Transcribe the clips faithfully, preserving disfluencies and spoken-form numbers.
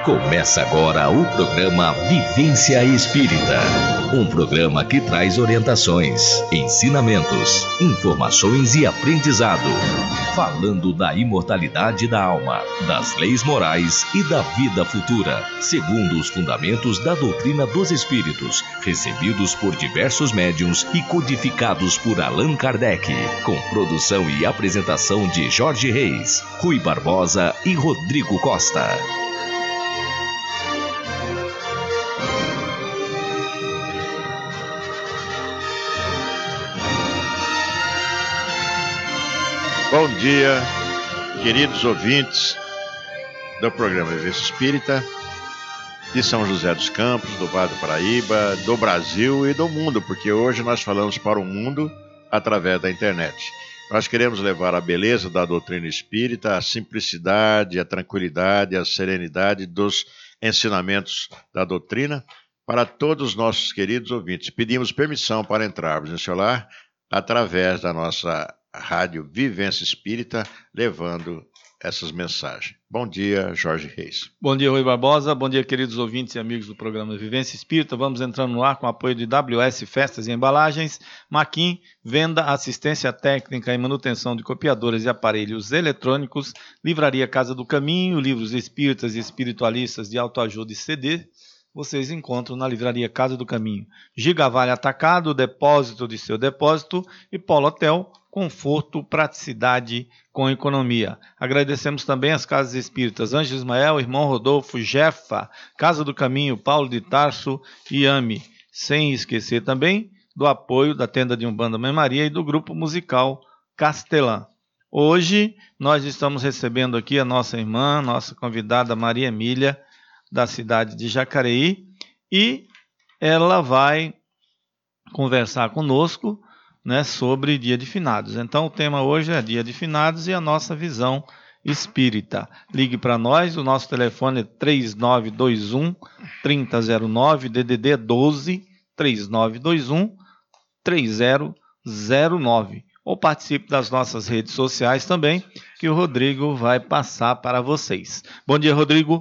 Começa agora o programa Vivência Espírita. Um programa que traz orientações, ensinamentos, informações e aprendizado. Falando da imortalidade da alma, das leis morais e da vida futura, segundo os fundamentos da doutrina dos espíritos, recebidos por diversos médiuns e codificados por Allan Kardec, com produção e apresentação de Jorge Reis, Rui Barbosa e Rodrigo Costa. Bom dia, queridos ouvintes do programa Vivência Espírita, de São José dos Campos, do Vale do Paraíba, do Brasil e do mundo, porque hoje nós falamos para o mundo através da internet. Nós queremos levar a beleza da doutrina espírita, a simplicidade, a tranquilidade, a serenidade dos ensinamentos da doutrina para todos os nossos queridos ouvintes. Pedimos permissão para entrarmos em seu lar através da nossa Rádio Vivência Espírita, levando essas mensagens. Bom dia, Jorge Reis. Bom dia, Rui Barbosa. Bom dia, queridos ouvintes e amigos do programa Vivência Espírita. Vamos entrando no ar com o apoio de W S Festas e Embalagens, Maquin, venda, assistência técnica e manutenção de copiadores e aparelhos eletrônicos, Livraria Casa do Caminho, livros espíritas e espiritualistas de autoajuda e C D. Vocês encontram na Livraria Casa do Caminho. Gigavale Atacado, depósito de seu depósito, e Polo Hotel, conforto, praticidade com economia. Agradecemos também as Casas Espíritas Ângelo Ismael, Irmão Rodolfo, Jefa, Casa do Caminho, Paulo de Tarso e Ami. Sem esquecer também do apoio da Tenda de Umbanda Mãe Maria e do Grupo Musical Castelã. Hoje nós estamos recebendo aqui a nossa irmã, nossa convidada Maria Emília, da cidade de Jacareí, e ela vai conversar conosco, né, sobre Dia de Finados. Então o tema hoje é Dia de Finados e a nossa visão espírita. Ligue para nós, o nosso telefone é três nove dois um, três zero zero nove, D D D doze, três nove dois um, três zero zero nove. Ou participe das nossas redes sociais também, que o Rodrigo vai passar para vocês. Bom dia, Rodrigo.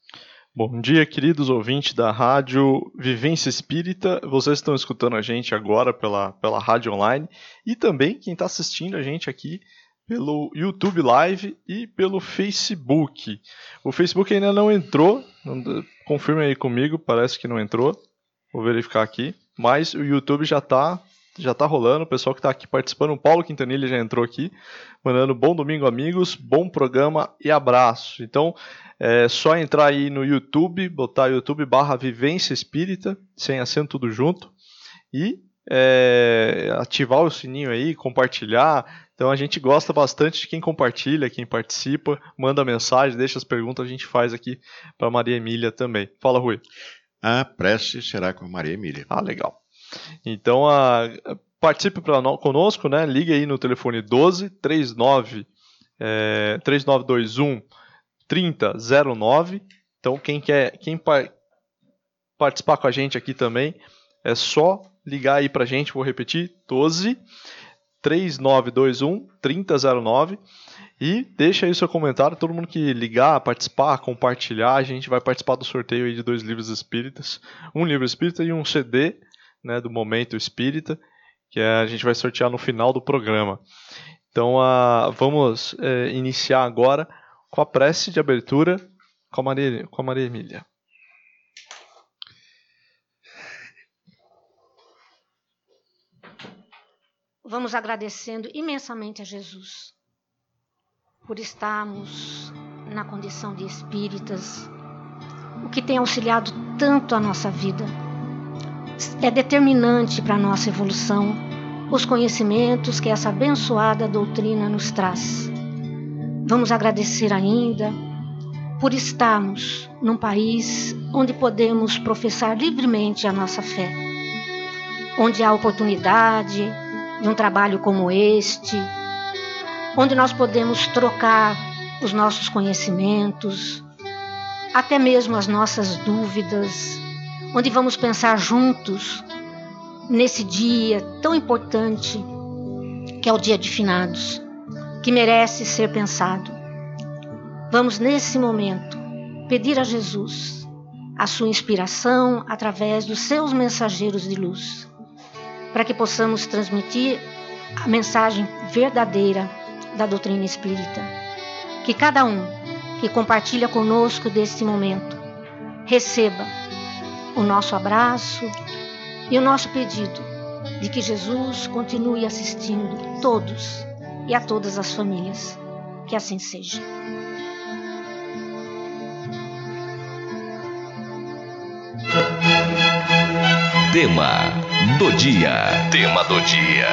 Bom dia, queridos ouvintes da Rádio Vivência Espírita. Vocês estão escutando a gente agora pela, pela rádio online e também quem está assistindo a gente aqui pelo YouTube Live e pelo Facebook. O Facebook ainda não entrou, confirme aí comigo, parece que não entrou. Vou verificar aqui, mas o YouTube já está já tá rolando. O pessoal que está aqui participando, o Paulo Quintanilha já entrou aqui, mandando bom domingo, amigos, bom programa e abraço. Então, é só entrar aí no YouTube, botar YouTube barra Vivência Espírita, sem acento tudo junto, e é, ativar o sininho aí, compartilhar. Então a gente gosta bastante de quem compartilha, quem participa, manda mensagem, deixa as perguntas, a gente faz aqui para Maria Emília também. Fala, Rui. A prece será com Maria Emília. Ah, legal. Então a, a, participe pra, no, conosco, né? Ligue aí no telefone doze, trinta e nove, é, três nove dois um, trinta zero nove. Então quem quer quem par, participar com a gente aqui também, é só ligar aí pra gente. Vou repetir, doze, trinta nove dois um, trinta zero nove. E deixa aí o seu comentário. Todo mundo que ligar, participar, compartilhar, a gente vai participar do sorteio aí de dois livros espíritas, um livro espírita e um C D, né, do Momento Espírita, que a gente vai sortear no final do programa. Então uh, vamos uh, iniciar agora com a prece de abertura com a Maria, com a Maria Emília. Vamos agradecendo imensamente a Jesus por estarmos na condição de espíritas, o que tem auxiliado tanto a nossa vida. É determinante para a nossa evolução os conhecimentos que essa abençoada doutrina nos traz. Vamos agradecer ainda por estarmos num país onde podemos professar livremente a nossa fé, onde há oportunidade de um trabalho como este, onde nós podemos trocar os nossos conhecimentos, até mesmo as nossas dúvidas, onde vamos pensar juntos nesse dia tão importante que é o Dia de Finados, que merece ser pensado. Vamos nesse momento pedir a Jesus a sua inspiração através dos seus mensageiros de luz, para que possamos transmitir a mensagem verdadeira da doutrina espírita. Que cada um que compartilha conosco deste momento receba o nosso abraço e o nosso pedido de que Jesus continue assistindo todos e a todas as famílias. Que assim seja. Tema do dia. Tema do dia.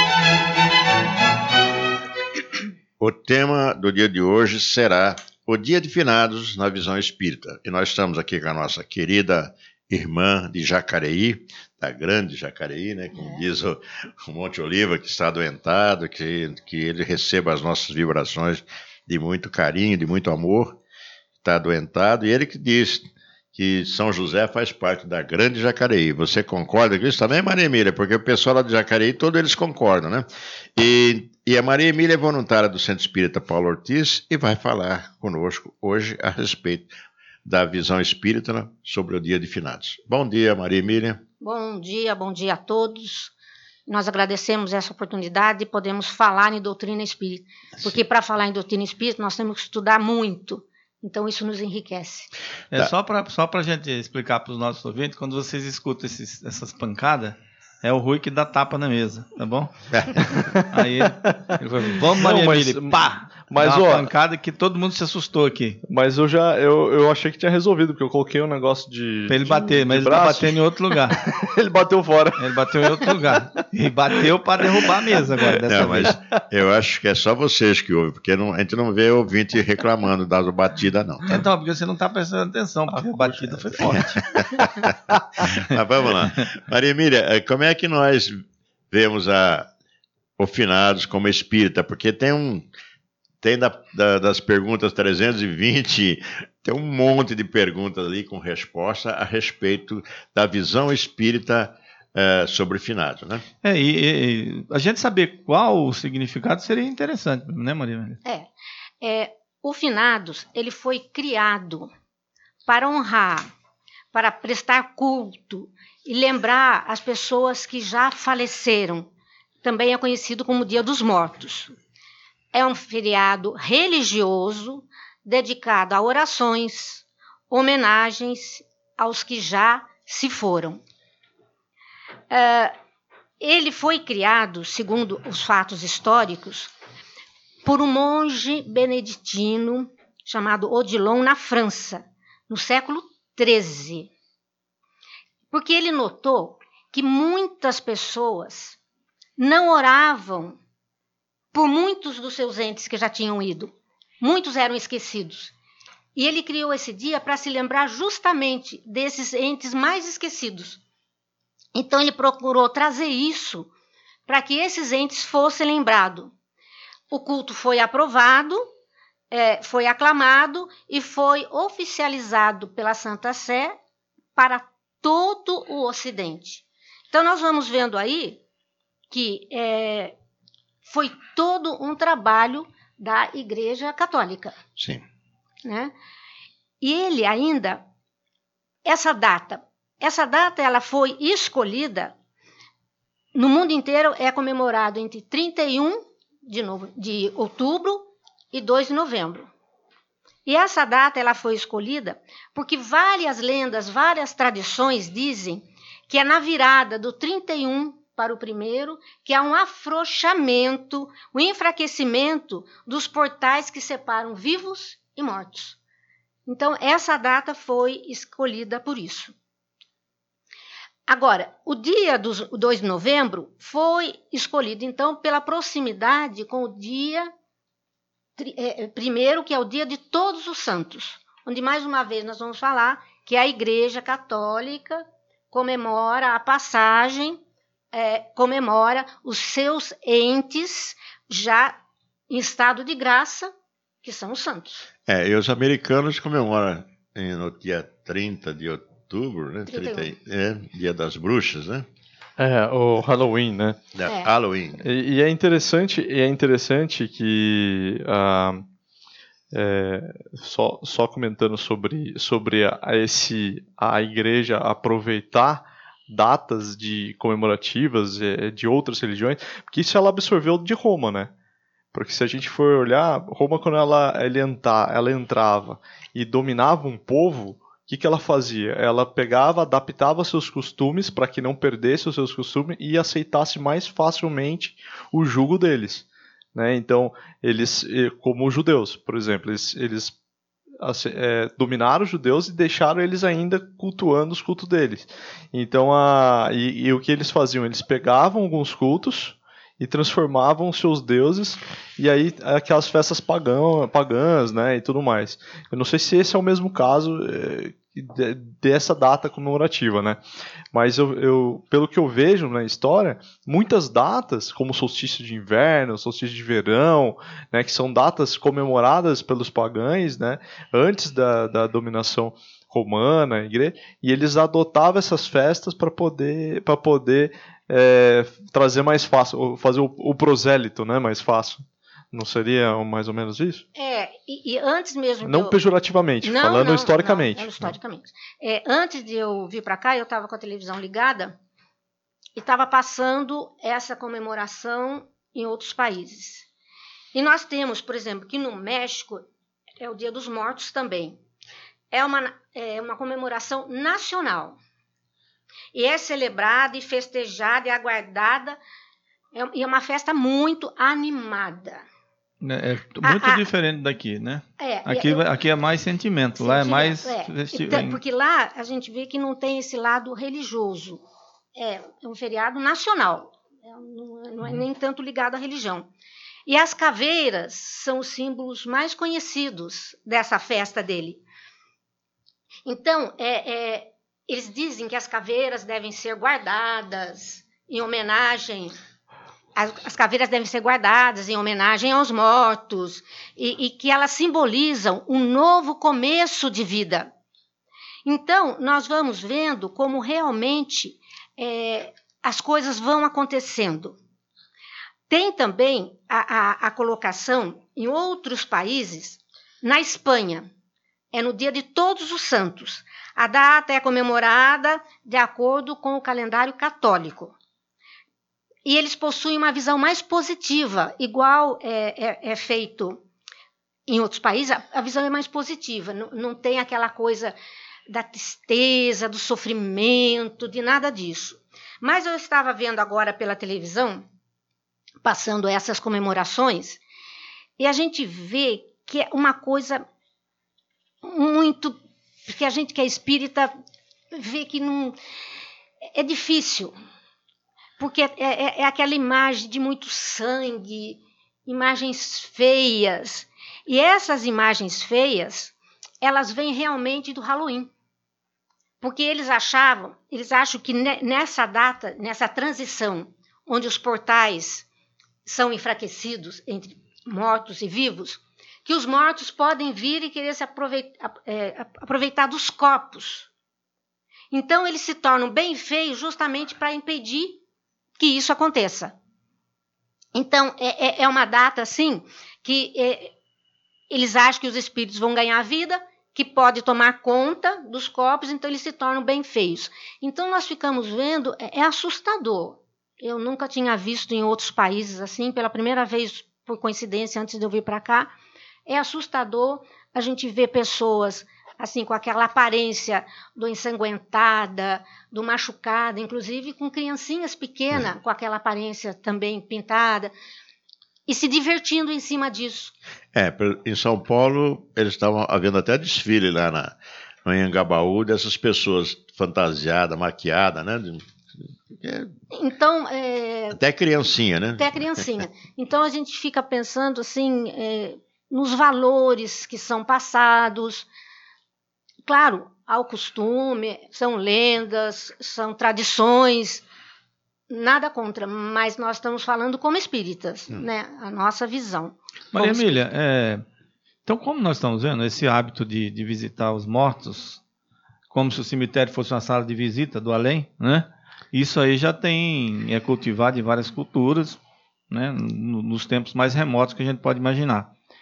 O tema do dia de hoje será o Dia de Finados na Visão Espírita. E nós estamos aqui com a nossa querida irmã de Jacareí, da grande Jacareí, né? Como é. diz o, o Monte Oliva, que está adoentado, que, que ele receba as nossas vibrações de muito carinho, de muito amor, está adoentado, e ele que diz que São José faz parte da grande Jacareí. Você concorda com isso também, Maria Emília? Porque o pessoal lá de Jacareí, todos eles concordam, né? E, e a Maria Emília é voluntária do Centro Espírita Paulo Ortiz e vai falar conosco hoje a respeito da visão espírita sobre o Dia de Finados. Bom dia, Maria Emília. Bom dia, bom dia a todos. Nós agradecemos essa oportunidade de podermos falar em doutrina espírita, porque para falar em doutrina espírita nós temos que estudar muito. Então isso nos enriquece. É, tá. Só para só a gente explicar para os nossos ouvintes, quando vocês escutam esses, essas pancadas, é o Rui que dá tapa na mesa, tá bom? Aí ele, ele falou, vamos, Maria Emília, pá! Mas, dá uma ó, pancada que todo mundo se assustou aqui. Mas eu já, eu, eu achei que tinha resolvido, porque eu coloquei um negócio de... Pra ele bater, de, mas de ele braço. tá batendo em outro lugar. Ele bateu fora. Ele bateu em outro lugar. E bateu para derrubar a mesa agora, dessa não, vez. Mas eu acho que é só vocês que ouvem, porque não, a gente não vê ouvinte reclamando da batida, não. Tá? Então, porque você não tá prestando atenção, porque a batida foi forte. Mas vamos lá. Maria Emília, como é que nós vemos a, o Finados como espírita? Porque tem um... Tem da, da, das perguntas trezentos e vinte, tem um monte de perguntas ali com resposta a respeito da visão espírita é, sobre finados, né? É, e, e a gente saber qual o significado seria interessante, né, Maria? É, é, o finados, ele foi criado para honrar, para prestar culto e lembrar as pessoas que já faleceram. Também é conhecido como Dia dos Mortos. É um feriado religioso dedicado a orações, homenagens aos que já se foram. Uh, ele foi criado, segundo os fatos históricos, por um monge beneditino chamado Odilon na França, no século treze. Porque ele notou que muitas pessoas não oravam por muitos dos seus entes que já tinham ido. Muitos eram esquecidos. E ele criou esse dia para se lembrar justamente desses entes mais esquecidos. Então ele procurou trazer isso para que esses entes fossem lembrados. O culto foi aprovado, é, foi aclamado e foi oficializado pela Santa Sé para todo o Ocidente. Então nós vamos vendo aí que... É, foi todo um trabalho da Igreja Católica. Sim. Né? E ele ainda, essa data, essa data ela foi escolhida, no mundo inteiro é comemorado entre trinta e um de, no, de outubro e dois de novembro. E essa data ela foi escolhida porque várias lendas, várias tradições dizem que é na virada do trinta e um para o primeiro, que há um afrouxamento, um enfraquecimento dos portais que separam vivos e mortos. Então, essa data foi escolhida por isso. Agora, o dia do dois de novembro foi escolhido, então, pela proximidade com o dia é, primeiro, que é o dia de Todos os Santos, onde, mais uma vez, nós vamos falar que a Igreja Católica comemora a passagem É, comemora os seus entes já em estado de graça, que são os santos. É, e os americanos comemoram no dia trinta de outubro, né? trinta e um. trinta, é, dia das bruxas, né? É, o Halloween, né? É, é. Halloween. E, e é interessante, é interessante que uh, É, só, só comentando sobre, sobre a, a, esse, a igreja aproveitar datas de comemorativas é, de outras religiões, porque isso ela absorveu de Roma, né? Porque se a gente for olhar, Roma quando ela, ela, entra, ela entrava e dominava um povo, o que, que ela fazia? Ela pegava, adaptava seus costumes para que não perdesse os seus costumes e aceitasse mais facilmente o jugo deles. Né? Então, eles, como os judeus, por exemplo, eles, eles é, dominaram os judeus e deixaram eles ainda cultuando os cultos deles. Então, a, e, e o que eles faziam? Eles pegavam alguns cultos e transformavam seus deuses, e aí aquelas festas pagão, pagãs, né, e tudo mais. Eu não sei se esse é o mesmo caso é, dessa data comemorativa, né? Mas eu, eu, pelo que eu vejo na história, muitas datas, como o solstício de inverno, o solstício de verão, né, que são datas comemoradas pelos pagães, né, antes da, da dominação romana, igreja, e eles adotavam essas festas para poder, para poder é, trazer mais fácil, fazer o, o prosélito, né, mais fácil. Não seria mais ou menos isso? É, e, e antes mesmo... Não eu... pejorativamente, não, falando não, historicamente. Não, historicamente. É, antes de eu vir para cá, eu estava com a televisão ligada e estava passando essa comemoração em outros países. E nós temos, por exemplo, que no México é o Dia dos Mortos também. É uma, é uma comemoração nacional. E é celebrada e festejada e aguardada. É, e é uma festa muito animada. É muito a, a, diferente daqui, né? É, aqui, eu, aqui é mais sentimento, sentimento lá é mais... É. Então, porque lá a gente vê que não tem esse lado religioso. É um feriado nacional, não, não é nem tanto ligado à religião. E as caveiras são os símbolos mais conhecidos dessa festa dele. Então, é, é, eles dizem que as caveiras devem ser guardadas em homenagem... As, as caveiras devem ser guardadas em homenagem aos mortos e, e que elas simbolizam um novo começo de vida. Então, nós vamos vendo como realmente é, as coisas vão acontecendo. Tem também a, a, a colocação em outros países, na Espanha, é no dia de Todos os Santos. A data é comemorada de acordo com o calendário católico. E eles possuem uma visão mais positiva, igual é, é, é feito em outros países, a, a visão é mais positiva, não, não tem aquela coisa da tristeza, do sofrimento, de nada disso. Mas eu estava vendo agora pela televisão, passando essas comemorações, e a gente vê que é uma coisa muito... que a gente que é espírita vê que não... é difícil... Porque é, é, é aquela imagem de muito sangue, imagens feias. E essas imagens feias, elas vêm realmente do Halloween. Porque eles achavam, eles acham que nessa data, nessa transição, onde os portais são enfraquecidos entre mortos e vivos, que os mortos podem vir e querer se aproveitar, é, aproveitar dos corpos. Então, eles se tornam bem feios justamente para impedir que isso aconteça. Então, é, é uma data, assim, que é, eles acham que os espíritos vão ganhar vida, que pode tomar conta dos corpos, então eles se tornam bem feios. Então, nós ficamos vendo, é, é assustador. Eu nunca tinha visto em outros países assim, pela primeira vez, por coincidência, antes de eu vir para cá. É assustador a gente ver pessoas... assim, com aquela aparência do ensanguentada, do machucada, inclusive com criancinhas pequenas, é. com aquela aparência também pintada, e se divertindo em cima disso. É, em São Paulo, eles estavam havendo até desfile lá na, no Anhangabaú, dessas pessoas fantasiadas, maquiadas, né? É... Então... É... Até criancinha, né? Até criancinha. Então, a gente fica pensando, assim, é, nos valores que são passados... Claro, há o costume, são lendas, são tradições, nada contra, mas nós estamos falando como espíritas, hum. né? A nossa visão. Maria Emília, é, então como nós estamos vendo esse hábito de, de visitar os mortos, como se o cemitério fosse uma sala de visita do além, né? Isso aí já tem, é cultivado em várias culturas, né? Nos tempos mais remotos que a gente pode imaginar.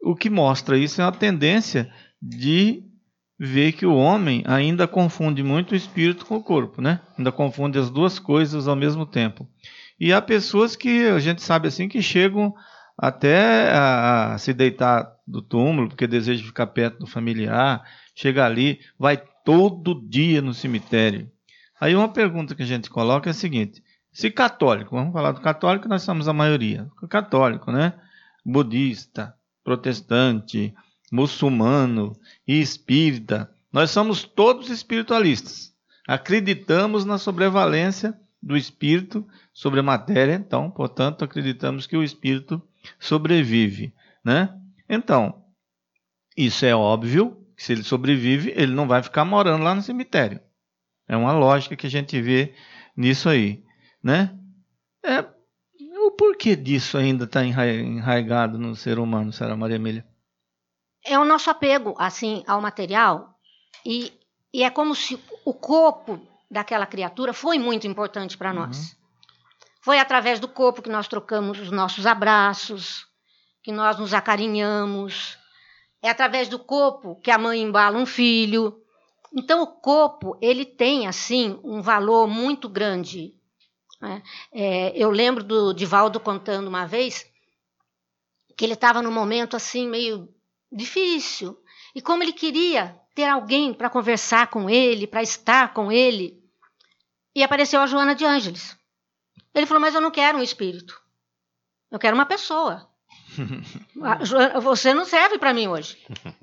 o que mostra isso é uma tendência de ver que o homem ainda confunde muito o espírito com o corpo, né? Ainda confunde as duas coisas ao mesmo tempo. E há pessoas que a gente sabe assim que chegam até a, a se deitar do túmulo porque deseja ficar perto do familiar, chega ali, vai todo dia no cemitério. Aí uma pergunta que a gente coloca é a seguinte: se católico, vamos falar do católico, nós somos a maioria, católico, né? Budista, protestante, muçulmano e espírita, nós somos todos espiritualistas. Acreditamos na sobrevalência do espírito sobre a matéria, então, portanto, acreditamos que o espírito sobrevive, né? Então, isso é óbvio, que se ele sobrevive, ele não vai ficar morando lá no cemitério. É uma lógica que a gente vê nisso aí, né? É, o porquê disso ainda está enraizado no ser humano, Sra. Maria Emília? É o nosso apego, assim, ao material, e, e é como se o corpo daquela criatura foi muito importante para nós. Uhum. Foi através do corpo que nós trocamos os nossos abraços, que nós nos acarinhamos. É através do corpo que a mãe embala um filho. Então, o corpo, ele tem, assim, um valor muito grande. Né? É, eu lembro do Divaldo contando uma vez que ele estava num momento, assim, meio difícil. E como ele queria ter alguém para conversar com ele, para estar com ele, e apareceu a Joana de Ângeles. Ele falou, mas eu não quero um espírito. Eu quero uma pessoa. Você não serve para mim hoje.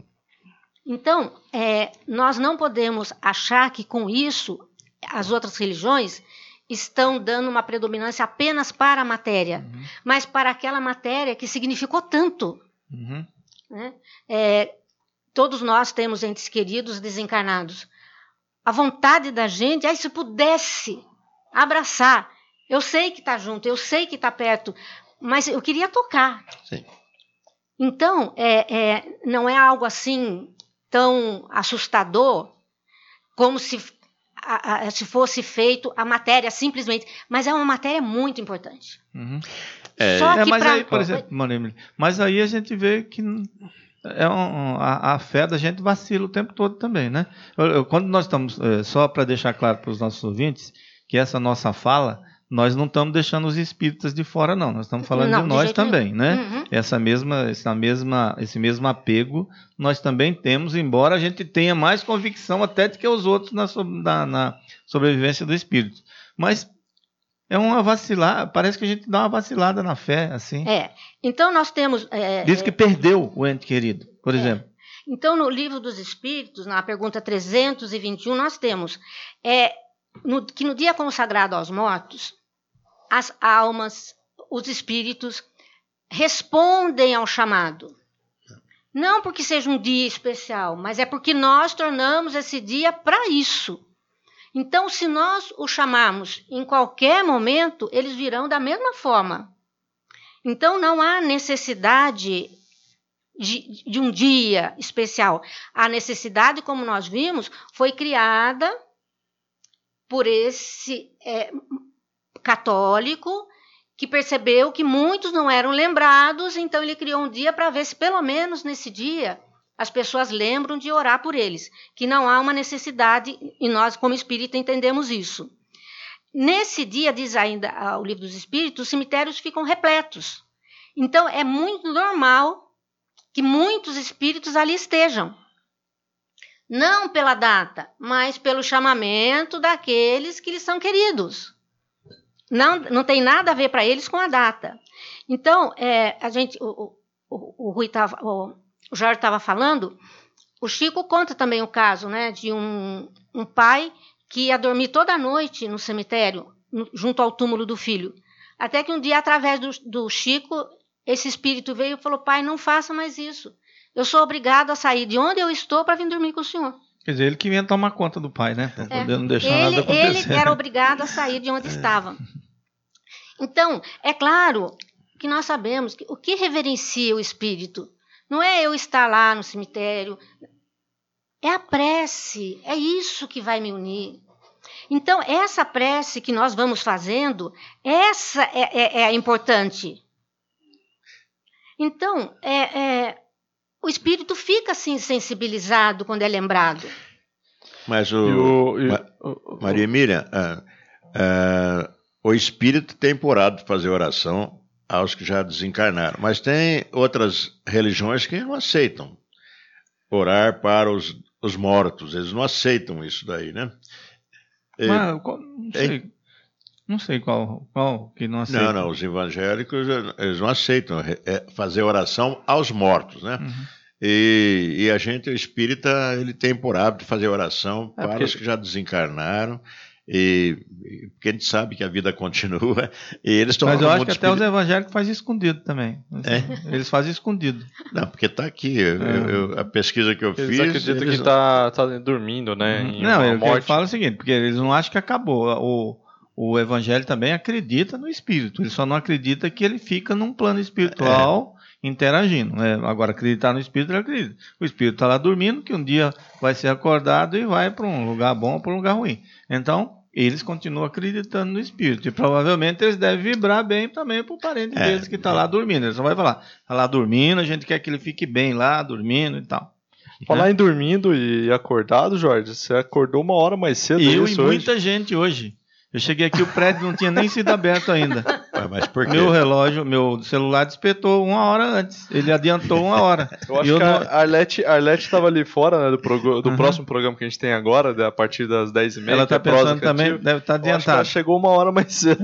Então, é, nós não podemos achar que com isso as outras religiões estão dando uma predominância apenas para a matéria, uhum. mas para aquela matéria que significou tanto. Uhum. Né? É, todos nós temos entes queridos desencarnados. A vontade da gente, aí se pudesse abraçar, eu sei que está junto, eu sei que está perto, mas eu queria tocar. Sim. Então, é, é, não é algo assim tão assustador como se, a, a, se fosse feito a matéria simplesmente, mas é uma matéria muito importante. Uhum. É, Só que é, mas pra... aí, por exemplo, Maria, mas aí a gente vê que é um, a, a fé da gente vacila o tempo todo também, né? Eu, eu, quando nós estamos, é, só para deixar claro para os nossos ouvintes, que essa nossa fala, nós não estamos deixando os espíritas de fora, não. Nós estamos falando não, de nós também, nenhum. né? Uhum. Essa mesma, essa mesma, esse mesmo apego nós também temos, embora a gente tenha mais convicção até do que os outros na, na, na sobrevivência do espírito. Mas é uma vacilada, parece que a gente dá uma vacilada na fé, assim. É, então nós temos... É, Diz que é, perdeu o ente querido, por é. exemplo. Então, no Livro dos Espíritos, na pergunta trezentos e vinte e um, nós temos é, no, que no dia consagrado aos mortos, as almas, os espíritos, respondem ao chamado. Não porque seja um dia especial, mas é porque nós tornamos esse dia para isso. Então, se nós o chamarmos em qualquer momento, eles virão da mesma forma. Então, não há necessidade de, de um dia especial. A necessidade, como nós vimos, foi criada por esse é, católico que percebeu que muitos não eram lembrados, então ele criou um dia para ver se pelo menos nesse dia as pessoas lembram de orar por eles, que não há uma necessidade, e nós como espírita entendemos isso. Nesse dia, diz ainda o Livro dos Espíritos, os cemitérios ficam repletos. Então é muito normal que muitos espíritos ali estejam. Não pela data, mas pelo chamamento daqueles que lhes são queridos. Não, não tem nada a ver para eles com a data. Então, é, a gente, o, o, o, Rui tava, o, o Jorge estava falando, o Chico conta também o caso, né, de um, um pai que ia dormir toda a noite no cemitério, no, junto ao túmulo do filho. Até que um dia, através do, do Chico, esse espírito veio e falou, pai, não faça mais isso. Eu sou obrigado a sair de onde eu estou para vir dormir com o senhor. Quer dizer, ele que vinha tomar conta do pai, né? Para é, poder não deixar ele, nada acontecer. Ele era obrigado a sair de onde é. estava. Então, é claro que nós sabemos que o que reverencia o espírito não é eu estar lá no cemitério, é a prece, é isso que vai me unir. Então, essa prece que nós vamos fazendo, essa é, é, é importante. Então, é, é, o espírito fica assim sensibilizado quando é lembrado. Mas o, o, e, Ma, o Maria Miriam, ah, ah, o espírito tem por hábito fazer oração aos que já desencarnaram, mas tem outras religiões que não aceitam orar para os, os mortos, eles não aceitam isso daí, né? Mas, qual, não sei, é, não sei qual, qual que não aceita. Não, não, os evangélicos eles não aceitam fazer oração aos mortos, né? Uhum. E, e a gente, o espírita, ele tem por hábito fazer oração é para porque... os que já desencarnaram, e, porque a gente sabe que a vida continua. E eles estão Mas eu acho que espírito... até os evangélicos fazem escondido também. É? Eles fazem escondido. Não, porque está aqui. Eu, é. eu, a pesquisa que eu eles fiz. Acreditam eles acreditam que está tá dormindo, né? Uhum. Não, eu, eu falo o seguinte, porque eles não acham que acabou. O, o evangelho também acredita no espírito, ele só não acredita que ele fica num plano espiritual. É. Interagindo, né? Agora acreditar no espírito, ele acredita. O espírito está lá dormindo, que um dia vai ser acordado e vai para um lugar bom ou para um lugar ruim. Então, eles continuam acreditando no espírito. E provavelmente eles devem vibrar bem também para o parente é. deles que está lá dormindo. Eles só vão falar, está lá dormindo, a gente quer que ele fique bem lá, dormindo e tal. Falar né? em dormindo e acordado, Jorge, você acordou uma hora mais cedo. Eu isso e hoje? Muita gente hoje. Eu cheguei aqui, o prédio não tinha nem sido aberto ainda. Mas por quê? Meu relógio, meu celular despertou uma hora antes. Ele adiantou uma hora. Eu acho eu que não... a Arlete estava ali fora, né, do, prog... do uhum. próximo programa que a gente tem agora, a partir das dez e meia. Ela está pensando também, deve estar tá adiantada. Ela chegou uma hora mais cedo.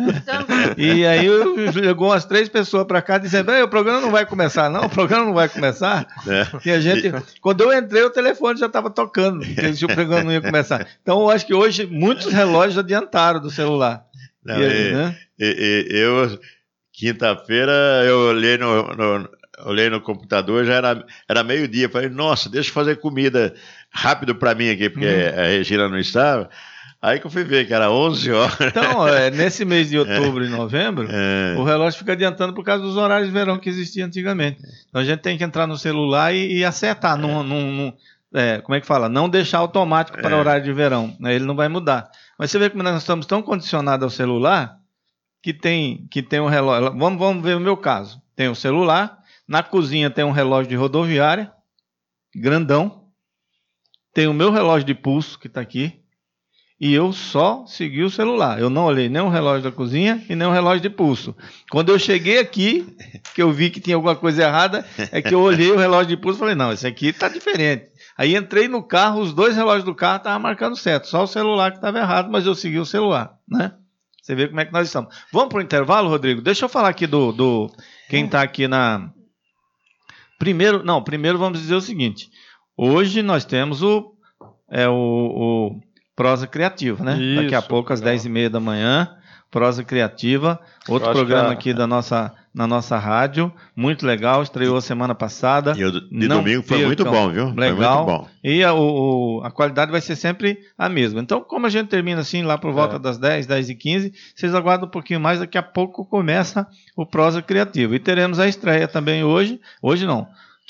E aí chegou umas três pessoas para cá dizendo, o programa não vai começar, não, o programa não vai começar. É. E a gente, quando eu entrei, o telefone já estava tocando, porque o programa não ia começar. Então eu acho que hoje muitos relógios adiantaram do celular. Não, e aí, e, né? e, e, eu, quinta-feira, eu olhei no, no, olhei no computador, já era, era meio-dia. Falei, nossa, deixa eu fazer comida rápido para mim aqui, porque hum. a Regina não estava. Aí que eu fui ver que era onze horas. Então, é, nesse mês de outubro é. e novembro, é. o relógio fica adiantando por causa dos horários de verão que existiam antigamente. Então a gente tem que entrar no celular e, e acertar. É. Num, num, num, é, como é que fala? Não deixar automático para o é. horário de verão. Né? Ele não vai mudar. Mas você vê como nós estamos tão condicionados ao celular que tem, que tem um relógio. Vamos, vamos ver o meu caso. Tem o celular, na cozinha tem um relógio de rodoviária, grandão. Tem o meu relógio de pulso, que está aqui. E eu só segui o celular. Eu não olhei nem o relógio da cozinha e nem o relógio de pulso. Quando eu cheguei aqui, que eu vi que tinha alguma coisa errada, é que eu olhei o relógio de pulso e falei, não, esse aqui está diferente. Aí entrei no carro, os dois relógios do carro estavam marcando certo, só o celular que estava errado, mas eu segui o celular, né? Você vê como é que nós estamos. Vamos para o intervalo, Rodrigo? Deixa eu falar aqui do, do quem está aqui na... Primeiro, não, primeiro vamos dizer o seguinte, hoje nós temos o, é, o, o Prosa Criativa, né? Isso, daqui a pouco, às dez e meia da manhã, Prosa Criativa, outro programa a... aqui da nossa... na nossa rádio, muito legal, estreou semana passada. E o de domingo foi percam, muito bom, viu? Legal. Foi muito bom. E a, o, a qualidade vai ser sempre a mesma. Então, como a gente termina assim lá por volta é. das dez, dez e quinze, vocês aguardam um pouquinho mais, daqui a pouco começa o Prosa Criativa. E teremos a estreia também hoje, hoje não,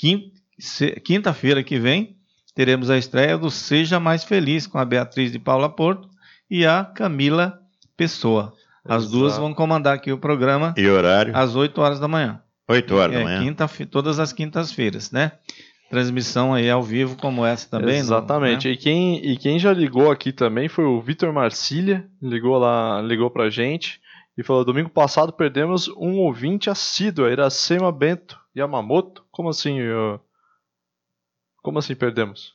quinta-feira que vem, teremos a estreia do Seja Mais Feliz, com a Beatriz de Paula Porto e a Camila Pessoa. As Exato. duas vão comandar aqui o programa. E horário? Às oito horas da manhã. oito horas é, da manhã? Quinta, todas as quintas-feiras, né? Transmissão aí ao vivo como essa também. Exatamente. Não, né? E, quem, e quem já ligou aqui também foi o Vitor Marcília. Ligou lá, ligou pra gente e falou, domingo passado perdemos um ouvinte assíduo, Iracema Bento Yamamoto. Como assim? Eu... Como assim perdemos?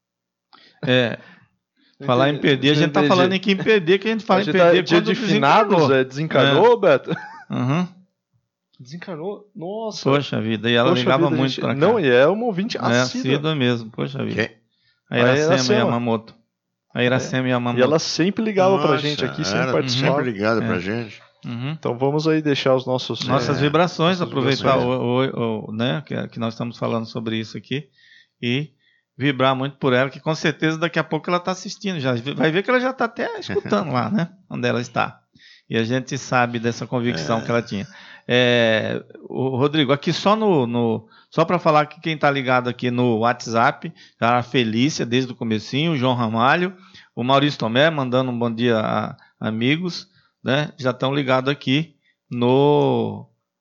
É... Falar em perder, a gente tá falando em quem perder, que a gente fala em perder. Dia de finados, é, desencarnou, é. Beto? Uhum. Desencarnou? Nossa. Poxa vida, e ela Poxa ligava vida, muito gente... pra cá. Não, e é uma ouvinte assídua. É assídua mesmo, poxa vida. Que? A Iracema, Iracema Yamamoto. A Iracema é. Yamamoto. E ela sempre ligava Nossa, pra gente aqui, sempre participava. Sempre ligada é. pra gente. Uhum. Então vamos aí deixar os nossos... Nossas é, vibrações, nossas aproveitar vibrações. O, o, o, né, que, que nós estamos falando sobre isso aqui e vibrar muito por ela, que com certeza daqui a pouco ela está assistindo já. Vai ver que ela já está até escutando lá, né? Onde ela está. E a gente sabe dessa convicção é. que ela tinha. É, o Rodrigo, aqui só no, no só para falar que quem está ligado aqui no WhatsApp, a Felícia desde o comecinho, o João Ramalho, o Maurício Tomé mandando um bom dia a amigos, né? Já estão ligados aqui no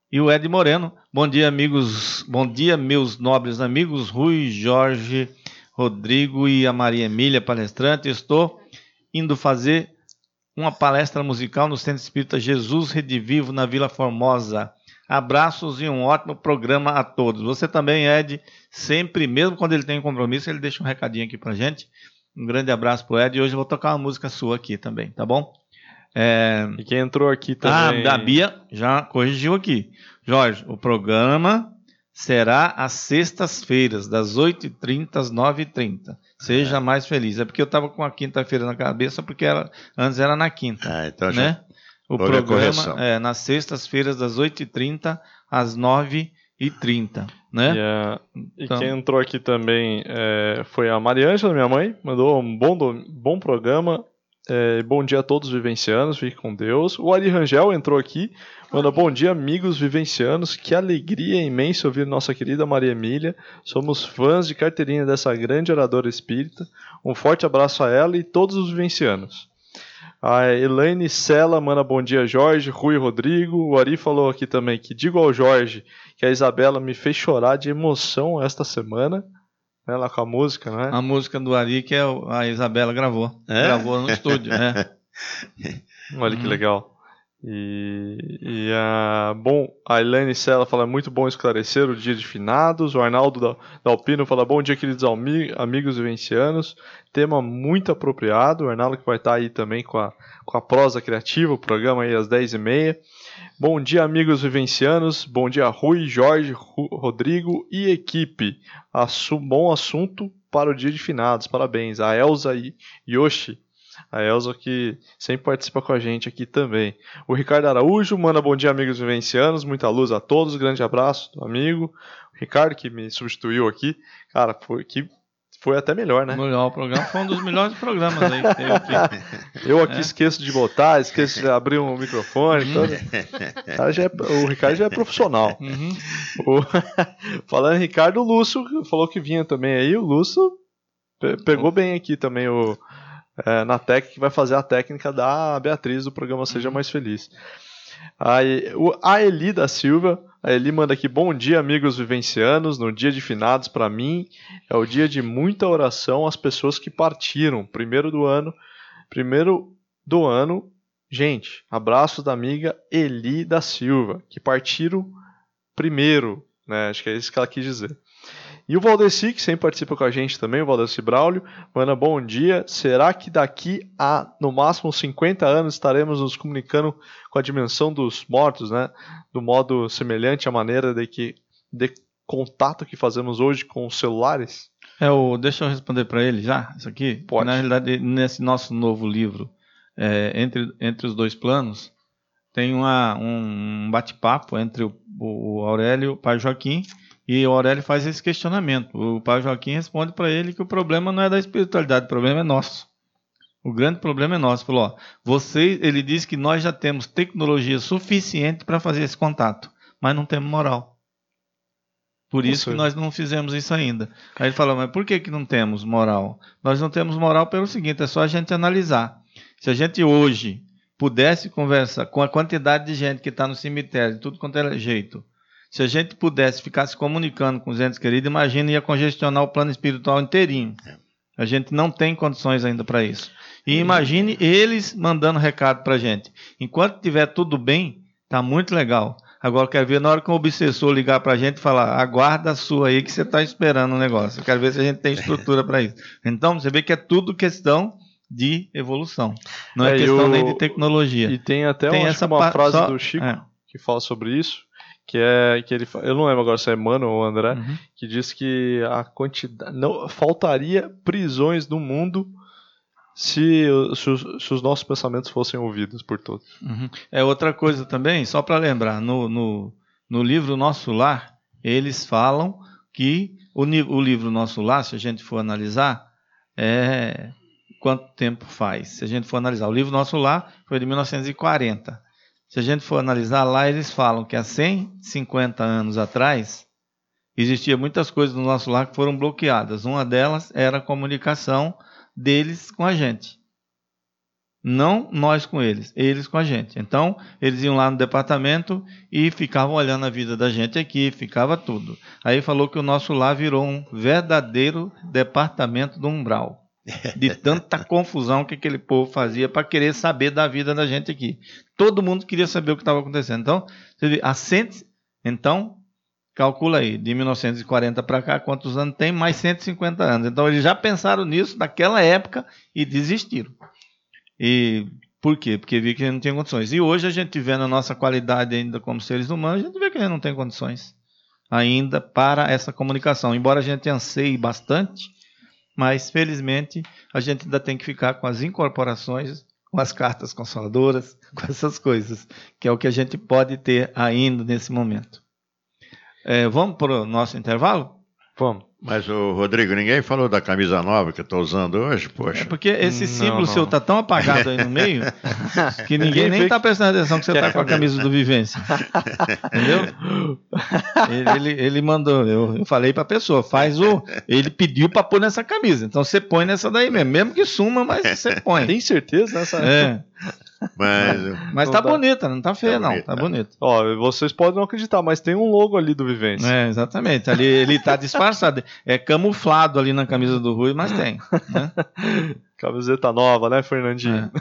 E o Ed Moreno, bom dia, amigos, bom dia, meus nobres amigos, Rui, Jorge, Rodrigo e a Maria Emília, palestrante. Estou indo fazer uma palestra musical no Centro Espírita Jesus Redivivo, na Vila Formosa. Abraços e um ótimo programa a todos. Você também, Ed, sempre, mesmo quando ele tem compromisso, ele deixa um recadinho aqui pra gente. Um grande abraço pro Ed. E hoje eu vou tocar uma música sua aqui também, tá bom? É... E quem entrou aqui também... Ah, a Bia já corrigiu aqui. Jorge, o programa será às sextas-feiras, das oito e trinta às nove e trinta. Seja é. mais feliz. É porque eu estava com a quinta-feira na cabeça, porque era, antes era na quinta. Ah, então já... né? O Houve programa é nas sextas-feiras, das oito e trinta às nove e trinta. Né? E, a... então... e quem entrou aqui também é... foi a Mariângela, minha mãe. Mandou um bom, do... bom programa. É, bom dia a todos vivencianos, fique com Deus. O Ari Rangel entrou aqui, manda bom dia, amigos vivencianos. Que alegria imensa ouvir nossa querida Maria Emília. Somos fãs de carteirinha dessa grande oradora espírita. Um forte abraço a ela e todos os vivencianos. A Elaine Sela manda bom dia, Jorge, Rui, Rodrigo. O Ari falou aqui também que digo ao Jorge que a Isabela me fez chorar de emoção esta semana. Ela com a música, né? A música do Ari que a Isabela gravou. É? Gravou no estúdio, né? Olha que legal. E, e a, bom, a Elaine Sela fala muito bom esclarecer o dia de finados. O Arnaldo da, da Alpino fala bom dia, queridos amigos vivencianos. Tema muito apropriado. O Arnaldo que vai estar aí também com a, com a prosa criativa, o programa aí às dez e meia. Bom dia, amigos vivencianos. Bom dia, Rui, Jorge, Ru, Rodrigo e equipe. Assu- bom assunto para o dia de finados. Parabéns. A Elza e Yoshi. A Elza que sempre participa com a gente aqui também. O Ricardo Araújo manda bom dia, amigos vivencianos. Muita luz a todos. Grande abraço do amigo. O Ricardo que me substituiu aqui. Cara, foi que... Foi até melhor, né? Melhor, o programa foi um dos melhores programas aí que teve aqui. Eu aqui é. esqueço de botar, esqueço de abrir um microfone. Uhum. Todo. Cara já é, o Ricardo já é profissional. Uhum. O, falando em Ricardo, o Lúcio falou que vinha também aí. O Lúcio pe- pegou bem aqui também o, é, na técnica, que vai fazer a técnica da Beatriz do programa Seja Mais Feliz. Aí, o, a Eli da Silva. A Eli manda aqui, bom dia, amigos vivencianos. No dia de finados, para mim, é o dia de muita oração às pessoas que partiram. Primeiro do ano, primeiro do ano, gente, abraços da amiga Eli da Silva, que partiram primeiro, né? Acho que é isso que ela quis dizer. E o Valdeci, que sempre participa com a gente também, o Valdeci Braulio, manda bom dia. Será que daqui a, no máximo, cinquenta anos estaremos nos comunicando com a dimensão dos mortos, né? Do modo semelhante à maneira de, que, de contato que fazemos hoje com os celulares? É, o, deixa eu responder para ele já, isso aqui. Pode. Na realidade, nesse nosso novo livro, é, entre, entre os dois planos, tem uma, um bate-papo entre o, o Aurélio e o Pai Joaquim. E o Aurélio faz esse questionamento. O Pai Joaquim responde para ele que o problema não é da espiritualidade, o problema é nosso. O grande problema é nosso. Falou, ó, você, ele diz que nós já temos tecnologia suficiente para fazer esse contato, mas não temos moral. Por isso que nós não fizemos isso ainda. Aí ele falou, mas por que, que não temos moral? Nós não temos moral pelo seguinte, é só a gente analisar. Se a gente hoje pudesse conversar com a quantidade de gente que está no cemitério, de tudo quanto é jeito, se a gente pudesse ficar se comunicando com os entes queridos, imagina, ia congestionar o plano espiritual inteirinho. A gente não tem condições ainda para isso. E imagine eles mandando recado para a gente. Enquanto estiver tudo bem, está muito legal. Agora, eu quero ver na hora que o obsessor ligar para a gente e falar, aguarda a sua aí que você está esperando o negócio. Eu quero ver se a gente tem estrutura para isso. Então, você vê que é tudo questão de evolução. Não é, é questão eu... nem de tecnologia. E tem até tem essa uma pa... frase só... do Chico é. que fala sobre isso. Que é que ele, eu não lembro agora se é Mano ou André, uhum. que diz que a quantidade, não, faltaria prisões no mundo se, se, os, se os nossos pensamentos fossem ouvidos por todos. Uhum. É outra coisa também, só para lembrar, no, no, no livro Nosso Lar, eles falam que o, o livro Nosso Lar, se a gente for analisar, é quanto tempo faz? Se a gente for analisar, o livro Nosso Lar foi de mil novecentos e quarenta. Se a gente for analisar lá, eles falam que há cento e cinquenta anos atrás, existia muitas coisas no nosso lar que foram bloqueadas. Uma delas era a comunicação deles com a gente. Não nós com eles, eles com a gente. Então, eles iam lá no departamento e ficavam olhando a vida da gente aqui, ficava tudo. Aí falou que o nosso lar virou um verdadeiro departamento do umbral. De tanta confusão que aquele povo fazia para querer saber da vida da gente aqui. Todo mundo queria saber o que estava acontecendo. Então, você vê, a cento, então, calcula aí, de mil novecentos e quarenta para cá, quantos anos tem? Mais cento e cinquenta anos. Então, eles já pensaram nisso naquela época e desistiram. E por quê? Porque viu que a gente não tinha condições. E hoje a gente vendo a nossa qualidade ainda como seres humanos, a gente vê que a gente não tem condições ainda para essa comunicação. Embora a gente anseie bastante, mas felizmente a gente ainda tem que ficar com as incorporações, com as cartas consoladoras, com essas coisas, que é o que a gente pode ter ainda nesse momento. É, vamos para o nosso intervalo? Vamos. Mas, o Rodrigo, ninguém falou da camisa nova que eu estou usando hoje, poxa. É porque esse Não, símbolo não. seu está tão apagado aí no meio que ninguém nem está prestando atenção que você está com a camisa do Vivência. Entendeu? Ele, ele, ele mandou, eu, eu falei para a pessoa, faz o. Ele pediu para pôr nessa camisa. Então você põe nessa daí mesmo, mesmo que suma, mas você põe. Tem certeza nessa? É. Mas, Mas Não tá dá. bonita, não tá feia, Tá não. bonita, Tá né? bonita. Ó, vocês podem não acreditar, mas tem um logo ali do Vivência. É, exatamente. Ali, ele tá disfarçado. É camuflado ali na camisa do Rui, mas tem. Né? Camiseta nova, né, Fernandinho?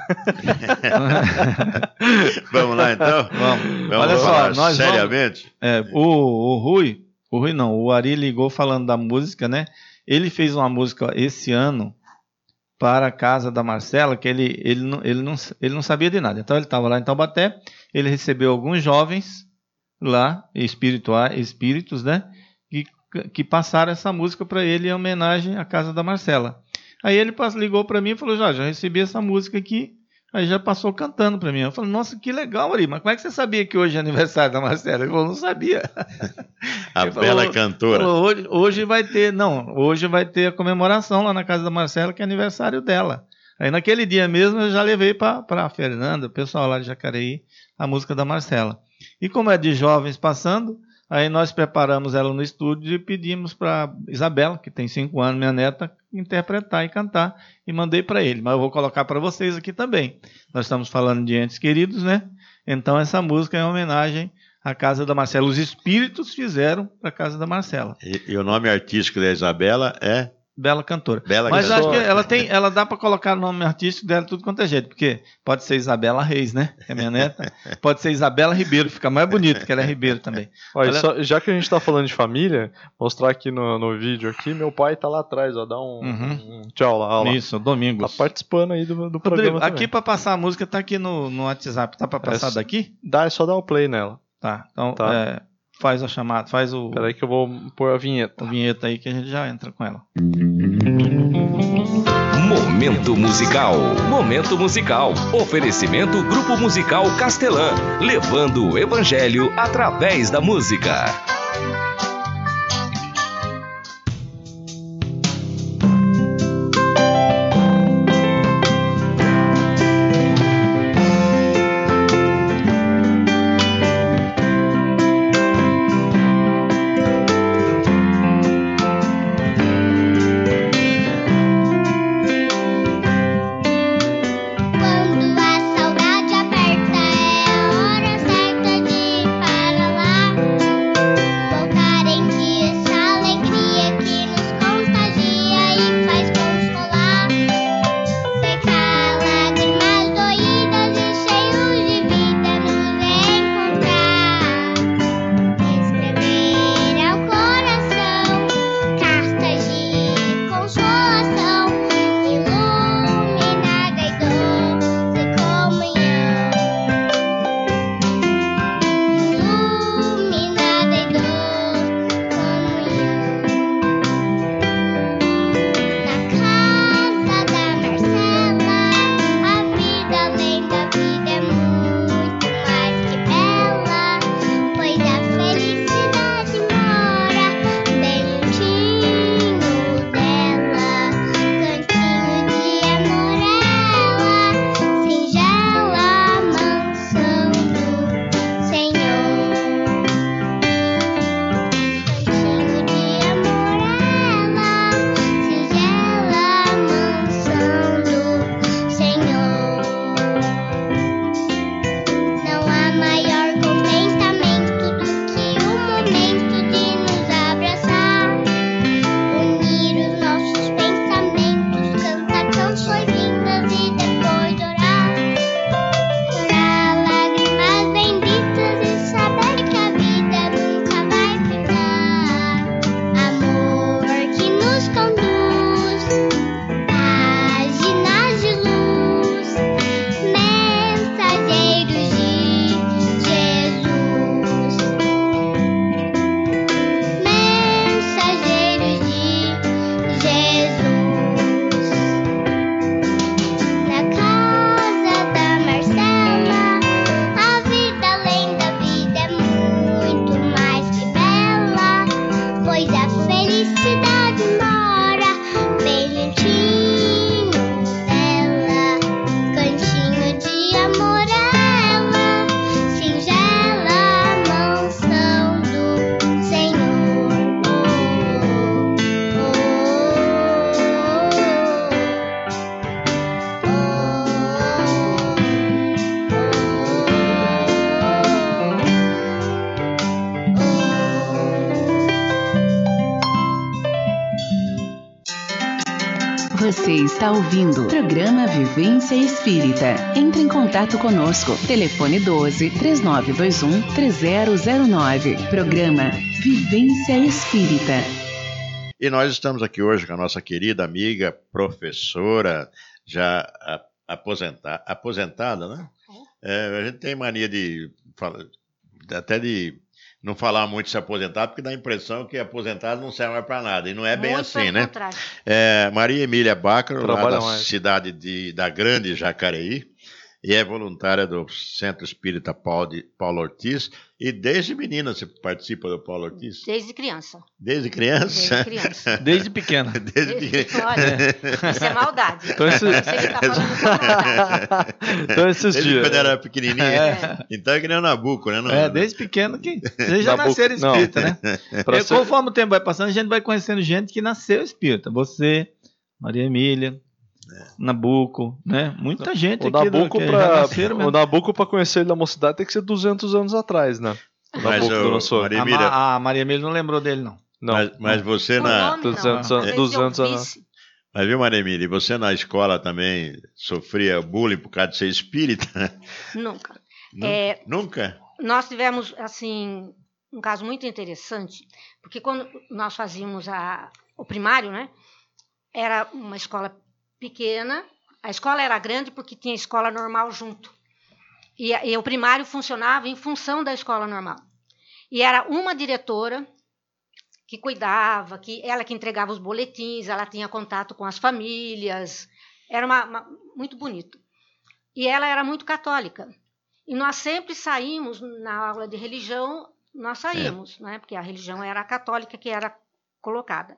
É. vamos lá, então? Vamos. Vamos Olha só, falar nós seriamente? É, o, o Rui, o Rui não, o Ari ligou falando da música, né? Ele fez uma música esse ano para a casa da Marcela, que ele, ele, não, ele, não, ele não sabia de nada. Então ele estava lá em Taubaté, ele recebeu alguns jovens lá, espirituais, espíritos, né? Que, que passaram essa música para ele em homenagem à casa da Marcela. Aí ele ligou para mim e falou, já, já recebi essa música aqui. Aí já passou cantando para mim. Eu falei, nossa, que legal, Ari, mas como é que você sabia que hoje é aniversário da Marcela? Ele falou, não sabia. A Ele bela falou, cantora. falou, hoje, hoje vai ter, não, hoje vai ter a comemoração lá na casa da Marcela, que é aniversário dela. Aí naquele dia mesmo eu já levei para a Fernanda, o pessoal lá de Jacareí, a música da Marcela. E como é de jovens passando, aí nós preparamos ela no estúdio e pedimos para Isabela, que tem cinco anos, minha neta, interpretar e cantar, e mandei para ele. Mas eu vou colocar para vocês aqui também. Nós estamos falando de entes queridos, né? Então essa música é uma homenagem à casa da Marcela. Os espíritos fizeram para a casa da Marcela. E, e o nome artístico da Isabela é Bela cantora. Bela Mas Cantora. acho que ela tem, ela dá para colocar o nome artístico dela tudo quanto é jeito, porque pode ser Isabela Reis, né? Que é minha neta. Pode ser Isabela Ribeiro, fica mais bonito, que ela é Ribeiro também. Olha, Olha- só- já que a gente tá falando de família, mostrar aqui no, no vídeo aqui, meu pai tá lá atrás, ó, dá um, Uhum. um tchau lá, ó lá. Isso, Domingos. Tá participando aí do, do Rodrigo, programa aqui também. para passar a música tá aqui no, no WhatsApp. Tá para passar É, daqui? Dá, é só dar o play nela. Tá. Então Tá. é, faz a chamada, faz o, Peraí que eu vou pôr a vinheta. o vinheta aí que a gente já entra com ela. Momento musical. Momento musical. Oferecimento Grupo Musical Castelã, levando o evangelho através da música. Quando a saudade aperta, é a hora certa de ir para lá. Voltar felicidade mora bem juntinho dela. Cantinho de amor ela, singela mansão do Senhor. Oh, oh, Você está ouvindo o programa Vivência Espírita. Entre em contato conosco. Telefone doze, três nove dois um, três zero zero nove. Programa Vivência Espírita. E nós estamos aqui hoje com a nossa querida amiga, professora, já a- aposenta- aposentada, né? É, a gente tem mania de fala- até de não falar muito se aposentar, porque dá a impressão que aposentado não serve mais para nada. E não é bem Muito assim, pelo né? contrário. É, Maria Emília Bácaro, lá Trabalha da mais. cidade de, da Grande Jacareí, e é voluntária do Centro Espírita Paulo, de, Paulo Ortiz. E desde menina você participa do Paulo Ortiz? Desde criança. Desde criança? Desde criança. Desde pequena. Desde Desde- pequena. Olha, isso é maldade. Então, esse- Isso ele tá falando com maldade. Então esses Desde dias. quando era pequenininha. É. Então é que nem o Nabucco, né? Não- É, desde pequeno que vocês já Nabucco- nasceram não. espírita, né? Pra E ser- conforme o tempo vai passando, a gente vai conhecendo gente que nasceu espírita. Você, Maria Emília, Nabucco, né? Muita gente O aqui do, Nabucco, que já pra, nasceram mesmo. o Nabucco, pra conhecer ele da mocidade, tem que ser duzentos anos atrás, né? O Mas Nabucco o- do nosso... Maria A, Emília, Ma- a Maria Emília não lembrou dele, não. Não, mas, mas você O na. nome, duzentos não. anos- Talvez eu duzentos anos. ouvisse. Mas viu, Maria Emília, e você na escola também sofria bullying por causa de ser espírita? Nunca. Nunca? É, Nunca? nós tivemos, assim, um caso muito interessante, porque quando nós fazíamos a, o primário, né, era uma escola pequena, a escola era grande porque tinha escola normal junto. E, a- e o primário funcionava em função da escola normal. E era uma diretora que cuidava, que ela que entregava os boletins, ela tinha contato com as famílias, era uma, uma- muito bonito. E ela era muito católica. E nós sempre saímos, na aula de religião, nós saímos, né? Porque a religião era a católica que era colocada.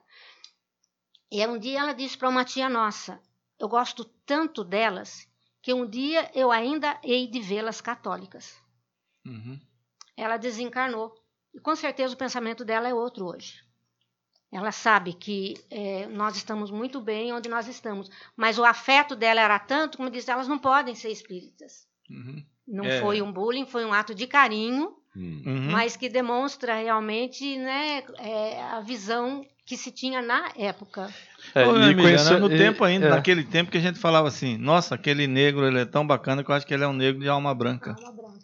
E um dia ela disse para uma tia nossa, eu gosto tanto delas, que um dia eu ainda hei de vê-las católicas. Uhum. Ela desencarnou. E com certeza o pensamento dela é outro hoje. Ela sabe que eh, nós estamos muito bem onde nós estamos. Mas o afeto dela era tanto, como diz, elas não podem ser espíritas. Uhum. Não É. foi um bullying, foi um ato de carinho, Hum. Uhum. mas que demonstra realmente, né, é, a visão que se tinha na época. É, Ô, e Emília, conhecer- no e- tempo ainda, é. naquele tempo que a gente falava assim, nossa, aquele negro ele é tão bacana que eu acho que ele é um negro de alma branca. Alma branca.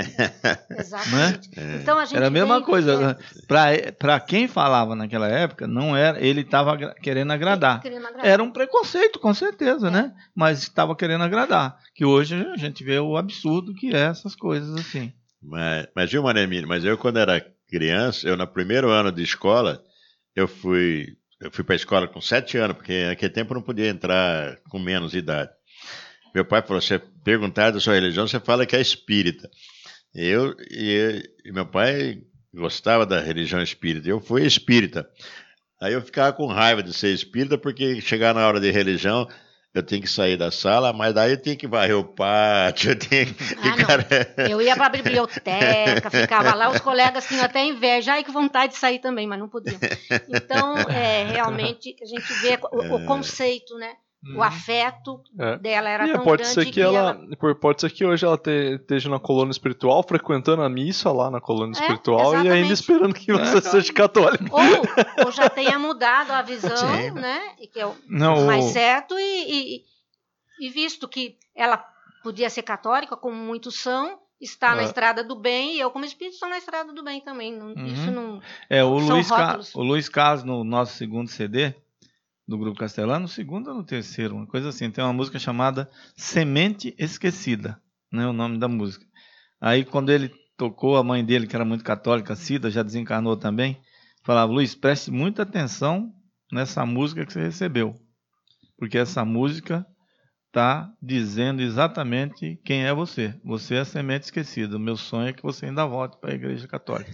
Exatamente. É. Então a gente Era a mesma tem- coisa. Para para quem falava naquela época, não era, ele estava querendo agradar. Querendo agradar. Era um preconceito, com certeza, né? Mas estava querendo agradar. Que hoje a gente vê o absurdo que é essas coisas assim. Mas, mas viu, Maria Emília, mas eu quando era criança, eu no primeiro ano de escola, eu fui, eu fui para a escola com sete anos, porque naquele tempo eu não podia entrar com menos idade. Meu pai falou, você perguntar da sua religião, você fala que é espírita. Eu, e, e meu pai gostava da religião espírita, eu fui espírita. Aí eu ficava com raiva de ser espírita, porque chegar na hora de religião, eu tinha que sair da sala, mas daí eu tinha que varrer o pátio, eu tinha que Ah, ficar... Eu ia para a biblioteca, ficava lá, os colegas tinham até inveja, ai que vontade de sair também, mas não podiam. Então, é, realmente, a gente vê o, o conceito, né? O afeto É. dela era E tão pode grande ser que, ela, pode ser que hoje ela te- esteja na colônia espiritual, frequentando a missa lá na colônia É, espiritual e ainda exatamente. esperando que você seja católico. Ou, ou já tenha mudado a visão, Sim. né? E que é o Não, mais o- certo, e, e, e visto que ela podia ser católica, como muitos são, está na É. estrada do bem, e eu, como espírito, estou na estrada do bem também. Não- Uhum. Isso não. É, o São Luiz, Ca... rótulos. o Luiz Carlos, no nosso segundo C D, do Grupo Castelano, no segundo ou no terceiro, uma coisa assim, tem uma música chamada Semente Esquecida, né, o nome da música. Aí, quando ele tocou, a mãe dele, que era muito católica, Cida, já desencarnou também, falava, Luiz, preste muita atenção nessa música que você recebeu, porque essa música está dizendo exatamente quem é você. Você é a semente esquecida. O meu sonho é que você ainda volte para a Igreja Católica.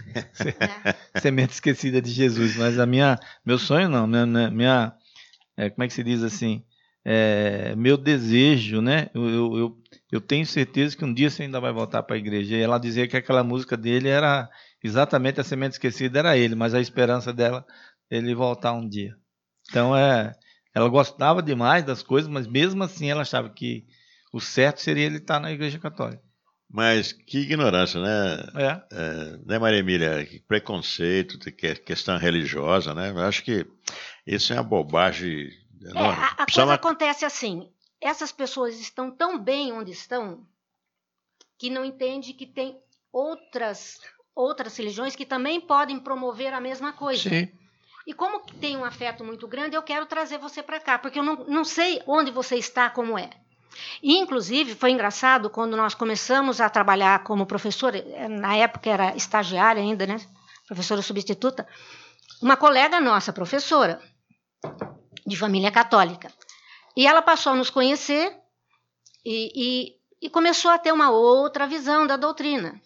É. Semente esquecida de Jesus. Mas a minha, meu sonho não, minha, minha é, como é que se diz assim? É, meu desejo, né? Eu, eu, eu, eu tenho certeza que um dia você ainda vai voltar para a igreja. E ela dizia que aquela música dele era exatamente a semente esquecida, era ele, mas a esperança dela é ele voltar um dia. Então é. Ela gostava demais das coisas, mas mesmo assim ela achava que o certo seria ele estar na Igreja Católica. Mas que ignorância, né? É. É, né, Maria Emília? Que preconceito, que questão religiosa, né? Eu acho que isso é uma bobagem enorme. É, a, a coisa uma... acontece assim, essas pessoas estão tão bem onde estão que não entendem que tem outras, outras religiões que também podem promover a mesma coisa. Sim. E como tem um afeto muito grande, eu quero trazer você para cá, porque eu não, não sei onde você está, como é. E, inclusive, foi engraçado quando nós começamos a trabalhar como professora, na época era estagiária ainda, né? Professora substituta, uma colega nossa, professora, de família católica. E ela passou a nos conhecer e, e, e começou a ter uma outra visão da doutrina.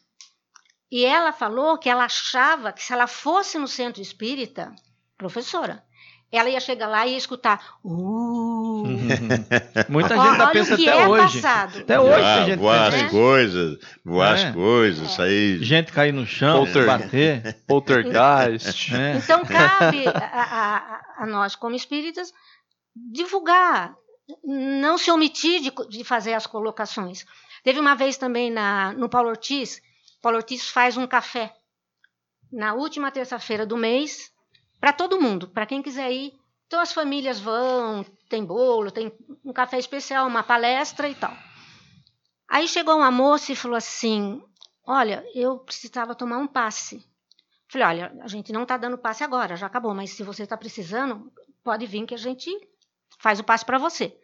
E ela falou que ela achava que se ela fosse no centro espírita, professora, ela ia chegar lá e ia escutar. Uh, Muita gente ainda pensa até é hoje. Passado. Até hoje voar, tem gente voar que as pensa. coisas, voar É. as coisas, É. sair. Gente cair no chão, Polter- bater. Poltergeist. É. Então, cabe a, a, a nós, como espíritas, divulgar, não se omitir de, de fazer as colocações. Teve uma vez também na, no Paulo Ortiz, Paulo Ortiz faz um café na última terça-feira do mês, para todo mundo, para quem quiser ir. Então as famílias vão, tem bolo, tem um café especial, uma palestra e tal. Aí chegou uma moça e falou assim, olha, eu precisava tomar um passe. Falei, olha, a gente não está dando passe agora, já acabou, mas se você está precisando, pode vir que a gente faz o passe para você.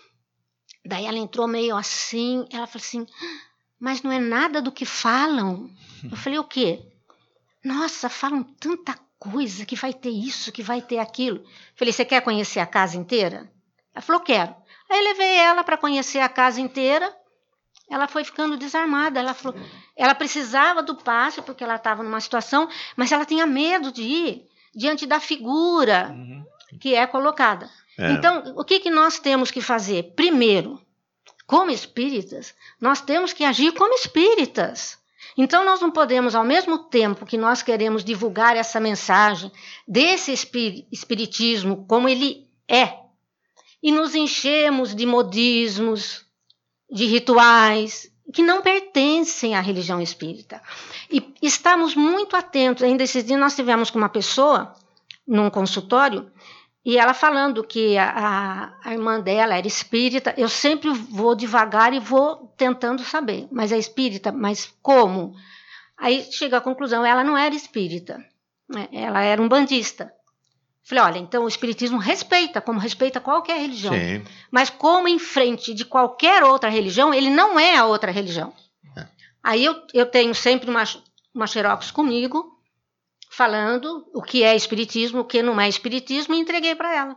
Daí ela entrou meio assim, ela falou assim, mas não é nada do que falam. Eu falei, o quê? Nossa, falam tanta coisa, que vai ter isso, que vai ter aquilo. Falei, você quer conhecer a casa inteira? Ela falou, quero. Aí eu levei ela para conhecer a casa inteira, ela foi ficando desarmada, ela falou, ela precisava do passe, porque ela estava numa situação, mas ela tinha medo de ir diante da figura uhum. que é colocada. É. Então, o que, que nós temos que fazer? Primeiro, como espíritas, nós temos que agir como espíritas. Então, nós não podemos, ao mesmo tempo que nós queremos divulgar essa mensagem desse espiritismo como ele é, e nos enchemos de modismos, de rituais, que não pertencem à religião espírita. E estamos muito atentos. Ainda esses dias nós tivemos com uma pessoa, num consultório, e ela falando que a, a irmã dela era espírita. Eu sempre vou devagar e vou tentando saber, mas é espírita, mas como? Aí chega à conclusão, ela não era espírita, né? Ela era um bandista. Falei, olha, então o espiritismo respeita, como respeita qualquer religião. Sim. Mas como em frente de qualquer outra religião, ele não é a outra religião. É. Aí eu, eu tenho sempre uma, uma xerox comigo, falando o que é espiritismo, o que não é espiritismo, e entreguei para ela,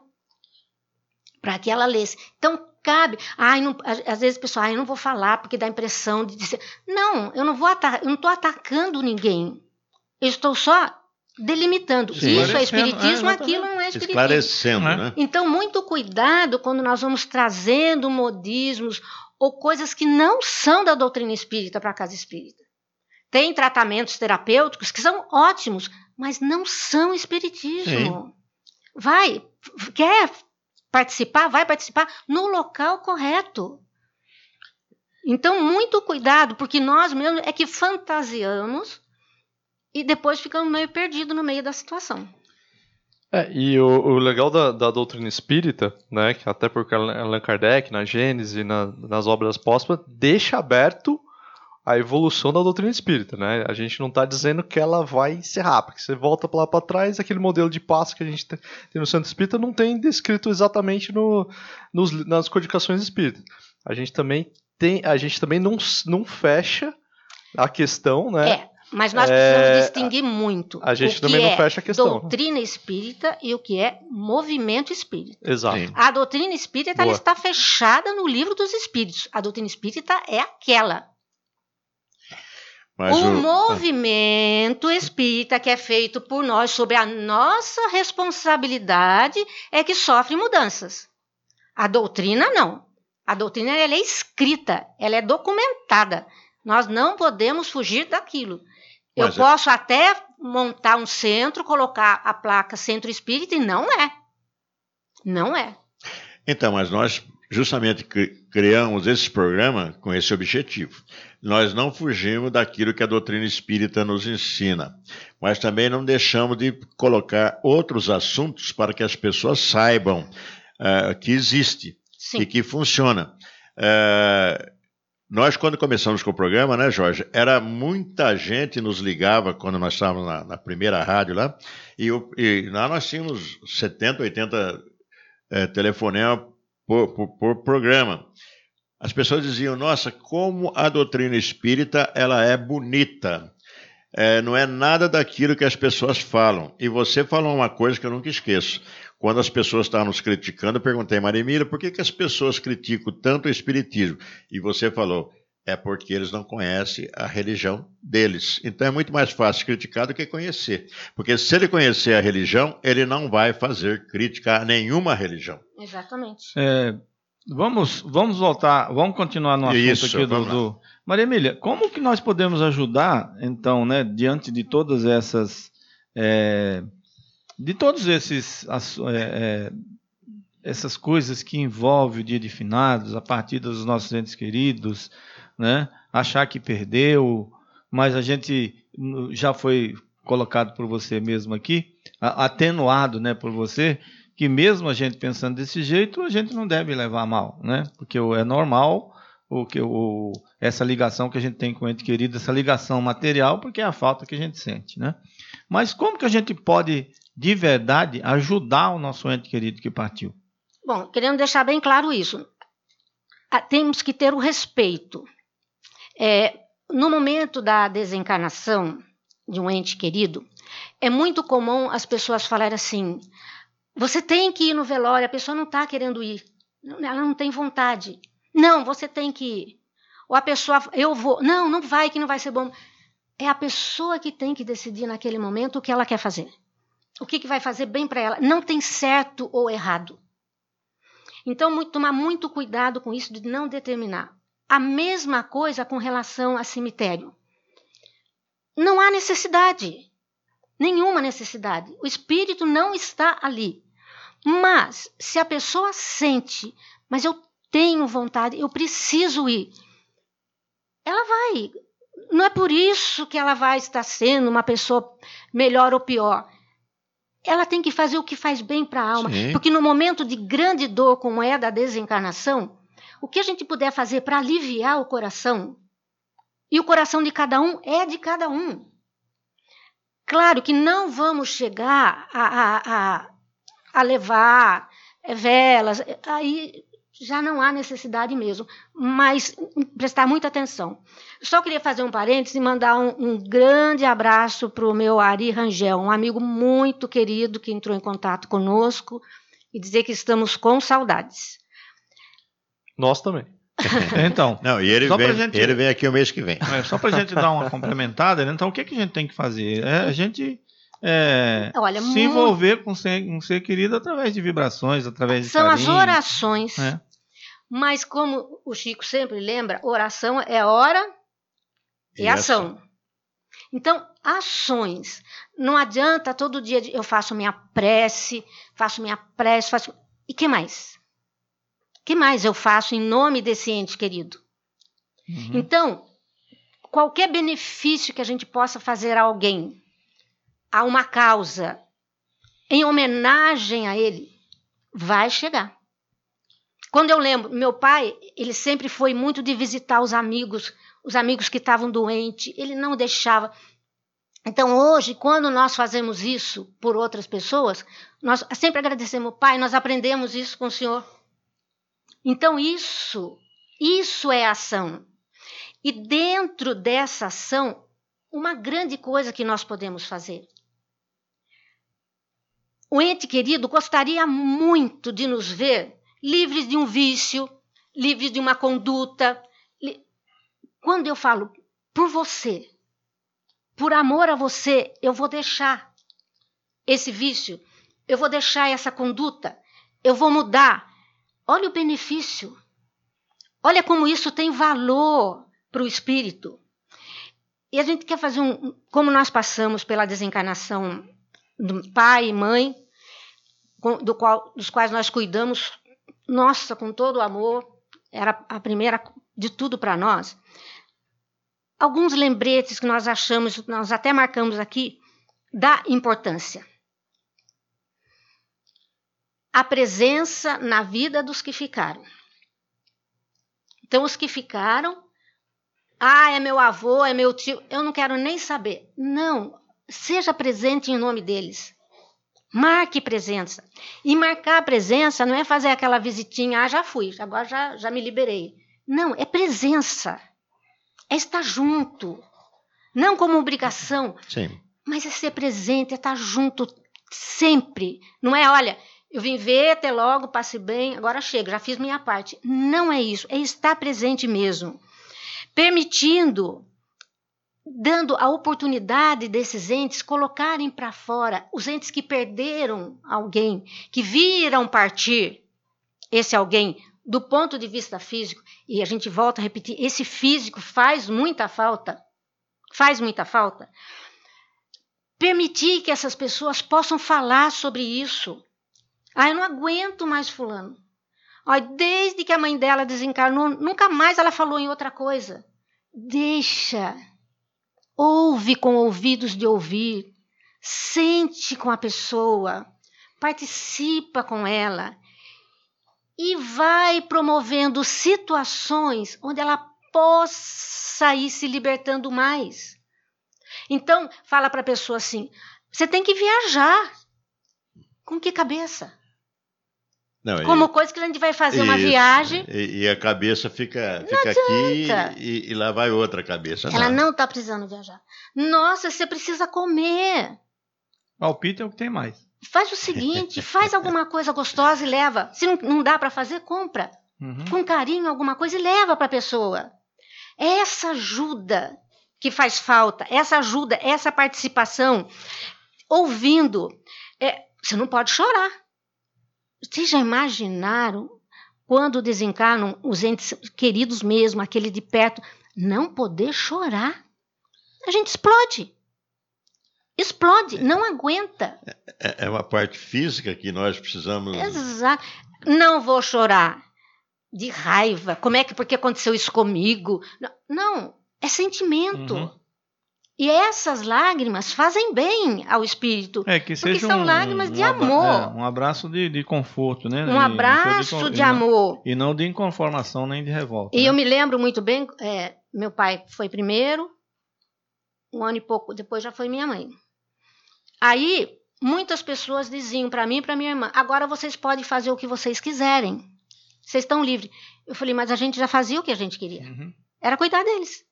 para que ela lesse. Então, cabe... Ai, não, às vezes, pessoal, ai, eu não vou falar porque dá a impressão de dizer... Não, eu não vou ata- eu não estou atacando ninguém. Eu estou só delimitando. Sim. Isso é espiritismo, é, aquilo não é espiritismo. Esclarecendo, né? Então, muito cuidado quando nós vamos trazendo modismos ou coisas que não são da doutrina espírita para a casa espírita. Tem tratamentos terapêuticos que são ótimos, mas não são espiritismo. Sim. Vai, quer participar? Vai participar no local correto. Então, muito cuidado, porque nós mesmos é que fantasiamos e depois ficamos meio perdidos no meio da situação. É, e o, o legal da, da doutrina espírita, né, que até porque Allan Kardec, na Gênese, na, nas obras póstumas, deixa aberto a evolução da doutrina espírita, né? A gente não está dizendo que ela vai encerrar, porque você volta lá para trás, aquele modelo de passo que a gente tem no centro espírita não tem descrito exatamente no, nos, nas codificações espíritas. A gente também tem, a gente também não, não fecha a questão, né? É, Mas nós É, precisamos distinguir muito a gente o que também não é fecha a questão. doutrina espírita e o que é movimento espírita. Exato. Sim. A doutrina espírita ela Boa. está fechada no livro dos espíritos. A doutrina espírita é aquela. Mas o, o- movimento espírita que é feito por nós, sobre a nossa responsabilidade, é que sofre mudanças. A doutrina não. A doutrina ela é escrita, ela é documentada. Nós não podemos fugir daquilo. Eu Mas é- posso até montar um centro, colocar a placa Centro Espírita, e não é. Não é. Então, mas nós justamente cri- criamos esse programa com esse objetivo. Nós não fugimos daquilo que a doutrina espírita nos ensina, mas também não deixamos de colocar outros assuntos para que as pessoas saibam ah, que existe Sim. e que funciona. Ah, nós, quando começamos com o programa, né, Jorge, era muita gente nos ligava quando nós estávamos na, na primeira rádio lá, e, o- e lá nós tínhamos setenta, oitenta eh, telefonemas por, por- por programa. As pessoas diziam, nossa, como a doutrina espírita ela é bonita. É, não é nada daquilo que as pessoas falam. E você falou uma coisa que eu nunca esqueço. Quando as pessoas estavam nos criticando, eu perguntei, Maria Emília, por que, que as pessoas criticam tanto o espiritismo? E você falou, é porque eles não conhecem a religião deles. Então é muito mais fácil criticar do que conhecer. Porque se ele conhecer a religião, ele não vai fazer crítica a nenhuma religião. Exatamente. É, vamos, vamos voltar, vamos continuar no assunto Isso, aqui do, vamos lá. do... Maria Emília, como que nós podemos ajudar, então, né, diante de todas essas, é, de todos esses, as- é, é, essas coisas que envolvem o dia de finados, a partida dos nossos entes queridos, né, achar que perdeu, mas a gente no, já foi colocado por você mesmo aqui, a- atenuado, né, por você, que mesmo a gente pensando desse jeito, a gente não deve levar a mal, né? Porque o- é normal o que o, essa ligação que a gente tem com o ente querido, essa ligação material, porque é a falta que a gente sente, né? Mas como que a gente pode, de verdade, ajudar o nosso ente querido que partiu? Bom, querendo deixar bem claro isso, ah, temos que ter o respeito. É, no momento da desencarnação de um ente querido, é muito comum as pessoas falarem assim, você tem que ir no velório, a pessoa não está querendo ir, ela não tem vontade. Não, você tem que ir. Ou a pessoa, eu vou, não, não vai, que não vai ser bom. É a pessoa que tem que decidir naquele momento o que ela quer fazer. O que, que vai fazer bem para ela. Não tem certo ou errado. Então, muito, tomar muito cuidado com isso de não determinar. A mesma coisa com relação a cemitério. Não há necessidade. Nenhuma necessidade. O espírito não está ali. Mas, se a pessoa sente, mas eu tenho vontade, eu preciso ir, ela vai. Não é por isso que ela vai estar sendo uma pessoa melhor ou pior. Ela tem que fazer o que faz bem para a alma. Sim. Porque no momento de grande dor, como é da desencarnação, o que a gente puder fazer para aliviar o coração, e o coração de cada um é de cada um. Claro que não vamos chegar a, a, a, a levar velas, aí já não há necessidade mesmo, mas prestar muita atenção. Só queria fazer um parênteses e mandar um, um grande abraço para o meu Ari Rangel, um amigo muito querido que entrou em contato conosco, e dizer que estamos com saudades. Nós também. Então, Não, e ele Só pra vem, gente- ele vem aqui o mês que vem. é, só para a gente dar uma complementada, né? Então o que, que a gente tem que fazer? É a gente é, Olha, se muito- envolver com um ser, um ser querido através de vibrações, através de São as carinho, orações, né? mas como o Chico sempre lembra, oração é hora e, E ação. Então, ações. Não adianta todo dia eu faço minha prece, faço minha prece, faço... E que mais? Que mais eu faço em nome desse ente querido? Uhum. Então, qualquer benefício que a gente possa fazer a alguém, a uma causa, em homenagem a ele, vai chegar. Quando eu lembro, meu pai, ele sempre foi muito de visitar os amigos, os amigos que estavam doentes, ele não deixava. Então, hoje, quando nós fazemos isso por outras pessoas, nós sempre agradecemos, pai, nós aprendemos isso com o senhor. Então, isso, isso é ação. E dentro dessa ação, uma grande coisa que nós podemos fazer. O ente querido gostaria muito de nos ver livres de um vício, livres de uma conduta. Quando eu falo por você, por amor a você, eu vou deixar esse vício, eu vou deixar essa conduta, eu vou mudar. Olha o benefício. Olha como isso tem valor para o espírito. E a gente quer fazer um... Como nós passamos pela desencarnação do pai e mãe, do qual, dos quais nós cuidamos, nossa, com todo o amor, era a primeira de tudo para nós. Alguns lembretes que nós achamos, nós até marcamos aqui, da importância. A presença na vida dos que ficaram. Então, os que ficaram, ah, é meu avô, é meu tio, eu não quero nem saber. Não, seja presente em nome deles. Marque presença. E marcar a presença não é fazer aquela visitinha, ah, já fui, agora já, já me liberei. Não, é presença. É estar junto. Não como obrigação, Sim. mas é ser presente, é estar junto sempre. Não é, olha, eu vim ver, até logo, passe bem, agora chego, já fiz minha parte. Não é isso, é estar presente mesmo. Permitindo, dando a oportunidade desses entes colocarem para fora, os entes que perderam alguém, que viram partir esse alguém do ponto de vista físico, e a gente volta a repetir, esse físico faz muita falta, faz muita falta. Permitir que essas pessoas possam falar sobre isso. Ah, eu não aguento mais fulano. Olha, desde que a mãe dela desencarnou, nunca mais ela falou em outra coisa. Deixa. Ouve com ouvidos de ouvir. Sente com a pessoa. Participa com ela. E vai promovendo situações onde ela possa ir se libertando mais. Então, fala para a pessoa assim, você tem que viajar. Com que cabeça? Não, Como e, coisa que a gente vai fazer isso, uma viagem. E, e a cabeça fica, fica aqui e, e lá vai outra cabeça. Ela não não está precisando viajar. Nossa, você precisa comer. Palpite é o que tem mais. Faz o seguinte, faz alguma coisa gostosa e leva. Se não, não dá para fazer, compra. Uhum. Com carinho alguma coisa e leva para a pessoa. Essa ajuda que faz falta, essa ajuda, essa participação, ouvindo. É, você não pode chorar. Vocês já imaginaram quando desencarnam os entes queridos mesmo, aquele de perto, não poder chorar? A gente explode. Explode, não aguenta. É, é uma parte física que nós precisamos... Exato. Não vou chorar de raiva. Como é que, porque aconteceu isso comigo? Não, é sentimento. Uhum. E essas lágrimas fazem bem ao espírito. É, que porque seja são um, lágrimas um, de um amor. É, um abraço de, de conforto, né? Um abraço de, de, de amor. E não de inconformação nem de revolta. E né? eu me lembro muito bem, é, meu pai foi primeiro, um ano e pouco depois já foi minha mãe. Aí, muitas pessoas diziam para mim e para minha irmã, agora vocês podem fazer o que vocês quiserem. Vocês estão livres. Eu falei, mas a gente já fazia o que a gente queria. Uhum. Era cuidar deles.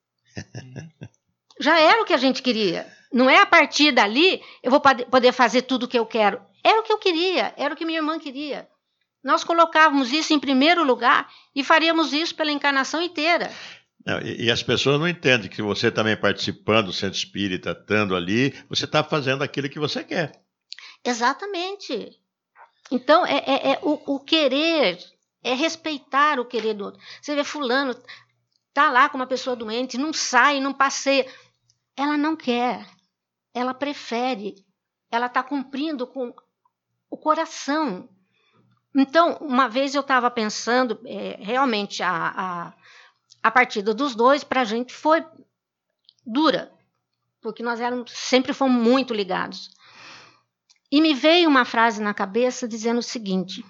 Já era o que a gente queria. Não é a partir dali eu vou poder fazer tudo o que eu quero. Era o que eu queria, era o que minha irmã queria. Nós colocávamos isso em primeiro lugar e faríamos isso pela encarnação inteira. Não, e, e as pessoas não entendem que você também participando do centro espírita, estando ali, você está fazendo aquilo que você quer. Exatamente. Então, é, é, é o, o querer, é respeitar o querer do outro. Você vê fulano, tá lá com uma pessoa doente, não sai, não passeia. Ela não quer, ela prefere, ela está cumprindo com o coração. Então, uma vez eu estava pensando, é, realmente, a, a, a partida dos dois para a gente foi dura, porque nós éramos, sempre fomos muito ligados. E me veio uma frase na cabeça dizendo o seguinte,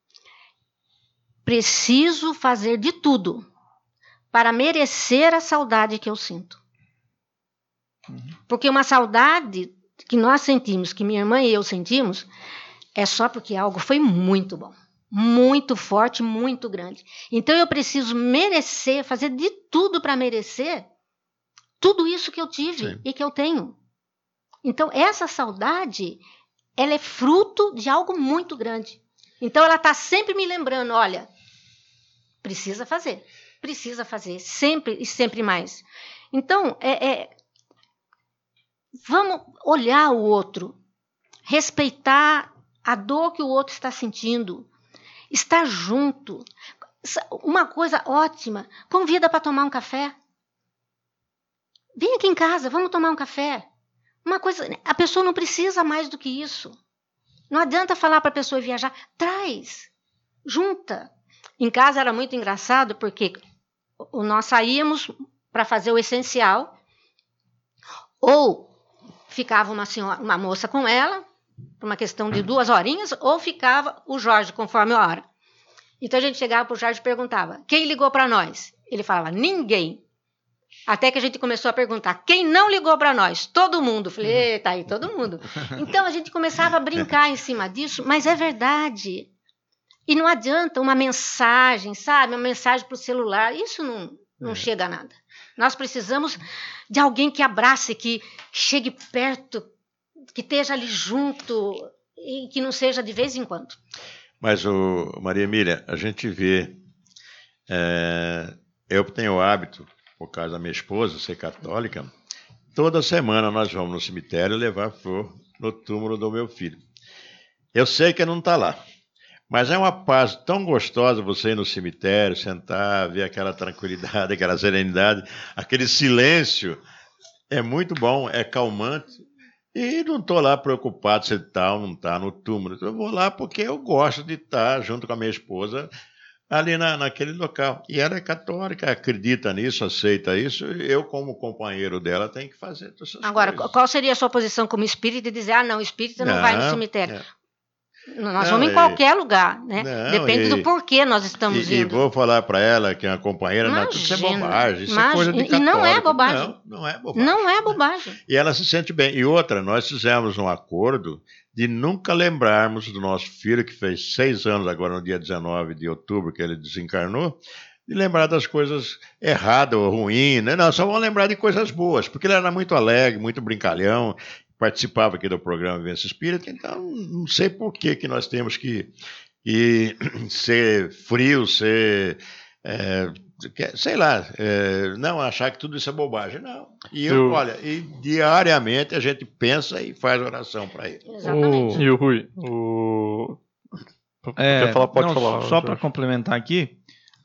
preciso fazer de tudo para merecer a saudade que eu sinto. Porque uma saudade que nós sentimos, que minha irmã e eu sentimos, é só porque algo foi muito bom, muito forte, muito grande. Então eu preciso merecer, fazer de tudo para merecer tudo isso que eu tive Sim. e que eu tenho. Então, essa saudade, ela é fruto de algo muito grande. Então, ela está sempre me lembrando, olha, precisa fazer, precisa fazer, sempre e sempre mais. Então, é, é, vamos olhar o outro, respeitar a dor que o outro está sentindo, estar junto. Uma coisa ótima, convida para tomar um café. Vem aqui em casa, vamos tomar um café. Uma coisa, a pessoa não precisa mais do que isso. Não adianta falar para a pessoa viajar. Traz, junta. Em casa era muito engraçado porque nós saíamos para fazer o essencial, ou ficava uma, senhora, uma moça com ela, por uma questão de duas horinhas, ou ficava o Jorge, conforme a hora. Então a gente chegava para o Jorge e perguntava, quem ligou para nós? Ele falava, ninguém. Até que a gente começou a perguntar, quem não ligou para nós? Todo mundo. Falei, tá aí todo mundo. Então a gente começava a brincar em cima disso, mas é verdade. E não adianta uma mensagem, sabe? Uma mensagem para o celular, isso não, não é. chega a nada. Nós precisamos de alguém que abrace, que chegue perto, que esteja ali junto e que não seja de vez em quando. Mas, o Maria Emília, a gente vê, é, eu tenho o hábito, por causa da minha esposa, ser católica, toda semana nós vamos no cemitério levar flor no túmulo do meu filho. Eu sei que ele não está lá, mas é uma paz tão gostosa você ir no cemitério, sentar, ver aquela tranquilidade, aquela serenidade, aquele silêncio, é muito bom, é calmante. E não estou lá preocupado se está ou não está no túmulo. Eu vou lá porque eu gosto de estar junto com a minha esposa ali na, naquele local. E ela é católica, acredita nisso, aceita isso. Eu, como companheiro dela, tenho que fazer todas essas Agora, coisas. Qual seria a sua posição como espírita de dizer, ah, não, espírita não, não vai no cemitério? É. Nós não, vamos em e, qualquer lugar, né? Não, Depende e, do porquê nós estamos e, indo. E vou falar para ela, que é uma companheira, imagina, não, isso é bobagem, isso imagina, é coisa de católico. E não é bobagem. Não, não é bobagem. Não é bobagem. E ela se sente bem. E outra, nós fizemos um acordo de nunca lembrarmos do nosso filho, que fez seis anos agora, no dia dezenove de outubro, que ele desencarnou, de lembrar das coisas erradas ou ruins, né? Não, só vamos lembrar de coisas boas, porque ele era muito alegre, muito brincalhão, participava aqui do programa Vivência Espírita, então não sei por que, que nós temos que, que ser frio, ser, é, sei lá, é, não achar que tudo isso é bobagem, não. E eu, eu... olha, e diariamente a gente pensa e faz oração para ele. Exatamente. O... E o Rui, o... É, Quer falar, pode não, falar. Só para complementar aqui,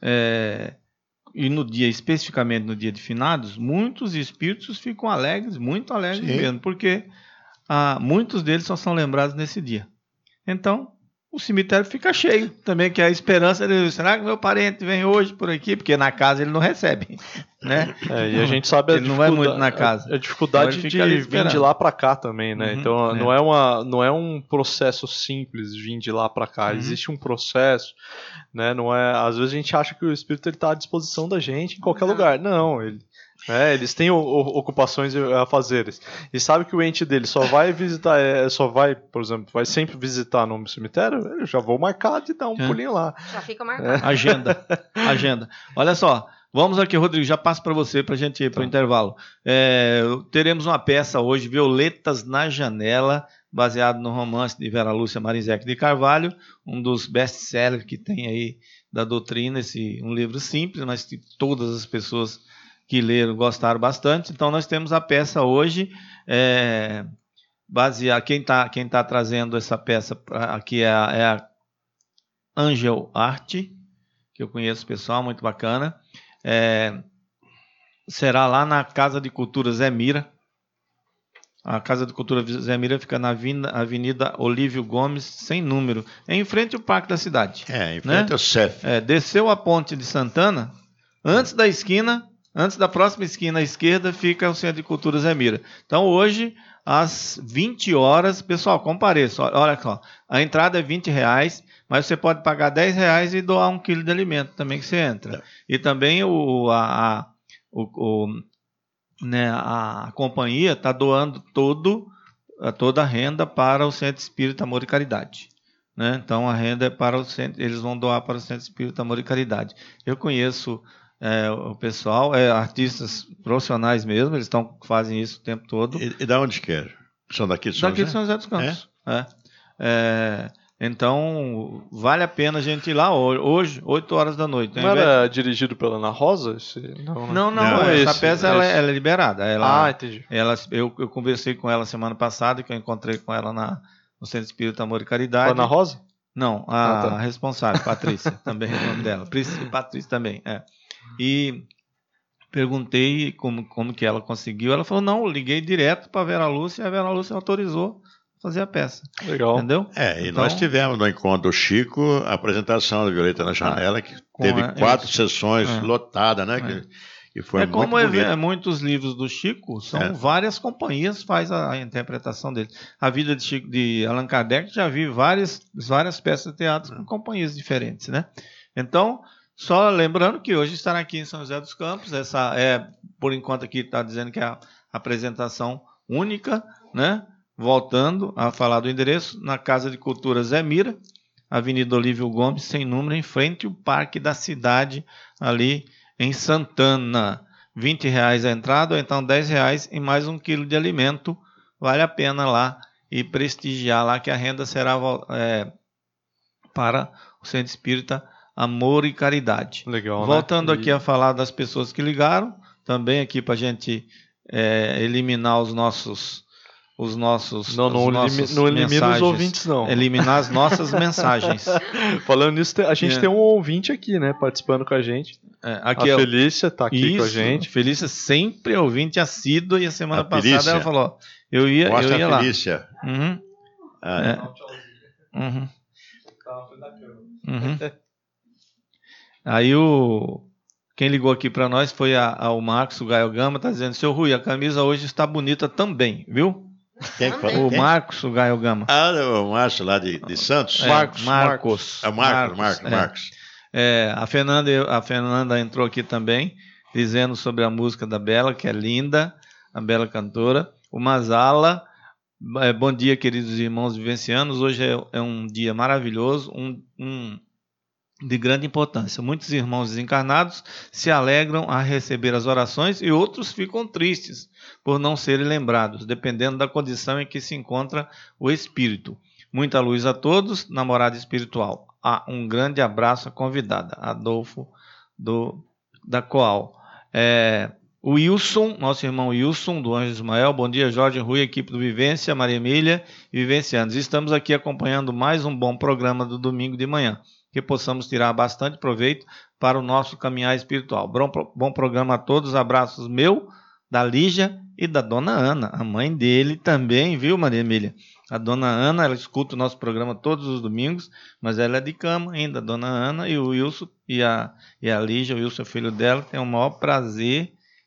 é, e no dia, especificamente no dia de finados, muitos espíritos ficam alegres, muito alegres Sim. mesmo, porque ah, muitos deles só são lembrados nesse dia. Então, o cemitério fica cheio também, que é a esperança de, será que meu parente vem hoje por aqui? Porque na casa ele não recebe, né? É, e a gente sabe a ele não vai muito na casa. A dificuldade então de vir de lá para cá também, né? Uhum, então é. não é uma, não é um processo simples vir de lá para cá. Uhum. Existe um processo, né? Não é, às vezes a gente acha que o espírito está à disposição da gente em qualquer não. lugar. Não, ele É, eles têm o, o, ocupações a fazeres. E sabe que o ente dele só vai visitar, é, só vai, por exemplo, vai sempre visitar no cemitério, eu já vou marcar de dar um é. pulinho lá. Já fica marcado. É. Agenda. Agenda. Olha só, vamos aqui, Rodrigo, já passo para você, para a gente ir para o tá. intervalo. É, teremos uma peça hoje, Violetas na Janela, baseado no romance de Vera Lúcia Marizek de Carvalho, um dos best-sellers que tem aí da doutrina, esse, um livro simples, mas que todas as pessoas que leram gostaram bastante. Então nós temos a peça hoje, é, baseada, quem está quem tá trazendo essa peça aqui é a, é a Angel Art, que eu conheço o pessoal, muito bacana. É, será lá na Casa de Cultura Zé Mira. A Casa de Cultura Zé Mira fica na Avenida Olívio Gomes, sem número, em frente ao Parque da Cidade. É, em frente né? ao C E F. É, desceu a Ponte de Santana, antes da esquina, antes da próxima esquina à esquerda, fica o Centro de Cultura Zé Mira. Então, hoje, às vinte horas, pessoal, compareça. Olha só, a entrada é vinte reais, mas você pode pagar dez reais e doar um quilo de alimento também que você entra. É. E também o, a, a, o, o, né, a companhia está doando todo, toda a renda para o Centro Espírita Amor e Caridade. Né? Então, a renda é para o centro, eles vão doar para o Centro Espírita Amor e Caridade. Eu conheço é, o pessoal, é, artistas profissionais mesmo, eles tão, fazem isso o tempo todo. E, e da onde que é? São daqui de São Daqui José? de São José dos Campos. É? É. É, então, vale a pena a gente ir lá hoje, oito horas da noite. Não era dirigido pela Ana Rosa? Esse... Não, não, não, Não, essa esse, peça esse. Ela, ela é liberada. Ela, ah, entendi. Ela, eu, eu conversei com ela semana passada, que eu encontrei com ela na, no Centro Espírita Amor e Caridade. Ana Rosa? Não, a, ah, tá. a responsável, Patrícia, também é o nome dela. Patrícia, Patrícia também, é. E perguntei como, como que ela conseguiu. Ela falou, não, liguei direto para a Vera Lúcia e a Vera Lúcia autorizou fazer a peça. Legal. Entendeu? É, e então, nós tivemos no encontro do Chico a apresentação da Violeta na Janela, que teve a, quatro isso. sessões é. lotadas, né? É. Que, que foi é muito como bonito. é, muitos livros do Chico, são É. várias companhias faz a, a interpretação dele. A vida de, Chico, de Allan Kardec, já vi várias, várias peças de teatro com companhias diferentes, né? Então, só lembrando que hoje estará aqui em São José dos Campos, essa é, por enquanto aqui está dizendo que é a apresentação única, né? Voltando a falar do endereço, na Casa de Cultura Zé Mira, Avenida Olívio Gomes, sem número, em frente ao Parque da Cidade, ali em Santana. vinte reais a entrada, ou então dez reais e mais um quilo de alimento. Vale a pena lá e prestigiar lá, que a renda será é, para o Centro Espírita Amor e Caridade. Legal, Voltando né? aqui a falar das pessoas que ligaram, também aqui para a gente é, eliminar os nossos... Os nossos, não, não, os nossos não elimina mensagens, os ouvintes, não. Eliminar as nossas mensagens. Falando nisso, a gente é. tem um ouvinte aqui, né? Participando com a gente. É, aqui a é Felícia está aqui isso, com a gente. Felícia sempre ouvinte assídua, e a semana a passada Felícia. ela falou: eu ia, Mostra eu ia a lá. Felícia. Uhum. Ah, é. Uhum. Uhum. Aí o. Quem ligou aqui para nós foi a, a, o Marcos, o Gaio Gama, tá dizendo: seu Rui, a camisa hoje está bonita também, viu? Quem que falou? O Quem? Marcos, o Gaio Gama. Ah, o Márcio lá de, de Santos? É, Marcos, Marcos. Ah, Marcos, Marcos, é. Marcos. É, a, Fernanda, a Fernanda entrou aqui também, dizendo sobre a música da Bela, que é linda, a Bela cantora. O Mazala, é, bom dia, queridos irmãos vivencianos. Hoje é, é um dia maravilhoso, um, um de grande importância. Muitos irmãos desencarnados se alegram a receber as orações e outros ficam tristes por não serem lembrados, dependendo da condição em que se encontra o espírito. Muita luz a todos, namorada espiritual. Ah, um grande abraço à convidada, Adolfo do, da Coal. É, o Wilson, nosso irmão Wilson, do Anjo Ismael. Bom dia, Jorge Rui, equipe do Vivência, Maria Emília e Vivencianos. Estamos aqui acompanhando mais um bom programa do domingo de manhã, que possamos tirar bastante proveito para o nosso caminhar espiritual. Bom, bom programa a todos, abraços meu, da Lígia e da Dona Ana, a mãe dele também, viu, Maria Emília? A Dona Ana, ela escuta o nosso programa todos os domingos, mas ela é de cama ainda, a Dona Ana, e o Wilson e a, e a Lígia, o Wilson é filho dela, tem o maior prazer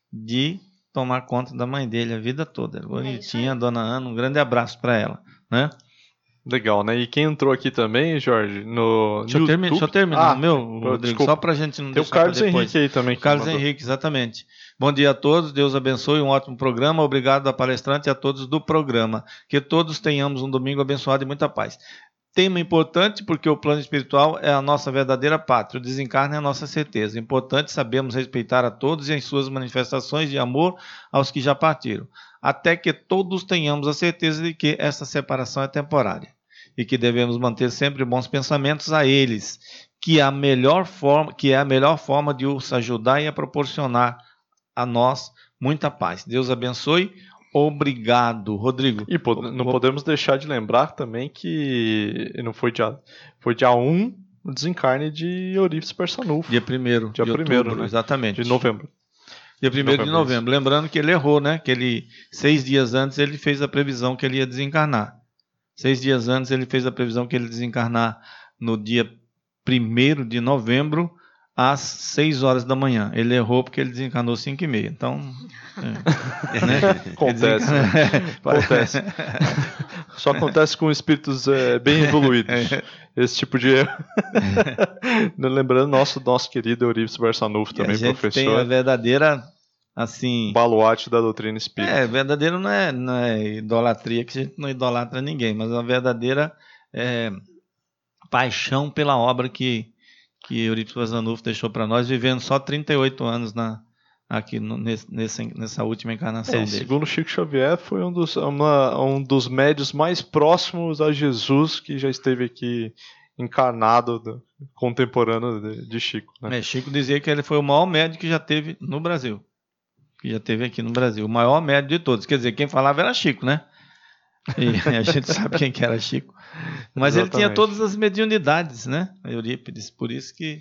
de tomar conta da mãe dele a vida toda. Bonitinha, a Dona Ana, um grande abraço para ela, né? Legal, né? E quem entrou aqui também, Jorge, no Deixa, eu, termi deixa eu terminar o ah, meu, Rodrigo, desculpa. Só para a gente não Tem deixar o Carlos depois. Henrique aí também. O Carlos Henrique, exatamente. Bom dia a todos, Deus abençoe, um ótimo programa, obrigado à palestrante e a todos do programa. Que todos tenhamos um domingo abençoado e muita paz. Tema importante, porque o plano espiritual é a nossa verdadeira pátria, o desencarne é a nossa certeza. Importante sabermos respeitar a todos e as suas manifestações de amor aos que já partiram, até que todos tenhamos a certeza de que essa separação é temporária e que devemos manter sempre bons pensamentos a eles, que, a melhor forma, que é a melhor forma de os ajudar e a proporcionar a nós muita paz. Deus abençoe. Obrigado, Rodrigo. E po não podemos deixar de lembrar também que não foi dia, foi dia um o desencarne de Eurípides Barçanufo. Dia primeiro. Dia primeiro, né? Exatamente. De novembro. Dia primeiro de novembro. Lembrando que ele errou, né? Que ele, seis dias antes, ele fez a previsão que ele ia desencarnar. Seis dias antes, ele fez a previsão que ele ia desencarnar no dia primeiro de novembro, às seis horas da manhã. Ele errou porque ele desencarnou às cinco e meia. Então, é, né? Acontece. Né? Acontece. Só acontece com espíritos é, bem evoluídos. Esse tipo de erro. Lembrando nosso, nosso querido Eurípides Barçanufo também, a gente professor. Tem a verdadeira, assim... baluarte da doutrina espírita. É, verdadeiro não é, não é idolatria, que a gente não idolatra ninguém, mas a verdadeira é, paixão pela obra que que Eurípides Bazanufo deixou para nós, vivendo só trinta e oito anos na, aqui no, nesse, nessa, nessa última encarnação é, dele. Segundo Chico Xavier, foi um dos, uma, um dos médios mais próximos a Jesus que já esteve aqui encarnado, do, contemporâneo de, de Chico. Né? É, Chico dizia que ele foi o maior médium que já teve no Brasil. Que já teve aqui no Brasil. O maior médium de todos. Quer dizer, quem falava era Chico, né? E a gente sabe quem que era Chico. Mas Exatamente. Ele tinha todas as mediunidades, né? Eurípides. Por isso que...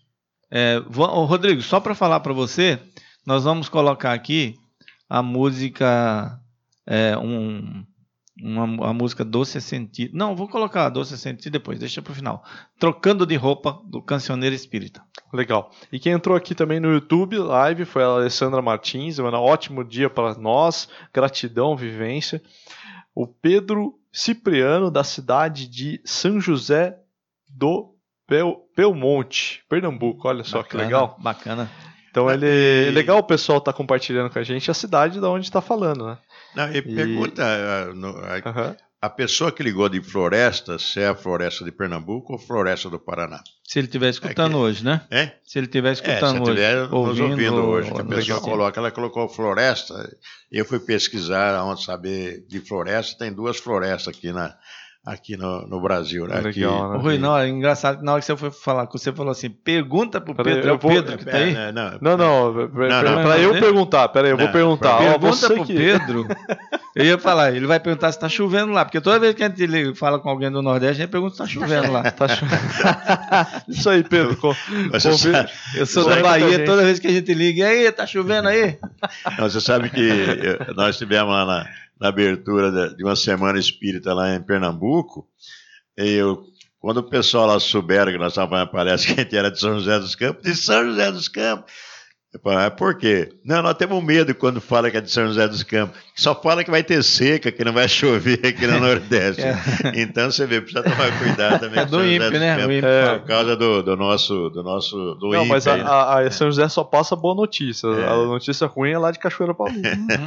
É, vou, Rodrigo, só para falar para você, nós vamos colocar aqui a música... É, um, uma, a música Doce Sentir. Não, vou colocar a Doce Sentir depois, deixa para o final. Trocando de Roupa, do Cancioneiro Espírita. Legal. E quem entrou aqui também no YouTube Live foi a Alessandra Martins. Um ótimo dia para nós. Gratidão, vivência. O Pedro Cipriano, da cidade de São José do Pel- Belmonte, Pernambuco. Olha só bacana, que legal. Bacana. Então ele, e... é legal o pessoal estar tá compartilhando com a gente a cidade de onde está falando, né? Não, e, e... pergunta a, no, a, uhum. a pessoa que ligou de Floresta, se é a Floresta de Pernambuco ou Floresta do Paraná. Se ele estiver escutando é que... hoje, né? É? Se ele estiver escutando é, se hoje. Nos ouvindo, ouvindo hoje. Que a pessoa legal. coloca, ela colocou Floresta. Eu fui pesquisar onde saber de Floresta. Tem duas florestas aqui, na, aqui no, no Brasil. Né? Legal, aqui, né? Rui, não, é engraçado que na hora que você foi falar, você falou assim, pergunta pro Pedro, pera, é o vou, Pedro que tá aí? É, não, não, não, não, para eu perguntar, peraí, eu não, vou perguntar. Pergunta ó, você pro que... Pedro, eu ia falar, ele vai perguntar se tá chovendo lá, porque toda vez que a gente fala com alguém do Nordeste, a gente pergunta se tá chovendo lá. Tá chovendo. Isso aí, Pedro. Com, você sabe, eu sou da Bahia, toda vez que a gente liga, e aí, tá chovendo aí? Não, você sabe que eu, nós tivemos lá na, na abertura de, de uma semana espírita lá em Pernambuco. Eu, quando o pessoal lá souberam que nós estávamos falando, parece que a gente era de São José dos Campos, de São José dos Campos. Eu falei, mas por quê? Não, nós temos medo quando fala que é de São José dos Campos. Só fala que vai ter seca, que não vai chover aqui no Nordeste. É. Então você vê, precisa tomar cuidado também. É do ímpio, né? Campos, é. Por causa do, do nosso, do nosso, do Não, ímpio. mas a, né? a, a São José só passa boa notícia. É. A notícia ruim é lá de Cachoeira Paulista.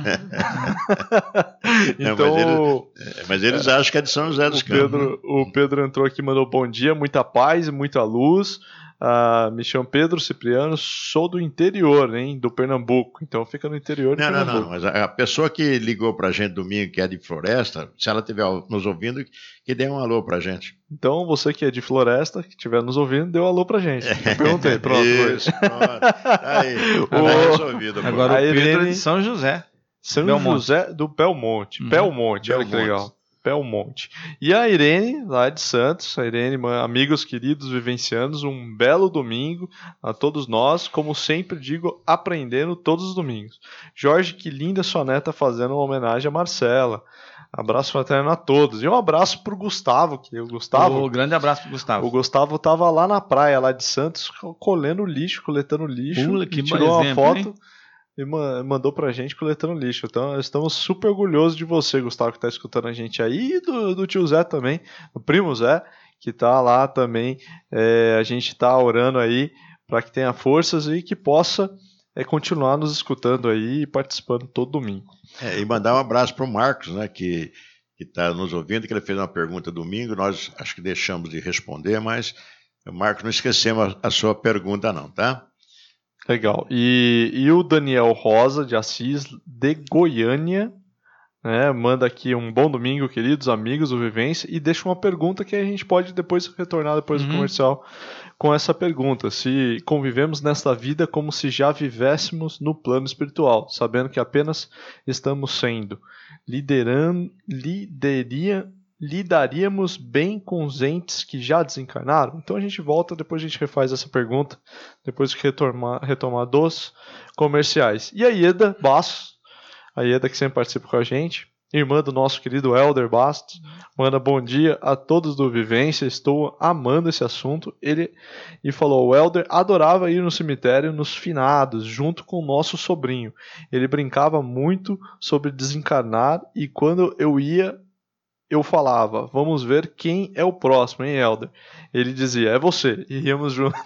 Então, não, mas eles, mas eles é, acham que é de São José dos o Campos. Pedro, o Pedro entrou aqui e mandou bom dia, muita paz, muita luz. Uh, me chamo Pedro Cipriano, sou do interior, hein, do Pernambuco, então fica no interior de não, Pernambuco. Não, não, mas a pessoa que ligou pra gente domingo, que é de Floresta, se ela estiver nos ouvindo, que dê um alô pra gente. Então, você que é de Floresta, que estiver nos ouvindo, dê um alô pra gente. Eu perguntei, pronto. Isso, pronto. Aí, o... resolvido. Agora o Pedro Irene... é de São José. São Belmonte. José do Belmonte. Uhum. Belmonte, olha que legal. Belmonte. E a Irene, lá de Santos, a Irene, amigos queridos vivencianos, um belo domingo a todos nós, como sempre digo, aprendendo todos os domingos. Jorge, que linda sua neta fazendo uma homenagem a Marcela. Abraço fraterno a todos. E um abraço pro Gustavo, que o Gustavo... Um grande abraço pro Gustavo. O Gustavo tava lá na praia, lá de Santos, colhendo lixo, coletando lixo. Pula, que tirou exemplo, uma foto... Hein? E mandou pra gente coletando lixo. Então, estamos super orgulhosos de você, Gustavo, que tá escutando a gente aí, e do, do tio Zé também, do primo Zé, que tá lá também. É, a gente tá orando aí para que tenha forças e que possa é, continuar nos escutando aí e participando todo domingo. É, e mandar um abraço pro Marcos, né, que que tá nos ouvindo, que ele fez uma pergunta domingo, nós acho que deixamos de responder, mas, Marcos, não esquecemos a, a sua pergunta não, tá? Legal. E, e o Daniel Rosa, de Assis, de Goiânia, né, manda aqui um bom domingo, queridos amigos do Vivência, e deixa uma pergunta que a gente pode depois retornar depois uhum. do comercial com essa pergunta. Se convivemos nesta vida como se já vivêssemos no plano espiritual, sabendo que apenas estamos sendo liderando, lideria, lidaríamos bem com os entes que já desencarnaram? Então a gente volta, depois a gente refaz essa pergunta, depois que retomar, retomar dos comerciais. E a Ieda Bastos, a Ieda que sempre participa com a gente, irmã do nosso querido Helder Bastos, manda bom dia a todos do Vivência, estou amando esse assunto. Ele e falou, o Helder adorava ir no cemitério nos finados, junto com o nosso sobrinho. Ele brincava muito sobre desencarnar e quando eu ia, eu falava, vamos ver quem é o próximo, hein, Helder? Ele dizia, é você, e íamos juntos.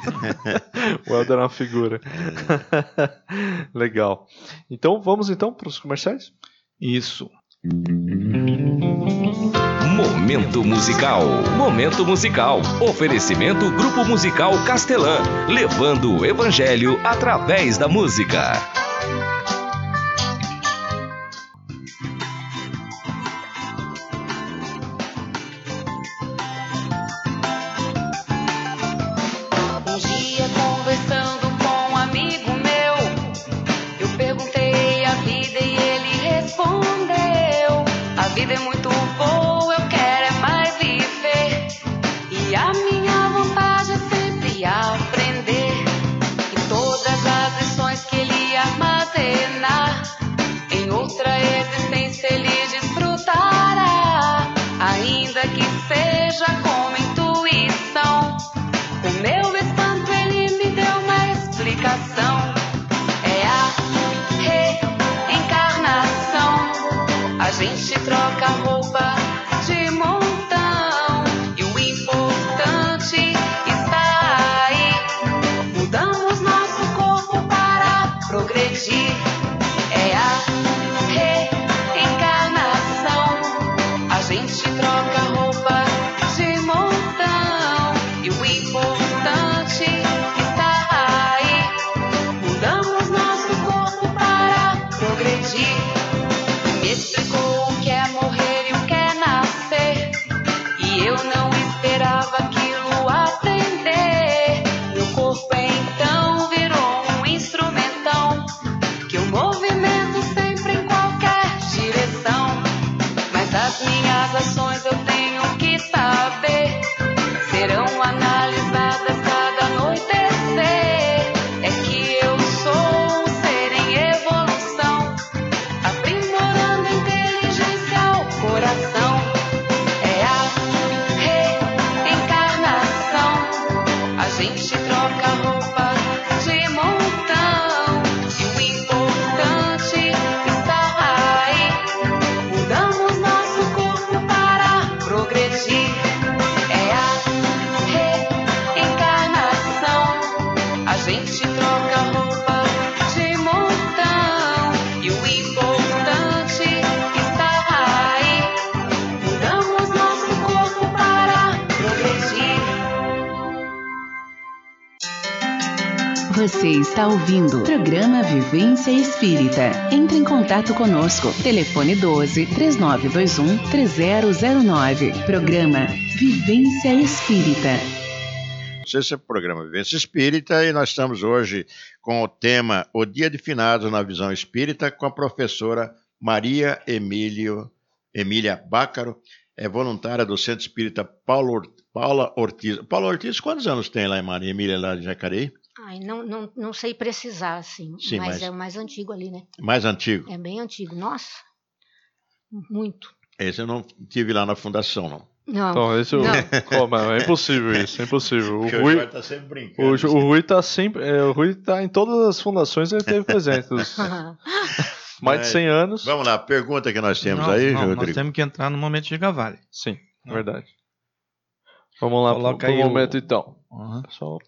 O Helder é uma figura. Legal. Então, vamos então para os comerciais? Isso. Momento Momento Musical. Momento Musical. Oferecimento Grupo Musical Castelã, levando o Evangelho através da música. Um dia, conversando com um amigo meu, eu perguntei a vida e ele respondeu: a vida é muito boa, eu quero é mais viver. E a minha vontade é sempre aprender. E todas as lições que ele armazenar, em outra existência ele desfrutará. Ainda que seja como intuição, o meu espanto ele me deu uma explicação. É a reencarnação. A gente troca roupa de montão e o importante está aí. Mudamos nosso corpo para progredir. É a reencarnação. A gente troca roupa de montão e o importante está aí. Mudamos nosso corpo para progredir. Me explicou o que é morrer e o que é nascer, e eu não esperava aquilo aprender. Meu corpo então virou um instrumentão que eu movimento sempre em qualquer direção. Mas as minhas ações eu tenho que saber, serão analisadas cada anoitecer. É que eu sou um ser em evolução, aprimorando a inteligência ao coração. É a reencarnação. A gente troca roupa de montão e o importante está aí. Mudamos nosso corpo para progredir. É a reencarnação. A gente troca roupa de montão e o importante está aí. Mudamos nosso corpo para progredir. Você está ouvindo o programa Vivência Espírita. Entre em contato conosco. Telefone doze, três nove dois um, três zero zero nove. Programa Vivência Espírita. Esse é o programa Vivência Espírita e nós estamos hoje com o tema O Dia de Finados na Visão Espírita com a professora Maria Emílio, Emília Bácaro, é voluntária do Centro Espírita Paulo, Or- Paula Ortiz. Paula Ortiz, quantos anos tem lá em Maria Emília, lá de Jacareí? Ai, não, não, não sei precisar, assim, Sim, mas, mas- é o mais antigo ali, né? Mais antigo. É bem antigo. Nossa, muito. Esse eu não tive lá na fundação, não. Não, Então, esse eu... não. Como, é impossível isso, é impossível. O Porque Rui, Jorge tá sempre brincando. o, Ju- o Rui tá sempre. É, o Rui tá em todas as fundações, ele esteve presente. Os mais de cem anos. Vamos lá, pergunta que nós temos Não, aí, não, Rodrigo. Nós temos que entrar no momento de Gigavale. Sim, Não. verdade. Vamos lá Coloca pro, pro aí o- momento então. Uhum. Pessoal,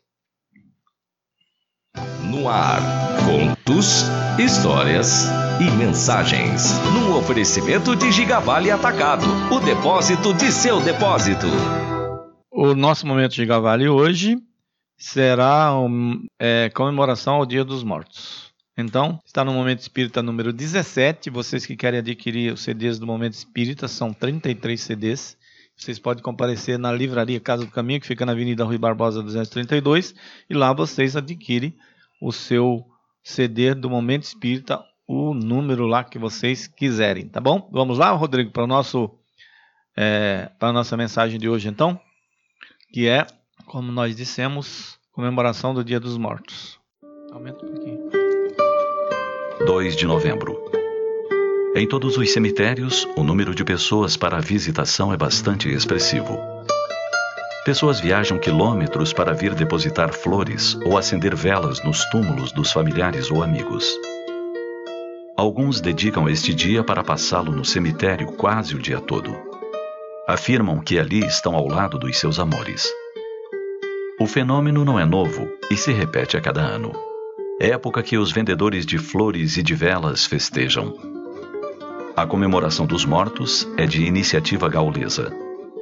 No ar, contos, histórias e mensagens. Num oferecimento de Gigavale Atacado, o depósito de seu depósito. O nosso momento de Gigavale hoje será um, é, comemoração ao Dia dos Mortos. Então, está no Momento Espírita número dezessete. Vocês que querem adquirir os C Ds do Momento Espírita, são trinta e três C Ds. Vocês podem comparecer na livraria Casa do Caminho, que fica na Avenida Rui Barbosa duzentos e trinta e dois, e lá vocês adquirem o seu C D do Momento Espírita, o número lá que vocês quiserem, tá bom? Vamos lá, Rodrigo, para o nosso é, para a nossa mensagem de hoje, então, que é, como nós dissemos, comemoração do Dia dos Mortos. Aumenta um pouquinho. dois de novembro. Em todos os cemitérios, o número de pessoas para a visitação é bastante expressivo. Pessoas viajam quilômetros para vir depositar flores ou acender velas nos túmulos dos familiares ou amigos. Alguns dedicam este dia para passá-lo no cemitério quase o dia todo. Afirmam que ali estão ao lado dos seus amores. O fenômeno não é novo e se repete a cada ano. Época que os vendedores de flores e de velas festejam. A comemoração dos mortos é de iniciativa gaulesa.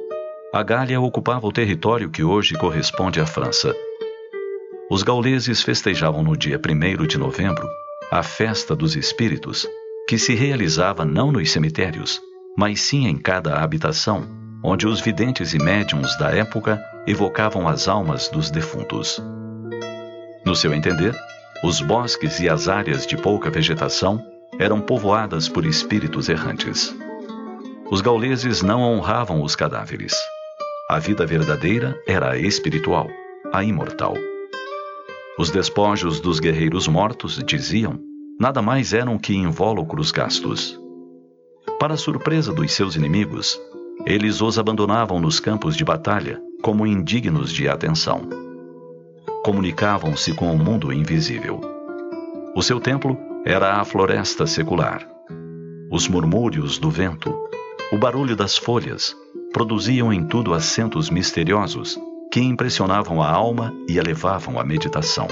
A Gália ocupava o território que hoje corresponde à França. Os gauleses festejavam no dia primeiro de novembro a festa dos espíritos, que se realizava não nos cemitérios, mas sim em cada habitação, onde os videntes e médiuns da época evocavam as almas dos defuntos. No seu entender, os bosques e as áreas de pouca vegetação eram povoadas por espíritos errantes. Os gauleses não honravam os cadáveres. A vida verdadeira era a espiritual, a imortal. Os despojos dos guerreiros mortos, diziam, nada mais eram que invólucros gastos. Para a surpresa dos seus inimigos, eles os abandonavam nos campos de batalha como indignos de atenção. Comunicavam-se com o mundo invisível. O seu templo era a floresta secular. Os murmúrios do vento, o barulho das folhas, produziam em tudo acentos misteriosos que impressionavam a alma e elevavam a meditação.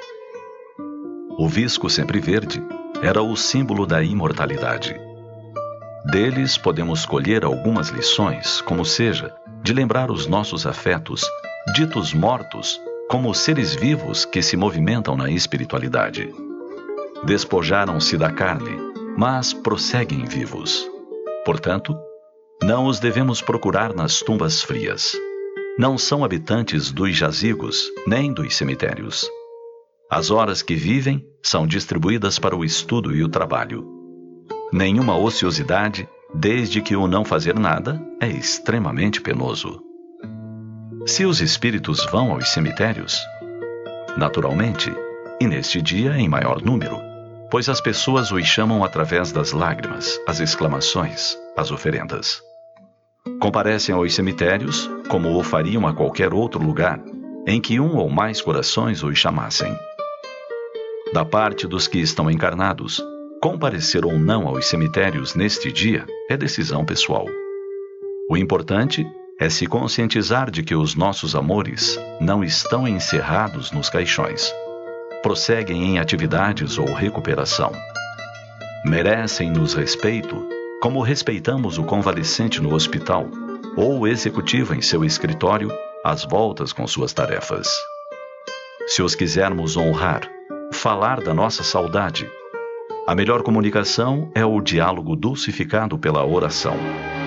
O visco sempre verde era o símbolo da imortalidade. Deles podemos colher algumas lições, como seja, de lembrar os nossos afetos, ditos mortos, como seres vivos que se movimentam na espiritualidade. Despojaram-se da carne, mas prosseguem vivos. Portanto, não os devemos procurar nas tumbas frias. Não são habitantes dos jazigos, nem dos cemitérios. As horas que vivem são distribuídas para o estudo e o trabalho. Nenhuma ociosidade, desde que o não fazer nada, é extremamente penoso. Se os espíritos vão aos cemitérios, naturalmente, e neste dia em maior número, pois as pessoas os chamam através das lágrimas, as exclamações, as oferendas. Comparecem aos cemitérios como o fariam a qualquer outro lugar em que um ou mais corações os chamassem. Da parte dos que estão encarnados, comparecer ou não aos cemitérios neste dia é decisão pessoal. O importante é se conscientizar de que os nossos amores não estão encerrados nos caixões. Prosseguem em atividades ou recuperação. Merecem-nos respeito, como respeitamos o convalescente no hospital ou o executivo em seu escritório às voltas com suas tarefas. Se os quisermos honrar, falar da nossa saudade, a melhor comunicação é o diálogo dulcificado pela oração.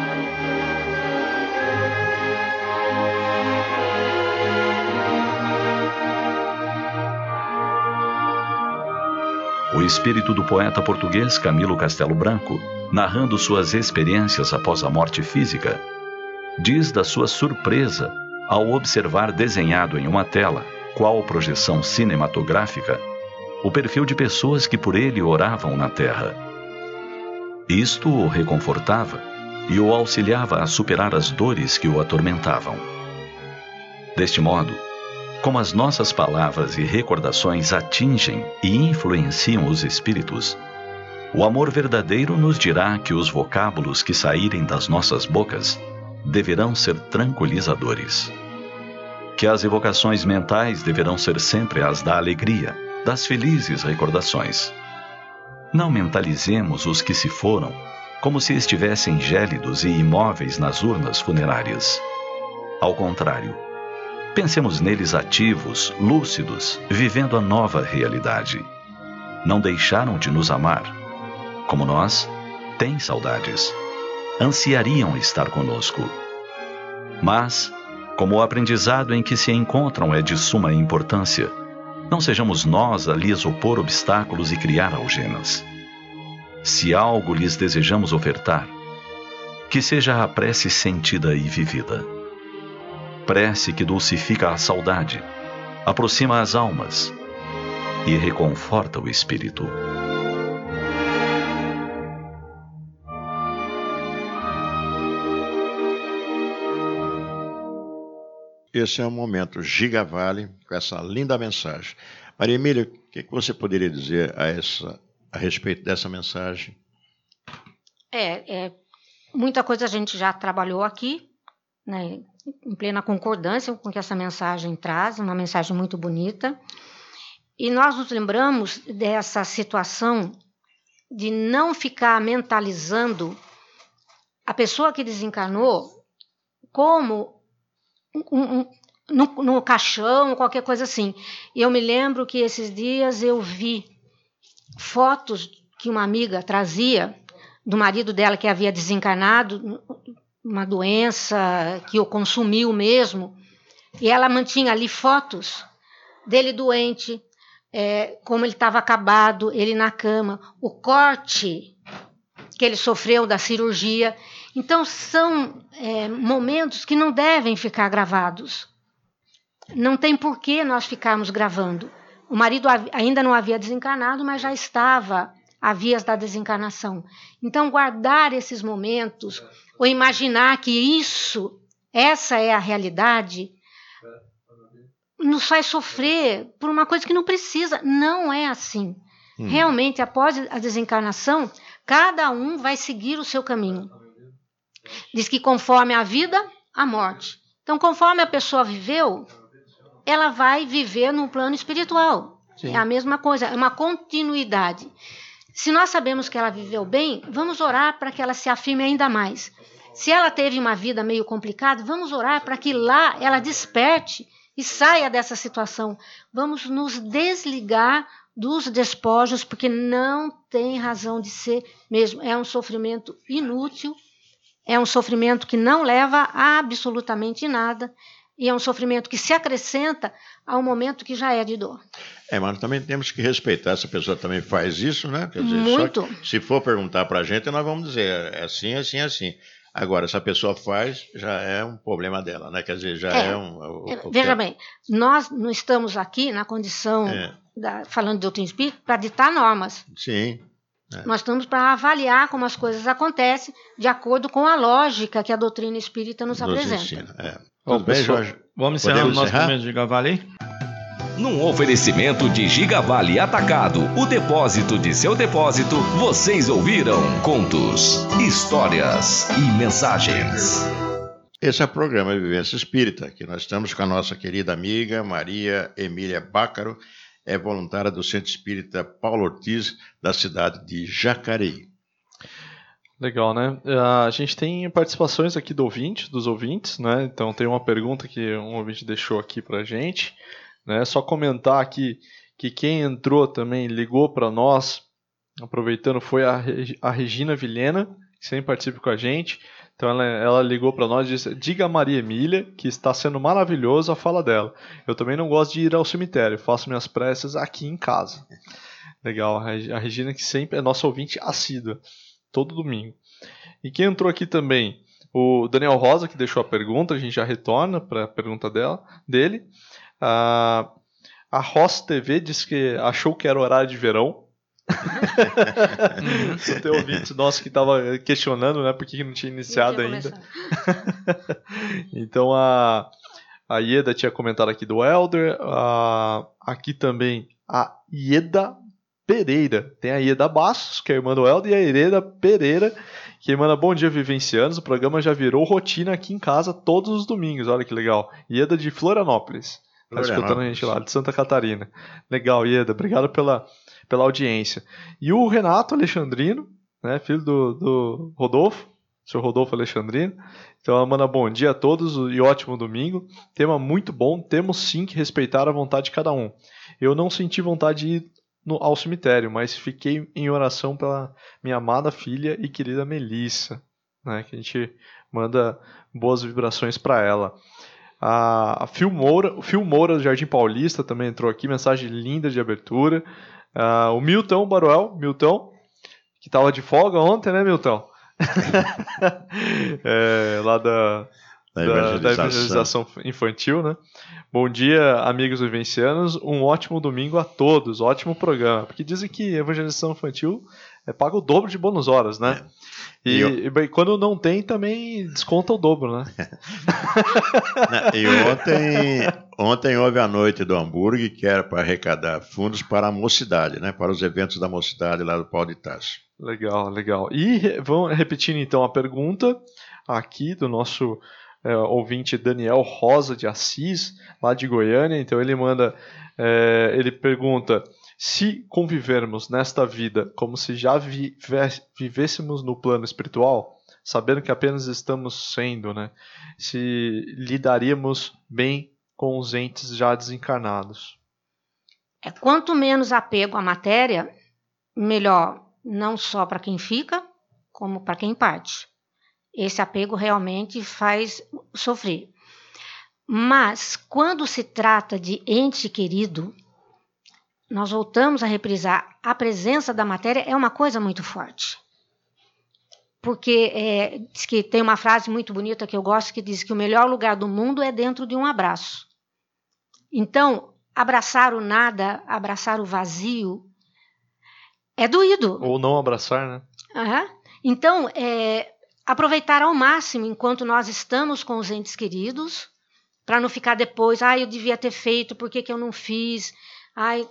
O espírito do poeta português Camilo Castelo Branco, narrando suas experiências após a morte física, diz da sua surpresa ao observar desenhado em uma tela, qual projeção cinematográfica, o perfil de pessoas que por ele oravam na terra. Isto o reconfortava e o auxiliava a superar as dores que o atormentavam. Deste modo, como as nossas palavras e recordações atingem e influenciam os espíritos, o amor verdadeiro nos dirá que os vocábulos que saírem das nossas bocas deverão ser tranquilizadores. Que as evocações mentais deverão ser sempre as da alegria, das felizes recordações. Não mentalizemos os que se foram como se estivessem gélidos e imóveis nas urnas funerárias. Ao contrário, pensemos neles ativos, lúcidos, vivendo a nova realidade. Não deixaram de nos amar. Como nós, têm saudades. Ansiariam estar conosco. Mas, como o aprendizado em que se encontram é de suma importância, não sejamos nós a lhes opor obstáculos e criar algemas. Se algo lhes desejamos ofertar, que seja a prece sentida e vivida. Prece que dulcifica a saudade, aproxima as almas e reconforta o espírito. Esse é um momento Gigavale com essa linda mensagem. Maria Emília, o que você poderia dizer a, essa, a respeito dessa mensagem? É, é, muita coisa a gente já trabalhou aqui, né, em plena concordância com o que essa mensagem traz, uma mensagem muito bonita. E nós nos lembramos dessa situação de não ficar mentalizando a pessoa que desencarnou como um, um, no, no caixão, qualquer coisa assim. E eu me lembro que esses dias eu vi fotos que uma amiga trazia do marido dela que havia desencarnado, uma doença que o consumiu mesmo, e ela mantinha ali fotos dele doente, é, como ele estava acabado, ele na cama, o corte que ele sofreu da cirurgia. Então, são é, momentos que não devem ficar gravados. Não tem por que nós ficarmos gravando. O marido ainda não havia desencarnado, mas já estava a vias da desencarnação. Então, guardar esses momentos, ou imaginar que isso, essa é a realidade, nos faz sofrer por uma coisa que não precisa. Não é assim. Hum. Realmente, após a desencarnação, cada um vai seguir o seu caminho. Diz que conforme a vida, a morte. Então, conforme a pessoa viveu, ela vai viver no plano espiritual. Sim. É a mesma coisa, é uma continuidade. Se nós sabemos que ela viveu bem, vamos orar para que ela se afirme ainda mais. Se ela teve uma vida meio complicada, vamos orar para que lá ela desperte e saia dessa situação. Vamos nos desligar dos despojos, porque não tem razão de ser mesmo. É um sofrimento inútil, é um sofrimento que não leva a absolutamente nada, e é um sofrimento que se acrescenta ao momento que já é de dor. É, mas também temos que respeitar se a pessoa também faz isso, né? Quer dizer, muito. Só que, se for perguntar para a gente, nós vamos dizer é assim, assim, assim. Agora, se a pessoa faz, já é um problema dela, né? Quer dizer, já é, é um... O, o veja que... bem, nós não estamos aqui na condição, é. da, falando de doutrina espírita, para ditar normas. Sim. É. Nós estamos para avaliar como as coisas acontecem de acordo com a lógica que a doutrina espírita nos, nos apresenta. Ensina, é. Bom, bem, Jorge? Vamos encerrar o nosso momento de Gigavale? Num oferecimento de Gigavale Atacado, o depósito de seu depósito, vocês ouviram contos, histórias e mensagens. Esse é o programa Vivência Espírita, que nós estamos com a nossa querida amiga Maria Emília Bácaro, é voluntária do Centro Espírita Paulo Ortiz, da cidade de Jacareí. Legal, né? A gente tem participações aqui do ouvinte, dos ouvintes, né? Então tem uma pergunta que um ouvinte deixou aqui pra gente, né? Só comentar aqui que quem entrou também, ligou para nós, aproveitando, foi a, a Regina Vilhena, que sempre participa com a gente. Então ela, ela ligou para nós e disse: diga a Maria Emília que está sendo maravilhoso a fala dela. Eu também não gosto de ir ao cemitério, faço minhas preces aqui em casa. Legal, a Regina que sempre é nossa ouvinte assídua, todo domingo. E quem entrou aqui também, o Daniel Rosa, que deixou a pergunta, a gente já retorna para a pergunta dela, dele. A, a Ross T V disse que achou que era horário de verão. Uhum. Tem ouvinte nosso que estava questionando, né, por que não tinha iniciado não tinha ainda. Então a, a Ieda tinha comentado aqui do Elder, a, aqui também a Ieda Pereira, tem a Ieda Bastos, que é a irmã do Elder, e a Ieda Pereira, que manda bom dia vivencianos, o programa já virou rotina aqui em casa todos os domingos, olha que legal. Ieda de Florianópolis, está escutando a gente lá, de Santa Catarina. Legal, Ieda, obrigado pela pela audiência. E o Renato Alexandrino, né, filho do, do Rodolfo, seu Rodolfo Alexandrino. Então ela manda bom dia a todos e ótimo domingo. Tema muito bom, temos sim que respeitar a vontade de cada um. Eu não senti vontade de ir no, ao cemitério, mas fiquei em oração pela minha amada filha e querida Melissa, né, que a gente manda boas vibrações para ela. A, a Phil Moura, o Phil Moura do Jardim Paulista também entrou aqui, mensagem linda de abertura. Uh, o Milton Baruel, Milton, que estava de folga ontem, né, Milton? é, lá da, da, evangelização. da evangelização infantil, né? Bom dia, amigos vivencianos, um ótimo domingo a todos, ótimo programa, porque dizem que evangelização infantil é, paga o dobro de bônus horas, né? É. E, e, eu... e quando não tem, também desconta o dobro, né? E ontem, ontem houve a noite do hambúrguer, que era para arrecadar fundos para a mocidade, né? Para os eventos da mocidade lá do Paulo de Tarso. Legal, legal. E vamos repetindo então a pergunta aqui do nosso é, ouvinte Daniel Rosa de Assis, lá de Goiânia. Então ele manda, é, ele pergunta: se convivermos nesta vida como se já vi, vivêssemos no plano espiritual, sabendo que apenas estamos sendo, né? Se lidaríamos bem com os entes já desencarnados. É, quanto menos apego à matéria, melhor, não só para quem fica, como para quem parte. Esse apego realmente faz sofrer. Mas, quando se trata de ente querido, nós voltamos a reprisar, a presença da matéria é uma coisa muito forte. Porque é, diz que tem uma frase muito bonita que eu gosto, que diz que o melhor lugar do mundo é dentro de um abraço. Então, abraçar o nada, abraçar o vazio, é doído. Ou não abraçar, né? Uhum. Então, é, aproveitar ao máximo enquanto nós estamos com os entes queridos, para não ficar depois, ah, eu devia ter feito, por que que eu não fiz? Ai,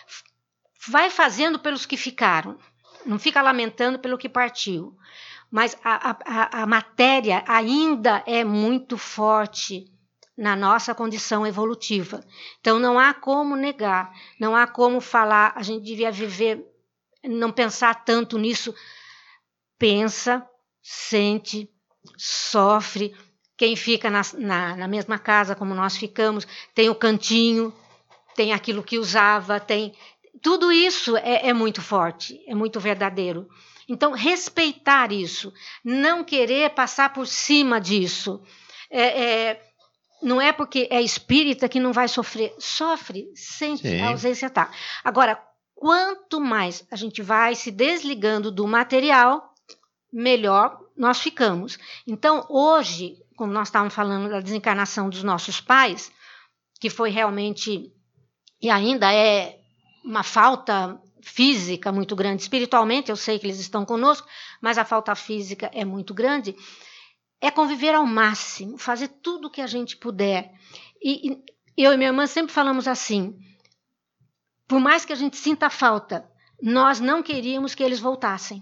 vai fazendo pelos que ficaram, não fica lamentando pelo que partiu. Mas a, a, a matéria ainda é muito forte na nossa condição evolutiva. Então não há como negar, não há como falar, a gente devia viver, não pensar tanto nisso. Pensa, sente, sofre. Quem fica na, na, na mesma casa como nós ficamos, tem o cantinho, tem aquilo que usava, tem... Tudo isso é, é muito forte, é muito verdadeiro. Então, respeitar isso, não querer passar por cima disso. É, é, não é porque é espírita que não vai sofrer. Sofre, sente, Sim. a ausência está. Agora, quanto mais a gente vai se desligando do material, melhor nós ficamos. Então, hoje, como nós estávamos falando da desencarnação dos nossos pais, que foi realmente, e ainda é uma falta física muito grande, espiritualmente eu sei que eles estão conosco, mas a falta física é muito grande, é conviver ao máximo, fazer tudo o que a gente puder. E, e eu e minha irmã sempre falamos assim, por mais que a gente sinta falta, nós não queríamos que eles voltassem.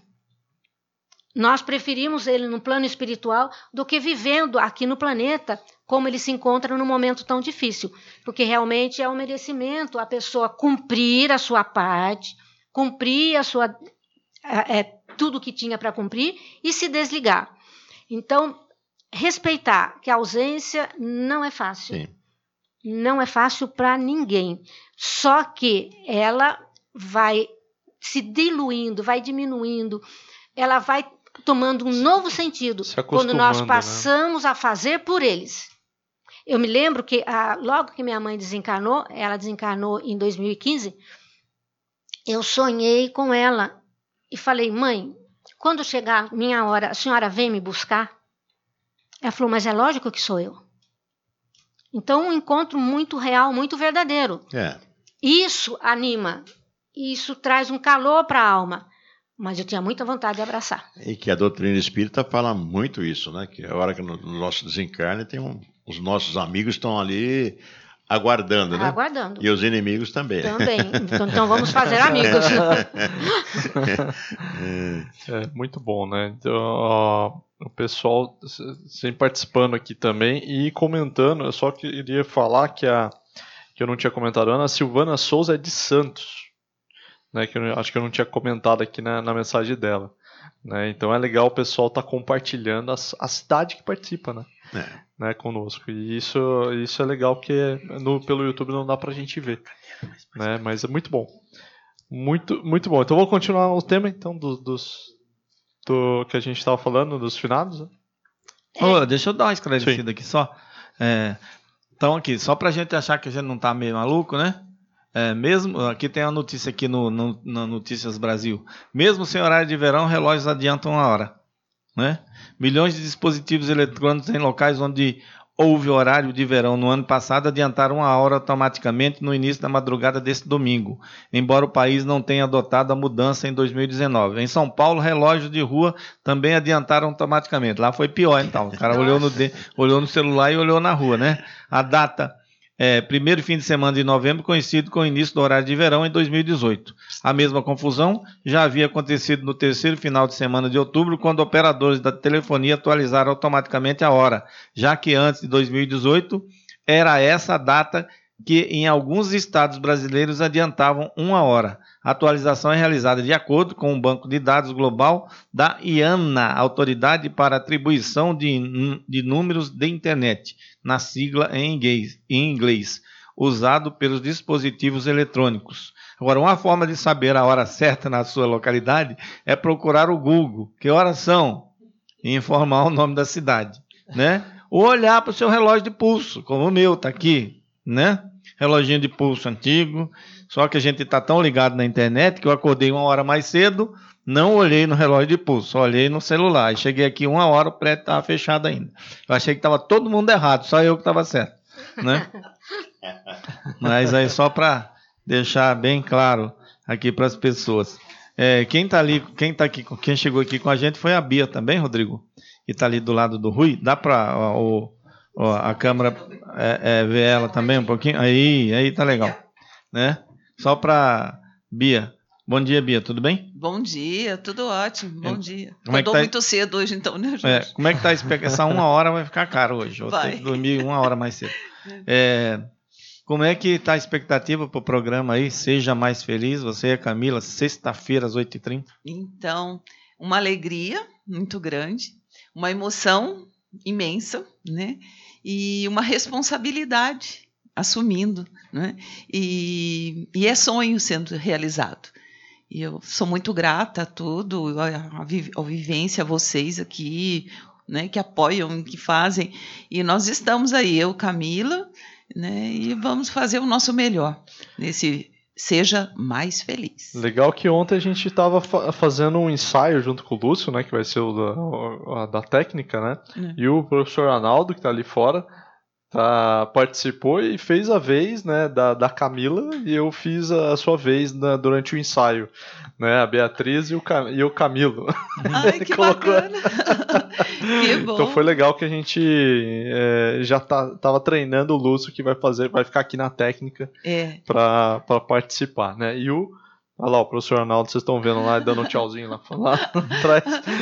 Nós preferimos ele no plano espiritual do que vivendo aqui no planeta como ele se encontra num momento tão difícil. Porque realmente é um merecimento a pessoa cumprir a sua parte, cumprir a sua, é, tudo que tinha para cumprir e se desligar. Então, respeitar que a ausência não é fácil. Sim. Não é fácil para ninguém. Só que ela vai se diluindo, vai diminuindo, ela vai tomando um novo sentido quando nós passamos, né, a fazer por eles. Eu me lembro que ah, logo que minha mãe desencarnou, ela desencarnou em dois mil e quinze, eu sonhei com ela e falei, mãe, quando chegar minha hora, a senhora vem me buscar? Ela falou, mas é lógico que sou eu. Então, um encontro muito real, muito verdadeiro. É. Isso anima, isso traz um calor para a alma. Mas eu tinha muita vontade de abraçar. E que a doutrina espírita fala muito isso, né? Que a hora que no nosso desencarne, tem um, os nossos amigos estão ali aguardando, né? Aguardando. E os inimigos também. Também. Então, então vamos fazer amigos. É muito bom, né? Então, ó, o pessoal sempre participando aqui também e comentando. Eu só queria falar que a que eu não tinha comentado, a Ana Silvana Souza é de Santos. Né, que eu acho que eu não tinha comentado aqui na, na mensagem dela, né, então é legal o pessoal estar tá compartilhando a, a cidade que participa, né, É. né, conosco, e isso, isso é legal porque no, pelo YouTube não dá pra gente ver, né, mas é muito bom, muito, muito bom. Então vou continuar o tema então do, dos, do que a gente estava falando, dos finados, né? Oh, deixa eu dar uma esclarecida aqui só, é, então aqui, só pra gente achar que a gente não tá meio maluco, né? É, mesmo, aqui tem a notícia aqui no, no, no Notícias Brasil. Mesmo sem horário de verão, relógios adiantam uma hora. Né? Milhões de dispositivos eletrônicos em locais onde houve horário de verão no ano passado adiantaram uma hora automaticamente no início da madrugada deste domingo, embora o país não tenha adotado a mudança em dois mil e dezenove. Em São Paulo, relógios de rua também adiantaram automaticamente. Lá foi pior, então. O cara olhou no, de, olhou no celular e olhou na rua, né? A data... É, primeiro fim de semana de novembro coincide com o início do horário de verão em dois mil e dezoito. A mesma confusão já havia acontecido no terceiro final de semana de outubro, quando operadores da telefonia atualizaram automaticamente a hora, já que antes de dois mil e dezoito era essa a data que em alguns estados brasileiros adiantavam uma hora. A atualização é realizada de acordo com o Banco de Dados Global da I A N A, Autoridade para Atribuição de, de Números de Internet, na sigla em inglês, em inglês, usado pelos dispositivos eletrônicos. Agora, uma forma de saber a hora certa na sua localidade é procurar o Google, que horas são, e informar o nome da cidade, né? Ou olhar para o seu relógio de pulso, como o meu está aqui, né? Reloginho de pulso antigo, só que a gente está tão ligado na internet que eu acordei uma hora mais cedo, não olhei no relógio de pulso, só olhei no celular. E cheguei aqui uma hora, o prédio estava fechado ainda. Eu achei que estava todo mundo errado, só eu que estava certo, né? Mas aí só para deixar bem claro aqui para as pessoas. É, quem está ali, quem tá aqui, quem chegou aqui com a gente foi a Bia também, Rodrigo, que está ali do lado do Rui. Dá para a câmera é, é, ver ela também um pouquinho? Aí, aí tá legal, né? Só para Bia. Bom dia, Bia, tudo bem? Bom dia, tudo ótimo, bom é, dia. Acordou é tá... muito cedo hoje então, né, Jorge? É, como é que tá essa uma hora vai ficar caro hoje, vou vai. ter que dormir uma hora mais cedo. É, como é que está a expectativa para o programa aí? Seja Mais Feliz, você e a Camila, sexta-feira às oito e trinta. Então, uma alegria muito grande, uma emoção imensa, né? E uma responsabilidade assumindo, né? E, e é sonho sendo realizado. E eu sou muito grata a tudo, a, a, a vivência, a vocês aqui, né, que apoiam, que fazem. E nós estamos aí, eu, Camila, né, e vamos fazer o nosso melhor nesse Seja Mais Feliz. Legal que ontem a gente estava fa- fazendo um ensaio junto com o Lúcio, né, que vai ser o da, o, da técnica, né, é. E o professor Arnaldo, que está ali fora, tá, participou e fez a vez, né, da, da Camila, e eu fiz a sua vez na, durante o ensaio, né, a Beatriz e o, Cam, e o Camilo. Ai, que Colocou... bacana! Que bom! Então foi legal que a gente é, já tá, tava treinando o Lúcio, que vai fazer, vai ficar aqui na técnica é. para participar, né, e o olha lá, o professor Arnaldo, vocês estão vendo lá, dando um tchauzinho lá, lá atrás,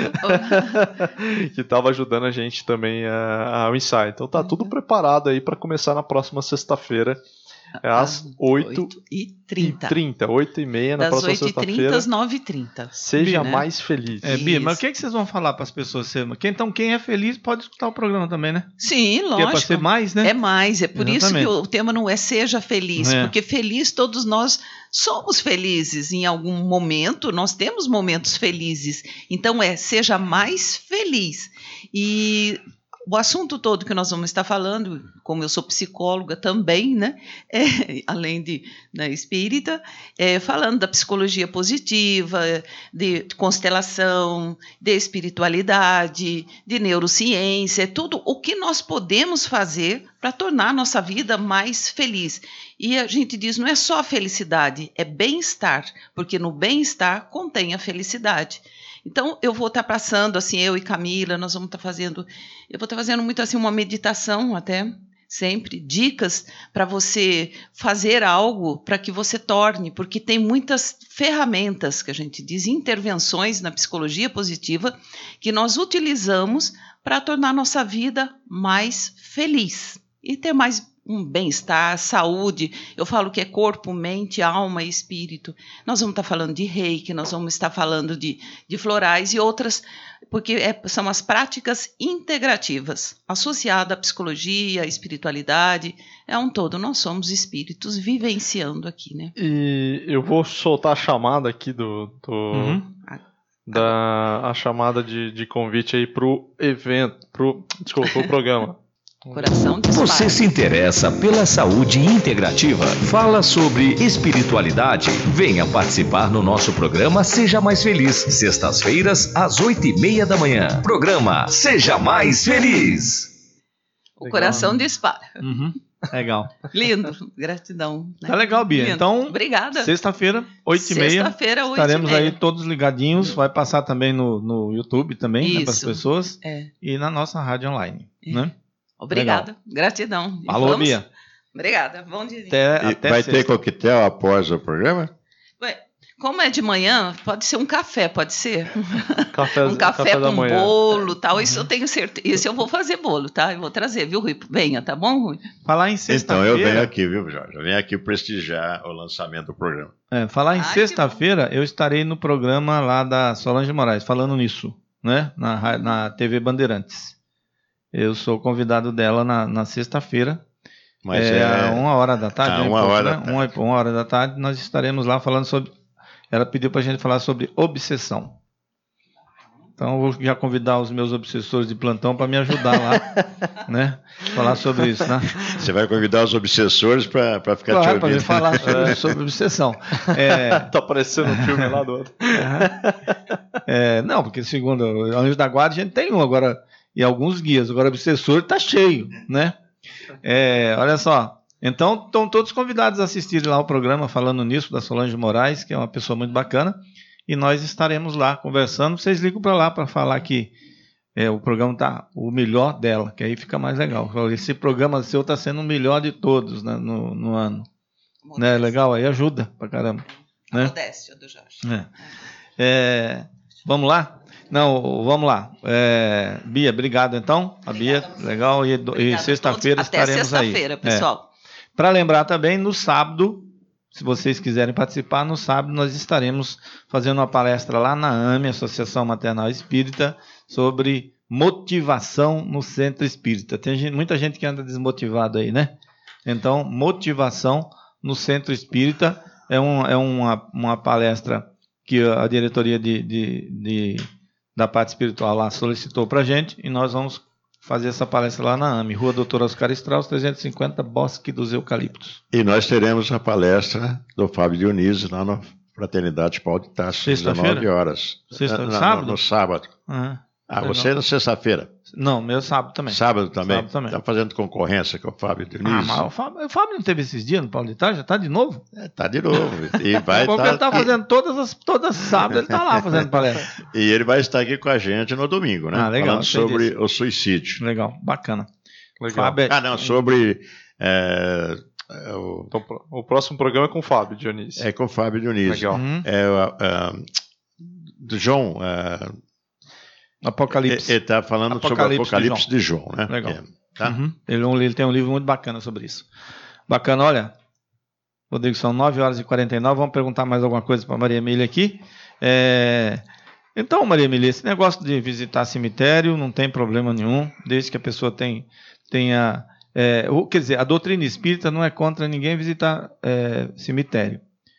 que estava ajudando a gente também ao ensaio. Então tá tudo preparado aí para começar na próxima sexta-feira, às oito e trinta. oito e meia na próxima sexta-feira. Das oito e trinta às nove e trinta. Seja Bia, né? mais feliz. É, Bia, mas o que, é que vocês vão falar para as pessoas? Então, quem é feliz pode escutar o programa também, né? Sim, lógico. Que é para ser mais, né? É mais, é por Exatamente. Isso que o tema não é seja feliz, é. Porque feliz todos nós somos felizes em algum momento, nós temos momentos felizes. Então é seja mais feliz. E o assunto todo que nós vamos estar falando, como eu sou psicóloga também, né, é, além de né, espírita, é, falando da psicologia positiva, de constelação, de espiritualidade, de neurociência, tudo o que nós podemos fazer para tornar a nossa vida mais feliz. E a gente diz, não é só felicidade, é bem-estar, porque no bem-estar contém a felicidade. Então, eu vou estar passando, assim, eu e Camila, nós vamos estar fazendo, eu vou estar fazendo muito, assim, uma meditação até, sempre, dicas para você fazer algo para que você torne, porque tem muitas ferramentas, que a gente diz, intervenções na psicologia positiva, que nós utilizamos para tornar a nossa vida mais feliz e ter mais um bem-estar, saúde. Eu falo que é corpo, mente, alma e espírito. Nós vamos estar falando de reiki, nós vamos estar falando de, de florais e outras, porque é, são as práticas integrativas, associadas à psicologia, à espiritualidade, é um todo. Nós somos espíritos vivenciando aqui, né? E eu vou soltar a chamada aqui do... do... Uhum. Da, a chamada de, de convite aí pro evento, pro, desculpa, pro programa. Coração dispara. Você se interessa pela saúde integrativa? Fala sobre espiritualidade? Venha participar no nosso programa Seja Mais Feliz, sextas-feiras às oito e meia da manhã. Programa Seja Mais Feliz. O coração dispara. Uhum. Legal. Lindo, gratidão. Né? Tá legal, Bia. Lindo. Obrigada. Obrigada. Sexta-feira, oito e meia. Sexta-feira, oito Estaremos e meia. aí todos ligadinhos. Vai passar também no, no YouTube também, né, para as Isso. pessoas. É. E na nossa rádio online, É. né? Obrigada, Legal. gratidão. E Alô, vamos... Bia. Obrigada, bom dia. Até, até vai sexta. ter coquetel após o programa? Ué, Como é de manhã, pode ser um café, pode ser? Café, um café, café com manhã. bolo, tal. Isso eu tenho certeza. Isso eu vou fazer bolo, tá? Eu vou trazer, viu, Rui? Venha, tá bom, Rui? Falar em sexta-feira... Então eu venho aqui, viu, Jorge? Eu venho aqui prestigiar o lançamento do programa. É, falar em Ah, sexta-feira, eu estarei no programa lá da Solange Moraes, falando nisso, né? Na, na T V Bandeirantes. Eu sou convidado dela na, na sexta-feira. Mas é, é... uma hora da tarde. Ah, né, uma pouco, hora né? da tarde. Uma, uma hora da tarde, nós estaremos lá falando sobre... Ela pediu para a gente falar sobre obsessão. Então, eu vou já convidar os meus obsessores de plantão para me ajudar lá, né? Falar sobre isso, né? Você vai convidar os obsessores para ficar Claro, te para me ouvindo. falar sobre, sobre obsessão. É, Tá parecendo um filme lá do outro. é, não, porque segundo o Anjo da Guarda, a gente tem um agora, e alguns guias. Agora, o obsessor está cheio, né? É, olha só. Então, estão todos convidados a assistir lá o programa falando nisso, da Solange Moraes, que é uma pessoa muito bacana. E nós estaremos lá conversando. Vocês ligam para lá para falar que é, o programa está o melhor dela, que aí fica mais legal. Esse programa seu está sendo o melhor de todos, né, no, no ano. Né, legal? Aí ajuda pra caramba. A Né? modéstia do Jorge. É. É, vamos lá? Não, vamos lá. É, Bia, obrigado então. A Bia, legal. E, e sexta-feira estaremos Até aí. sexta-feira, pessoal. É. Para lembrar também, no sábado, se vocês quiserem participar, no sábado nós estaremos fazendo uma palestra lá na A M E, Associação Maternal Espírita, sobre motivação no Centro Espírita. Tem gente, muita gente que anda desmotivado aí, né? Então, motivação no Centro Espírita é, um, é uma, uma palestra que a diretoria de, de, de, da parte espiritual lá solicitou para a gente, e nós vamos fazer essa palestra lá na A M E, Rua Doutor Oscar Strauss, trezentos e cinquenta, Bosque dos Eucaliptos. E nós teremos a palestra do Fábio Dionísio lá na Fraternidade Paulo de Tarso, às dezenove horas. Sexta, no, sábado? No, no sábado. Uhum. Ah, você na sexta-feira? Não, meu sábado também. Sábado também? Sábado também. Está fazendo concorrência com o Fábio Dionísio? Ah, mas o Fábio, o Fábio não teve esses dias no Paulo de Tarso? Já está de novo? Está é, de novo. E vai tá... tá... Ele está fazendo todas as todas sábado, ele está lá fazendo palestra. E ele vai estar aqui com a gente no domingo, né? Ah, legal. Falando sobre disso. O suicídio. Legal, bacana. Legal. Fábio... Ah, não, sobre... É, é, o... Então, o próximo programa é com o Fábio Dionísio. É com o Fábio Dionísio. Legal. Uhum. É o do João... É, Apocalipse. Ele está falando Apocalipse sobre o Apocalipse de João, de João, né? Legal. É, tá? Uhum. Ele, ele tem um livro muito bacana sobre isso. Bacana, olha. Rodrigo, são nove horas e quarenta e nove. Vamos perguntar mais alguma coisa para Maria Emília aqui. É... Então, Maria Emília, esse negócio de visitar cemitério não tem problema nenhum, desde que a pessoa tem, tenha... É, quer dizer, a doutrina espírita não é contra ninguém visitar é, cemitério.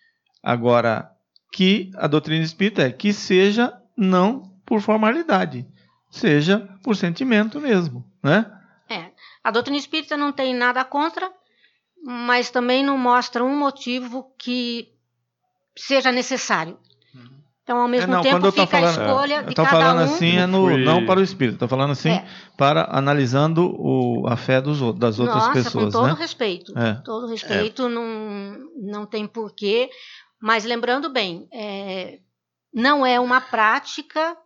Agora, que a doutrina espírita é que seja não por formalidade, seja por sentimento mesmo, né? É, a doutrina espírita não tem nada contra, mas também não mostra um motivo que seja necessário. Então, ao mesmo é, não, tempo, fica falando, a escolha é, de eu tô cada falando um. assim, é no, Fui... não para o espírito, estou falando assim É. para analisando o, a fé dos, das outras Nossa, pessoas, com todo né? respeito, É. todo respeito, não, não tem porquê, mas lembrando bem, é, não é uma prática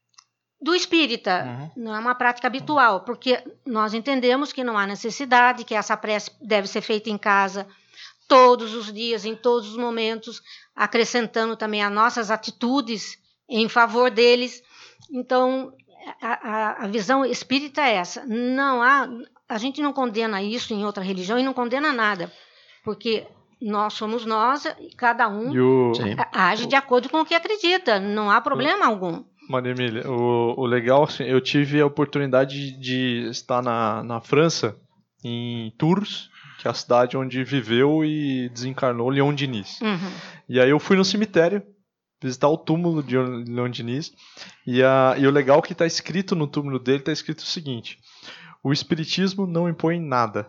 do espírita, Uhum. não é uma prática habitual, porque nós entendemos que não há necessidade, que essa prece deve ser feita em casa todos os dias, em todos os momentos, acrescentando também as nossas atitudes em favor deles. Então, a, a, a visão espírita é essa. Não há, a gente não condena isso em outra religião e não condena nada, porque nós somos nós e cada um E o... age de acordo com o que acredita, não há problema algum. Maria Emília, o, o legal, assim, eu tive a oportunidade de estar na, na França, em Tours, que é a cidade onde viveu e desencarnou Leon Diniz. Uhum. E aí eu fui no cemitério visitar o túmulo de Leon Diniz, e, a, e o legal é que está escrito no túmulo dele, está escrito o seguinte: o espiritismo não impõe nada.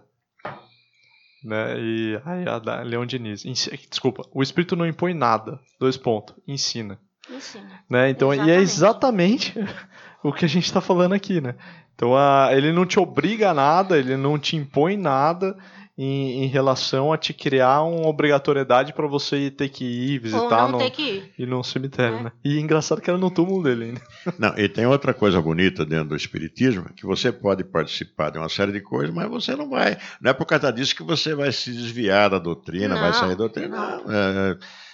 Né? E aí a Leon Diniz, desculpa, o espírito não impõe nada, dois pontos, ensina. Ensina. Né? Então, Exatamente. e é exatamente o que a gente está falando aqui, né? Então, a, ele não te obriga a nada, ele não te impõe nada em, em relação a te criar uma obrigatoriedade para você ter que ir visitar Ou não no, ter que ir. ir num cemitério, É. né? E engraçado que era no túmulo dele ainda. Não, e tem outra coisa bonita dentro do espiritismo, que você pode participar de uma série de coisas, mas você não vai. Não é por causa disso que você vai se desviar da doutrina, Não, vai sair da doutrina. Não. É,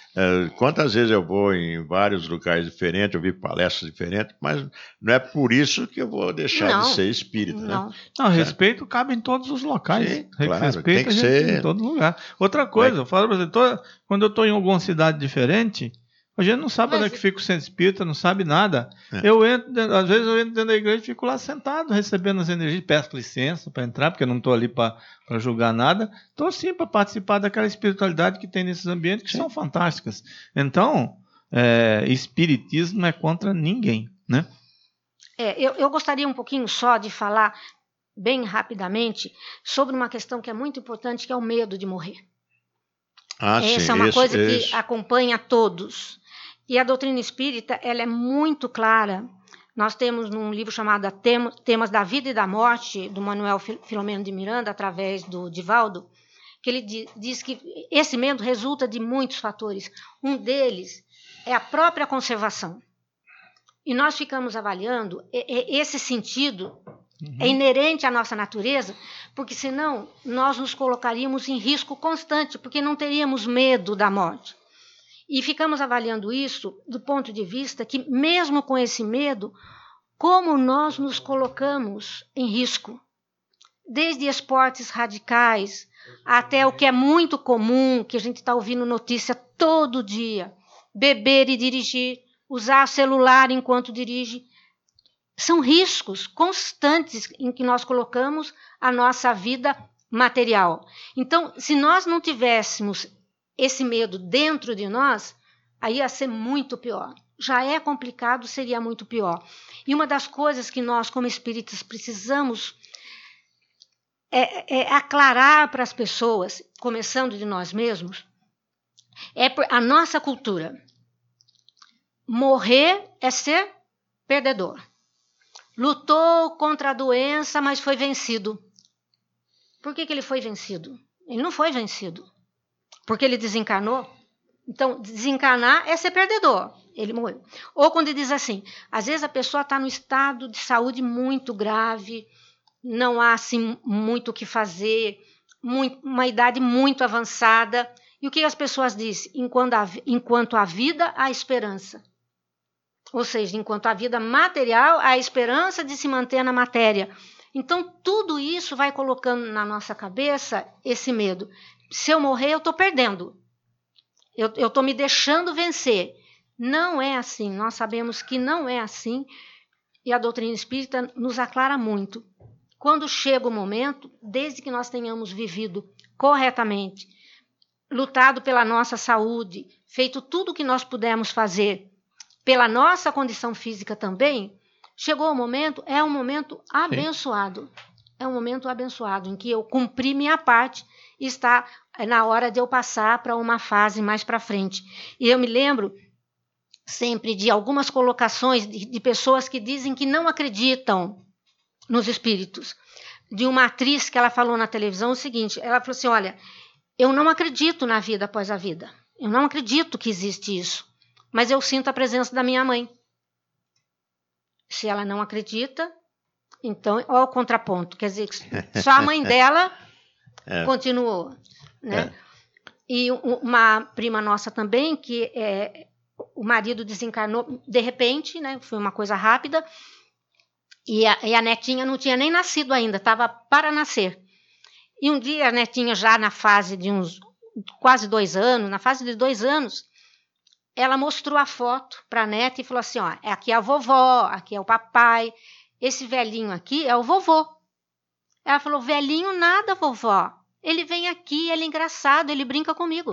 É, quantas vezes eu vou em vários lugares diferentes, eu vi palestras diferentes, mas não é por isso que eu vou deixar Não, de ser espírita, não. né? Não, respeito cabe em todos os locais. Sim, claro, respeito tem que a gente ser- em todo lugar. Outra coisa, É. eu falo pra você, toda- quando eu estou em alguma cidade diferente, a gente não sabe Mas- onde é que fica o centro espírita, não sabe nada. É. Eu entro, dentro- às vezes eu entro dentro da igreja e fico lá sentado, recebendo as energias, peço licença para entrar, porque eu não estou ali para julgar nada. Estou sim para participar daquela espiritualidade que tem nesses ambientes que Sim. são fantásticas. Então, é, espiritismo não é contra ninguém, né? É, eu, eu gostaria um pouquinho só de falar, bem rapidamente, sobre uma questão que é muito importante, que é o medo de morrer. Ah, Essa sim, é uma isso, coisa isso. que acompanha todos. E a doutrina espírita, ela é muito clara. Nós temos num livro chamado Tem- Temas da Vida e da Morte, do Manuel Fil- Filomeno de Miranda, através do Divaldo, que ele di- diz que esse medo resulta de muitos fatores. Um deles é a própria conservação. E nós ficamos avaliando e- e- esse sentido é inerente à nossa natureza, porque senão nós nos colocaríamos em risco constante, porque não teríamos medo da morte. E ficamos avaliando isso do ponto de vista que, mesmo com esse medo, como nós nos colocamos em risco. Desde esportes radicais até o que é muito comum, que a gente está ouvindo notícia todo dia, beber e dirigir, usar celular enquanto dirige. São riscos constantes em que nós colocamos a nossa vida material. Então, se nós não tivéssemos esse medo dentro de nós, aí ia ser muito pior. Já é complicado, seria muito pior. E uma das coisas que nós, como espíritas, precisamos é, é aclarar para as pessoas, começando de nós mesmos, é a nossa cultura. Morrer é ser perdedor. Lutou contra a doença, mas foi vencido. Por que que ele foi vencido? Ele não foi vencido. Porque ele desencarnou. Então, desencarnar é ser perdedor. Ele morreu. Ou quando ele diz assim, às vezes a pessoa está no estado de saúde muito grave, não há assim muito o que fazer, muito, uma idade muito avançada. E o que as pessoas dizem? Enquanto a, enquanto a vida, há esperança. Ou seja, enquanto a vida material, há a esperança de se manter na matéria. Então, tudo isso vai colocando na nossa cabeça esse medo. Se eu morrer, eu estou perdendo. Eu estou me deixando vencer. Não é assim. Nós sabemos que não é assim. E a doutrina espírita nos aclara muito. Quando chega o momento, desde que nós tenhamos vivido corretamente, lutado pela nossa saúde, feito tudo o que nós pudermos fazer, pela nossa condição física também, chegou o momento, é um momento abençoado. Sim. É um momento abençoado, em que eu cumpri minha parte e está na hora de eu passar para uma fase mais para frente. E eu me lembro sempre de algumas colocações de, de pessoas que dizem que não acreditam nos espíritos. De uma atriz que ela falou na televisão o seguinte, ela falou assim, olha, eu não acredito na vida após a vida. Eu não acredito que existe isso. Mas eu sinto a presença da minha mãe. Se ela não acredita, então, olha o contraponto. Quer dizer, só a mãe dela é. continuou. Né? É. E uma prima nossa também, que é, o marido desencarnou de repente, né? Foi uma coisa rápida, e a, e a netinha não tinha nem nascido ainda, estava para nascer. E um dia a netinha, já na fase de uns quase dois anos, na fase de dois anos, ela mostrou a foto para a neta e falou assim, ó, aqui é a vovó, aqui é o papai, esse velhinho aqui é o vovô. Ela falou, velhinho nada, vovó. Ele vem aqui, ele é engraçado, ele brinca comigo.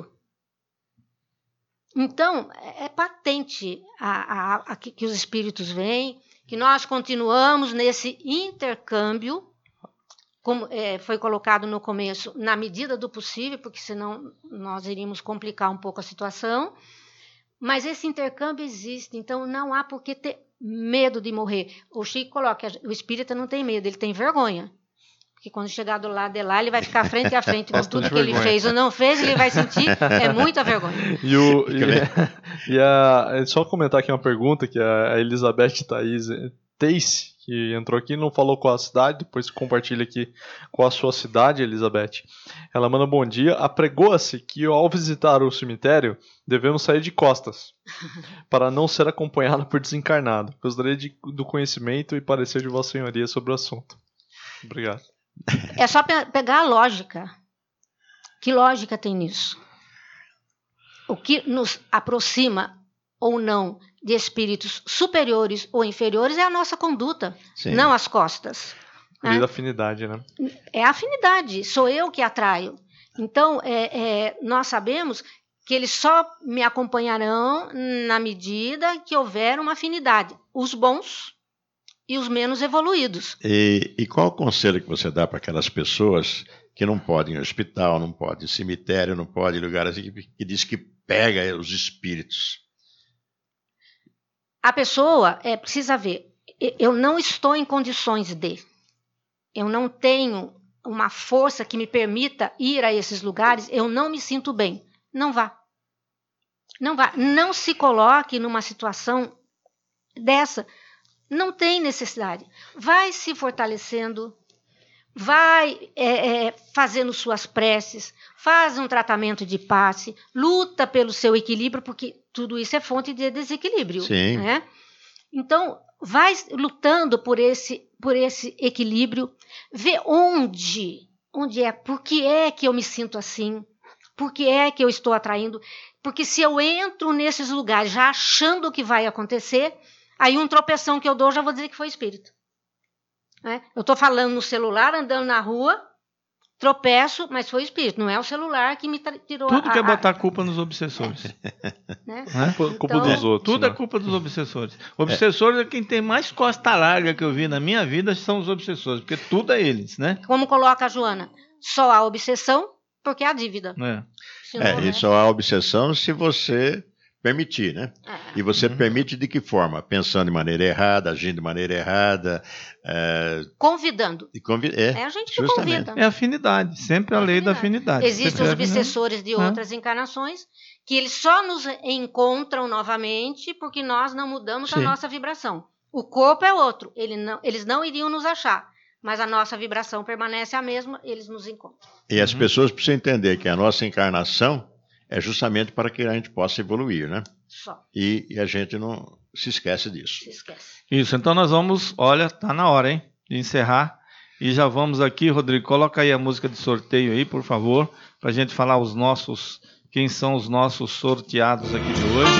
Então, é patente a, a, a, que, que os espíritos vêm, que nós continuamos nesse intercâmbio, como é, foi colocado no começo, na medida do possível, porque senão nós iríamos complicar um pouco a situação. Mas esse intercâmbio existe, então não há por que ter medo de morrer. O Chico coloca, o espírita não tem medo, ele tem vergonha. Porque quando chegar do lado de lá, ele vai ficar frente a frente com tudo que vergonha. Ele fez ou não fez, ele vai sentir, é muita vergonha. E, o, e, e a, só comentar aqui uma pergunta que a Elizabeth Thaís Teice, que entrou aqui, não falou qual a cidade, depois compartilha aqui qual a sua cidade, Elizabeth. Ela manda bom dia. Apregoa-se que ao visitar o cemitério, devemos sair de costas, para não ser acompanhado por desencarnado. Gostaria de, do conhecimento e parecer de Vossa Senhoria sobre o assunto. Obrigado. É só pe- pegar a lógica. Que lógica tem nisso? O que nos aproxima ou não de espíritos superiores ou inferiores é a nossa conduta, Sim. não as costas. Né? Afinidade, né? É a afinidade, sou eu que atraio. Então, é, é, nós sabemos que eles só me acompanharão na medida que houver uma afinidade. Os bons e os menos evoluídos. E, e qual o conselho que você dá para aquelas pessoas que não podem ir ao hospital, não podem ir ao cemitério, não podem ir em lugares assim, que, que diz que pega os espíritos? A pessoa é, precisa ver, eu não estou em condições de, eu não tenho uma força que me permita ir a esses lugares, eu não me sinto bem. Não vá. Não vá. Não se coloque numa situação dessa. Não tem necessidade. Vai se fortalecendo, vai é, é, fazendo suas preces, faz um tratamento de passe, luta pelo seu equilíbrio, porque tudo isso é fonte de desequilíbrio. Sim. Né? Então, vai lutando por esse, por esse equilíbrio, vê onde, onde é, por que é que eu me sinto assim, por que é que eu estou atraindo, porque se eu entro nesses lugares já achando o que vai acontecer, aí um tropeção que eu dou, já vou dizer que foi espírito. Né? Eu estou falando no celular, andando na rua, tropeço, mas foi o espírito, não é o celular que me tirou Tudo a... que é botar a... culpa nos obsessores. Né? É? Culpa Então, dos outros. Tudo né? é culpa dos obsessores. Obsessores é. é quem tem mais costa larga que eu vi na minha vida, são os obsessores, porque tudo é eles, né? Como coloca a Joana, só há obsessão porque há dívida. É, Senão, é né? e só há obsessão se você permitir, né? É. E você Uhum. permite de que forma? Pensando de maneira errada, agindo de maneira errada. É... Convidando. E convi... é, É a gente que justamente. convida. É afinidade, sempre a lei da afinidade. Existem os Sempre é obsessores de É. outras encarnações que eles só nos encontram novamente porque nós não mudamos a Sim. nossa vibração. O corpo é outro, ele não, eles não iriam nos achar, mas a nossa vibração permanece a mesma, eles nos encontram. E as Uhum. pessoas precisam entender que a nossa encarnação é justamente para que a gente possa evoluir, né? Só. E, e a gente não se esquece disso. Se esquece. Isso, então nós vamos, olha, tá na hora, hein, de encerrar. E já vamos aqui, Rodrigo, coloca aí a música de sorteio aí, por favor, pra gente falar os nossos, quem são os nossos sorteados aqui de hoje.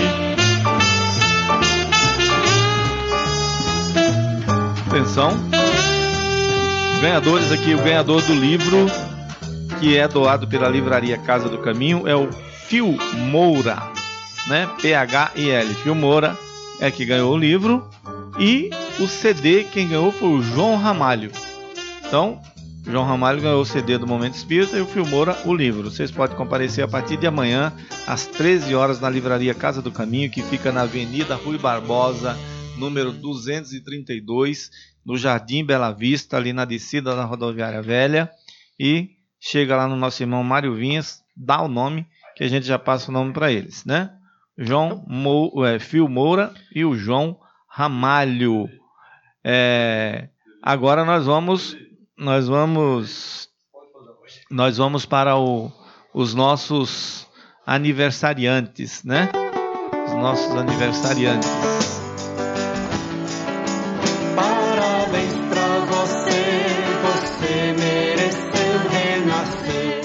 Atenção. Ganhadores aqui, o ganhador do livro, que é doado pela livraria Casa do Caminho, é o Phil Moura, né? P H I L. Phil Moura é que ganhou o livro. E o C D, quem ganhou foi o João Ramalho. Então, João Ramalho ganhou o C D do Momento Espírita e o Phil Moura o livro. Vocês podem comparecer a partir de amanhã, às treze horas, na livraria Casa do Caminho, que fica na Avenida Rui Barbosa, número duzentos e trinta e dois, no Jardim Bela Vista, ali na descida da Rodoviária Velha. E chega lá no nosso irmão Mário Vinhas, dá o nome, que a gente já passa o nome para eles, né? João Mo, é, Phil Moura e o João Ramalho. É, agora nós vamos, nós vamos, nós vamos para o, os nossos aniversariantes, né? Os nossos aniversariantes. Parabéns pra você, você mereceu renascer.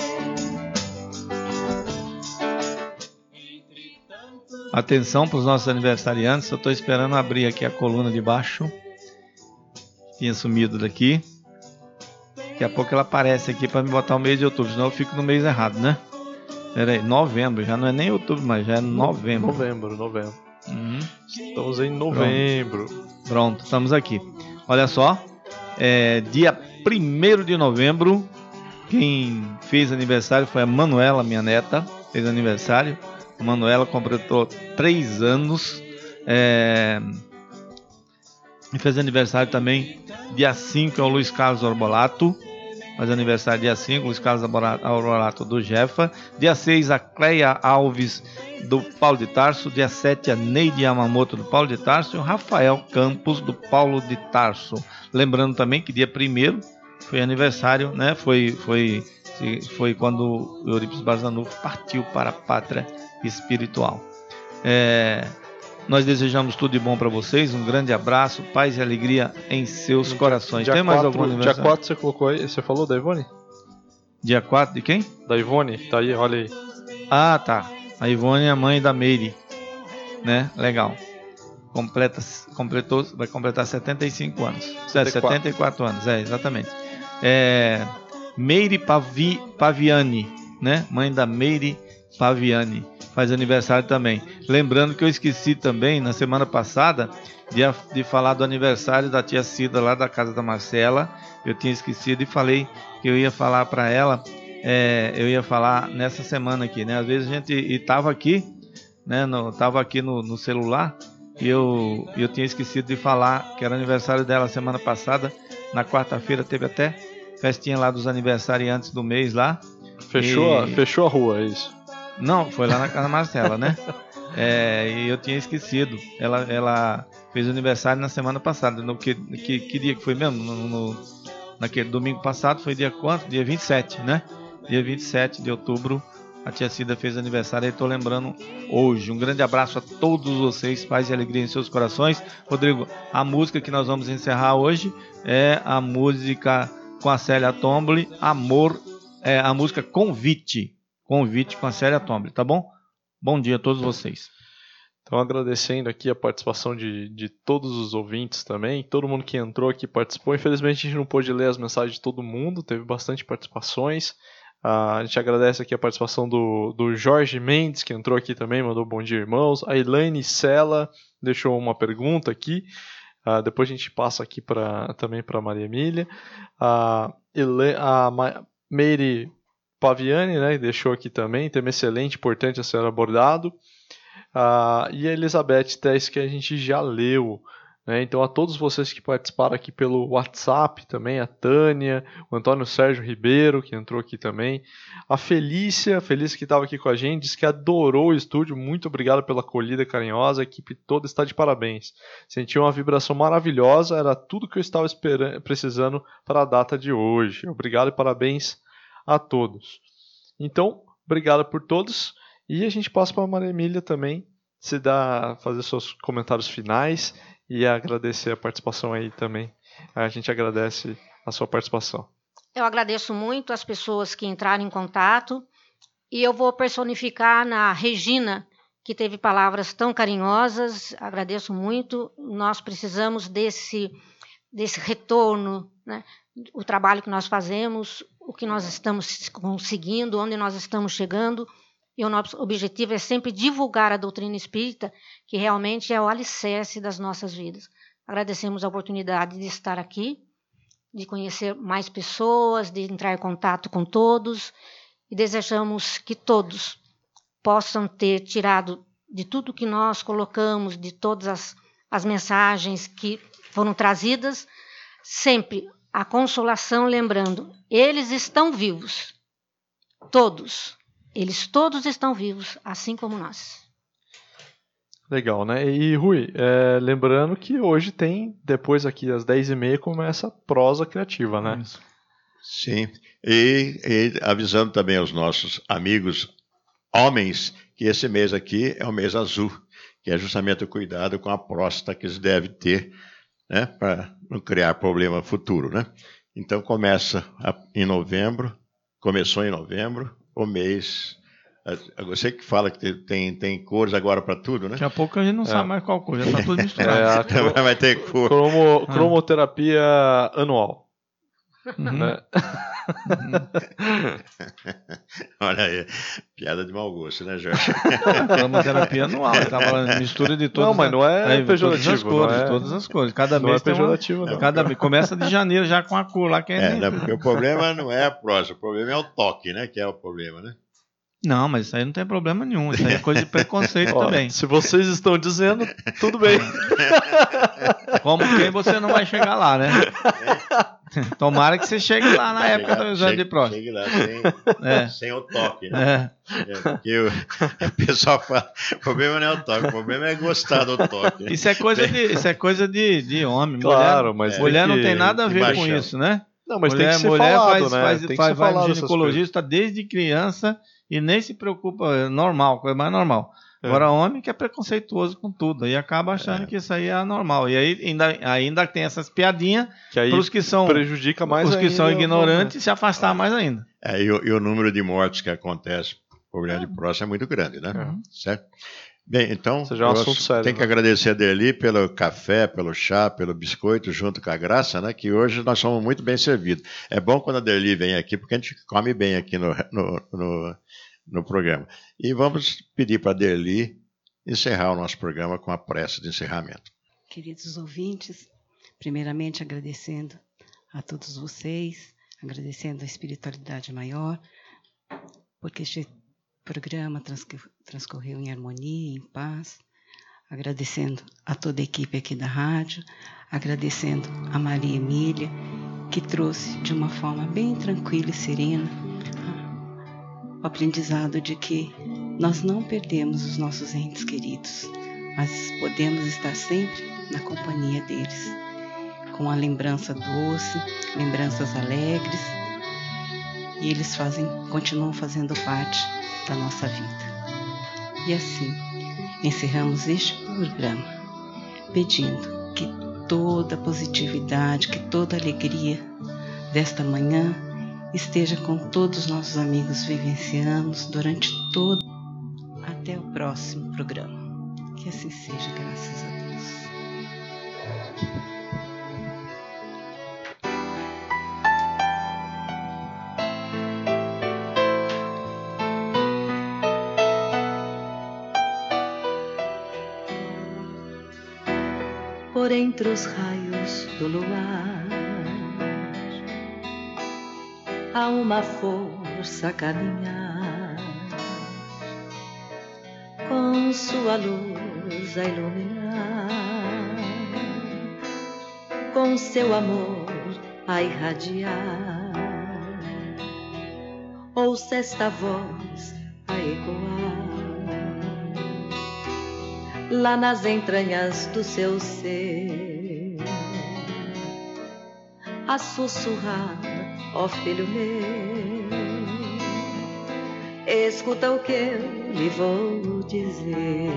Atenção para os nossos aniversariantes. Eu estou esperando abrir aqui a coluna de baixo. Tinha sumido daqui. Daqui a pouco ela aparece aqui para me botar o mês de outubro, senão eu fico no mês errado, né? Pera aí, novembro, já não é nem outubro, mas já é novembro. Novembro, novembro. Uhum. Estamos em novembro. Pronto, Pronto estamos aqui. Olha só, é, dia primeiro de novembro, quem fez aniversário foi a Manuela, minha neta, fez aniversário. A Manuela completou três anos. É, e fez aniversário também dia cinco, é o Luiz Carlos Orbolato. faz aniversário dia cinco, Luiz Carlos Aurorato do Jefa. Dia seis, a Cleia Alves do Paulo de Tarso. Dia sete, a Neide Yamamoto do Paulo de Tarso. E o Rafael Campos do Paulo de Tarso. Lembrando também que dia primeiro foi aniversário, né? Foi, foi, foi quando o Eurípides Barzanufo partiu para a pátria espiritual. É... Nós desejamos tudo de bom para vocês, um grande abraço, paz e alegria em seus corações. Dia Tem mais quatro, algum aniversário? Dia quatro você colocou aí, você falou da Ivone? Dia quatro de quem? Da Ivone, tá aí, olha aí. Ah, tá. A Ivone é a mãe da Meire, né? Legal. Completa, completou, vai completar setenta e cinco anos. setenta e quatro. setenta e quatro anos, é, exatamente. É, Meire Pavi, Paviani, né? Mãe da Meire Paviani. Faz aniversário também. Lembrando que eu esqueci também, na semana passada, de, de falar do aniversário da tia Cida lá da casa da Marcela. Eu tinha esquecido e falei que eu ia falar para ela, é, eu ia falar nessa semana aqui, né? Às vezes a gente estava aqui, né? No, tava aqui no, no celular e eu, eu tinha esquecido de falar que era aniversário dela semana passada. Na quarta-feira teve até festinha lá dos aniversariantes do mês lá. Fechou, e... a, fechou a rua, é isso? Não, foi lá na casa da Marcela, né? É, e eu tinha esquecido. Ela, ela fez aniversário na semana passada. No que, que, que dia que foi mesmo? No, no, naquele domingo passado foi dia quanto? Dia vinte e sete, né? Dia vinte e sete de outubro, a tia Cida fez aniversário. E estou lembrando hoje. Um grande abraço a todos vocês, paz e alegria em seus corações. Rodrigo, a música que nós vamos encerrar hoje é a música com a Célia Tomboli, Amor, é a música Convite. Convite com a Célia Tomboli, tá bom? Bom dia a todos vocês. Então, agradecendo aqui a participação de, de todos os ouvintes também, todo mundo que entrou aqui participou. Infelizmente a gente não pôde ler as mensagens de todo mundo, teve bastante participações. Uh, a gente agradece aqui a participação do, do Jorge Mendes, que entrou aqui também, mandou bom dia, irmãos. A Elaine Sela deixou uma pergunta aqui. Uh, depois a gente passa aqui pra, também para Maria Emília. Uh, Ele, a Ma- Meire Paviani, né, deixou aqui também, tema excelente, importante a ser abordado. Uh, e a Elizabeth Tess, que a gente já leu. Né? Então, a todos vocês que participaram aqui pelo WhatsApp também, a Tânia, o Antônio Sérgio Ribeiro, que entrou aqui também. A Felícia, a Felícia que estava aqui com a gente, disse que adorou o estúdio, muito obrigado pela acolhida carinhosa, a equipe toda está de parabéns. Senti uma vibração maravilhosa, era tudo que eu estava esperando, precisando para a data de hoje. Obrigado e parabéns a todos. Então, obrigado por todos. E a gente passa para a Maria Emília também, se dá, fazer seus comentários finais e agradecer a participação aí também. A gente agradece a sua participação. Eu agradeço muito as pessoas que entraram em contato e eu vou personificar na Regina, que teve palavras tão carinhosas. Agradeço muito. Nós precisamos desse, desse retorno, né? O trabalho que nós fazemos, o que nós estamos conseguindo, onde nós estamos chegando. E o nosso objetivo é sempre divulgar a doutrina espírita, que realmente é o alicerce das nossas vidas. Agradecemos a oportunidade de estar aqui, de conhecer mais pessoas, de entrar em contato com todos, e desejamos que todos possam ter tirado de tudo que nós colocamos, de todas as, as mensagens que foram trazidas, sempre a consolação, lembrando, eles estão vivos, todos. Eles todos estão vivos, assim como nós. Legal, né? E Rui, é, lembrando que hoje tem, depois aqui às dez e meia, começa a prosa criativa, né? Sim, e, e avisando também aos nossos amigos homens que esse mês aqui é o mês azul, que é justamente o cuidado com a próstata que eles devem ter, né, para não criar problema futuro, né? Então começa em novembro, começou em novembro, o mês. Você que fala que tem, tem cores agora para tudo, né? Daqui a pouco a gente não é. sabe mais qual cor, já está tudo misturado. É, vai ter cor. Cromo, cromoterapia anual. Uhum. Né? Olha aí, piada de mau gosto, né, Jorge? Cromoterapia anual, tá falando mistura de todas. Não, mas não é aí, pejorativo. Todas as cores, não é, todas as cores. Cada não mês é pejorativo, tem uma, não. cada, começa de janeiro já com a cor lá que é. É, né, porque o problema não é a próstata, o problema é o toque, né? Que é o problema, né? Não, mas isso aí não tem problema nenhum. Isso aí é coisa de preconceito Ó, também. Se vocês estão dizendo, tudo bem. Como quem você não vai chegar lá, né? Tomara que você chegue lá na época do exame de próstata. Chegue lá sem, É. sem o toque, né? É. É, porque o, o pessoal fala, o problema não é o toque, o problema é gostar do toque. Isso é coisa de, isso é coisa de, de homem. Claro, mulher, mas mulher tem não que- tem nada a que ver com baixar. isso, né? Não, mas mulher tem que ser mulher falado, faz, né? faz, tem que faz, ser vai falado no essas ginecologista desde criança e nem se preocupa, é normal, coisa mais normal. É. Agora, homem que é preconceituoso com tudo e acaba achando É. que isso aí é anormal. E aí ainda, ainda tem essas piadinhas Que aí para os que são, prejudica mais os que ainda são o- ignorantes se afastar mais ainda. É, e, o, e o número de mortes que acontece por problema de próstata é muito grande, né? Uhum. Certo? Bem, então, Isso já é um eu assunto sério, tenho que né? agradecer a Derli pelo café, pelo chá, pelo biscoito, junto com a Graça, né? Que hoje nós somos muito bem servidos. É bom quando a Derli vem aqui, porque a gente come bem aqui no, no, no, no programa. E vamos pedir para a Derli encerrar o nosso programa com a prece de encerramento. Queridos ouvintes, primeiramente agradecendo a todos vocês, agradecendo a espiritualidade maior, porque este programa transco- transcorreu em harmonia, em paz, agradecendo a toda a equipe aqui da rádio, agradecendo a Maria Emília, que trouxe de uma forma bem tranquila e serena o aprendizado de que nós não perdemos os nossos entes queridos, mas podemos estar sempre na companhia deles, com a lembrança doce, lembranças alegres, e eles fazem, continuam fazendo parte da nossa vida. E assim, encerramos este programa, pedindo que toda a positividade, que toda a alegria desta manhã esteja com todos os nossos amigos vivencianos durante todo, até o próximo programa. Que assim seja, graças a Deus. Por entre os raios do luar há uma força a caminhar, com sua luz a iluminar, com seu amor a irradiar. Ouça esta voz a ecoar lá nas entranhas do seu ser, a sussurrar: ó filho meu, escuta o que eu lhe vou dizer.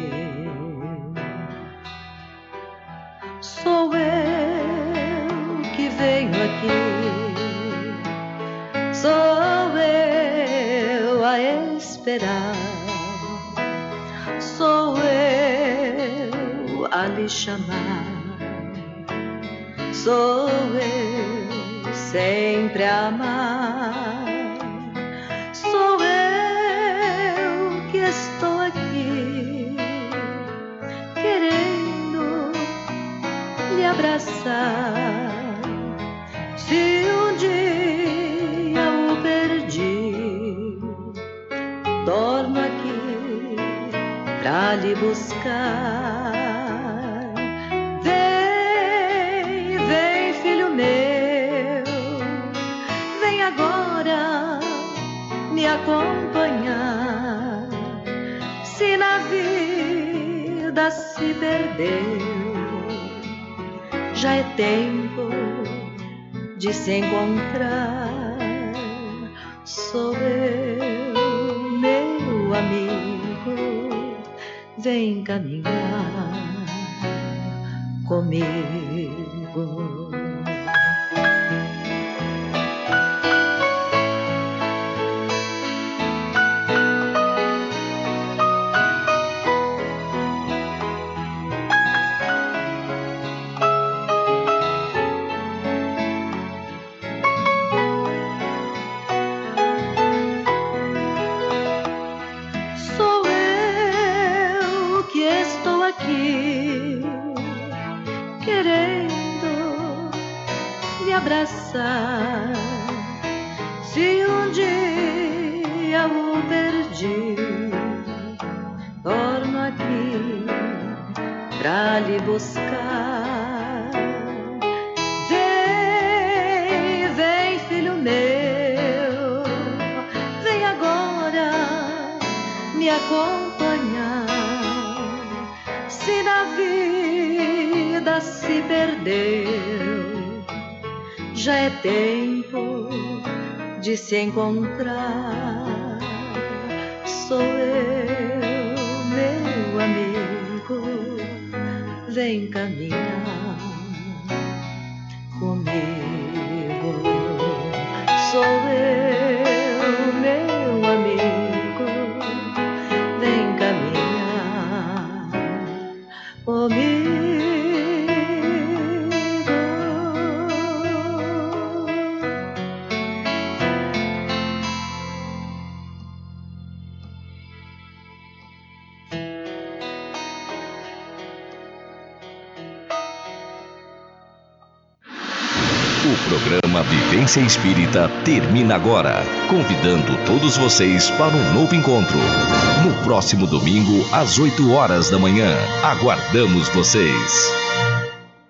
Sou eu que venho aqui, sou eu a esperar, sou eu a lhe chamar, sou eu sempre a amar, sou eu que estou aqui querendo lhe abraçar. Se um dia o perdi, torno aqui pra lhe buscar. Vem, vem, filho meu, vem agora me acompanhar. Se na vida se perdeu, já é tempo de se encontrar. Sou eu, meu amigo, vem caminhar comigo. Sou eu que estou aqui querendo lhe abraçar. Se um dia o perdi, partir, torno aqui pra lhe buscar. Vem, vem, filho meu, vem agora me acompanhar. Se na vida se perdeu, já é tempo de se encontrar. Sou eu, meu amigo, vem caminhar comigo. Sou eu, meu amigo, vem caminhar comigo. O programa Vivência Espírita termina agora, convidando todos vocês para um novo encontro. No próximo domingo, às oito horas da manhã. Aguardamos vocês.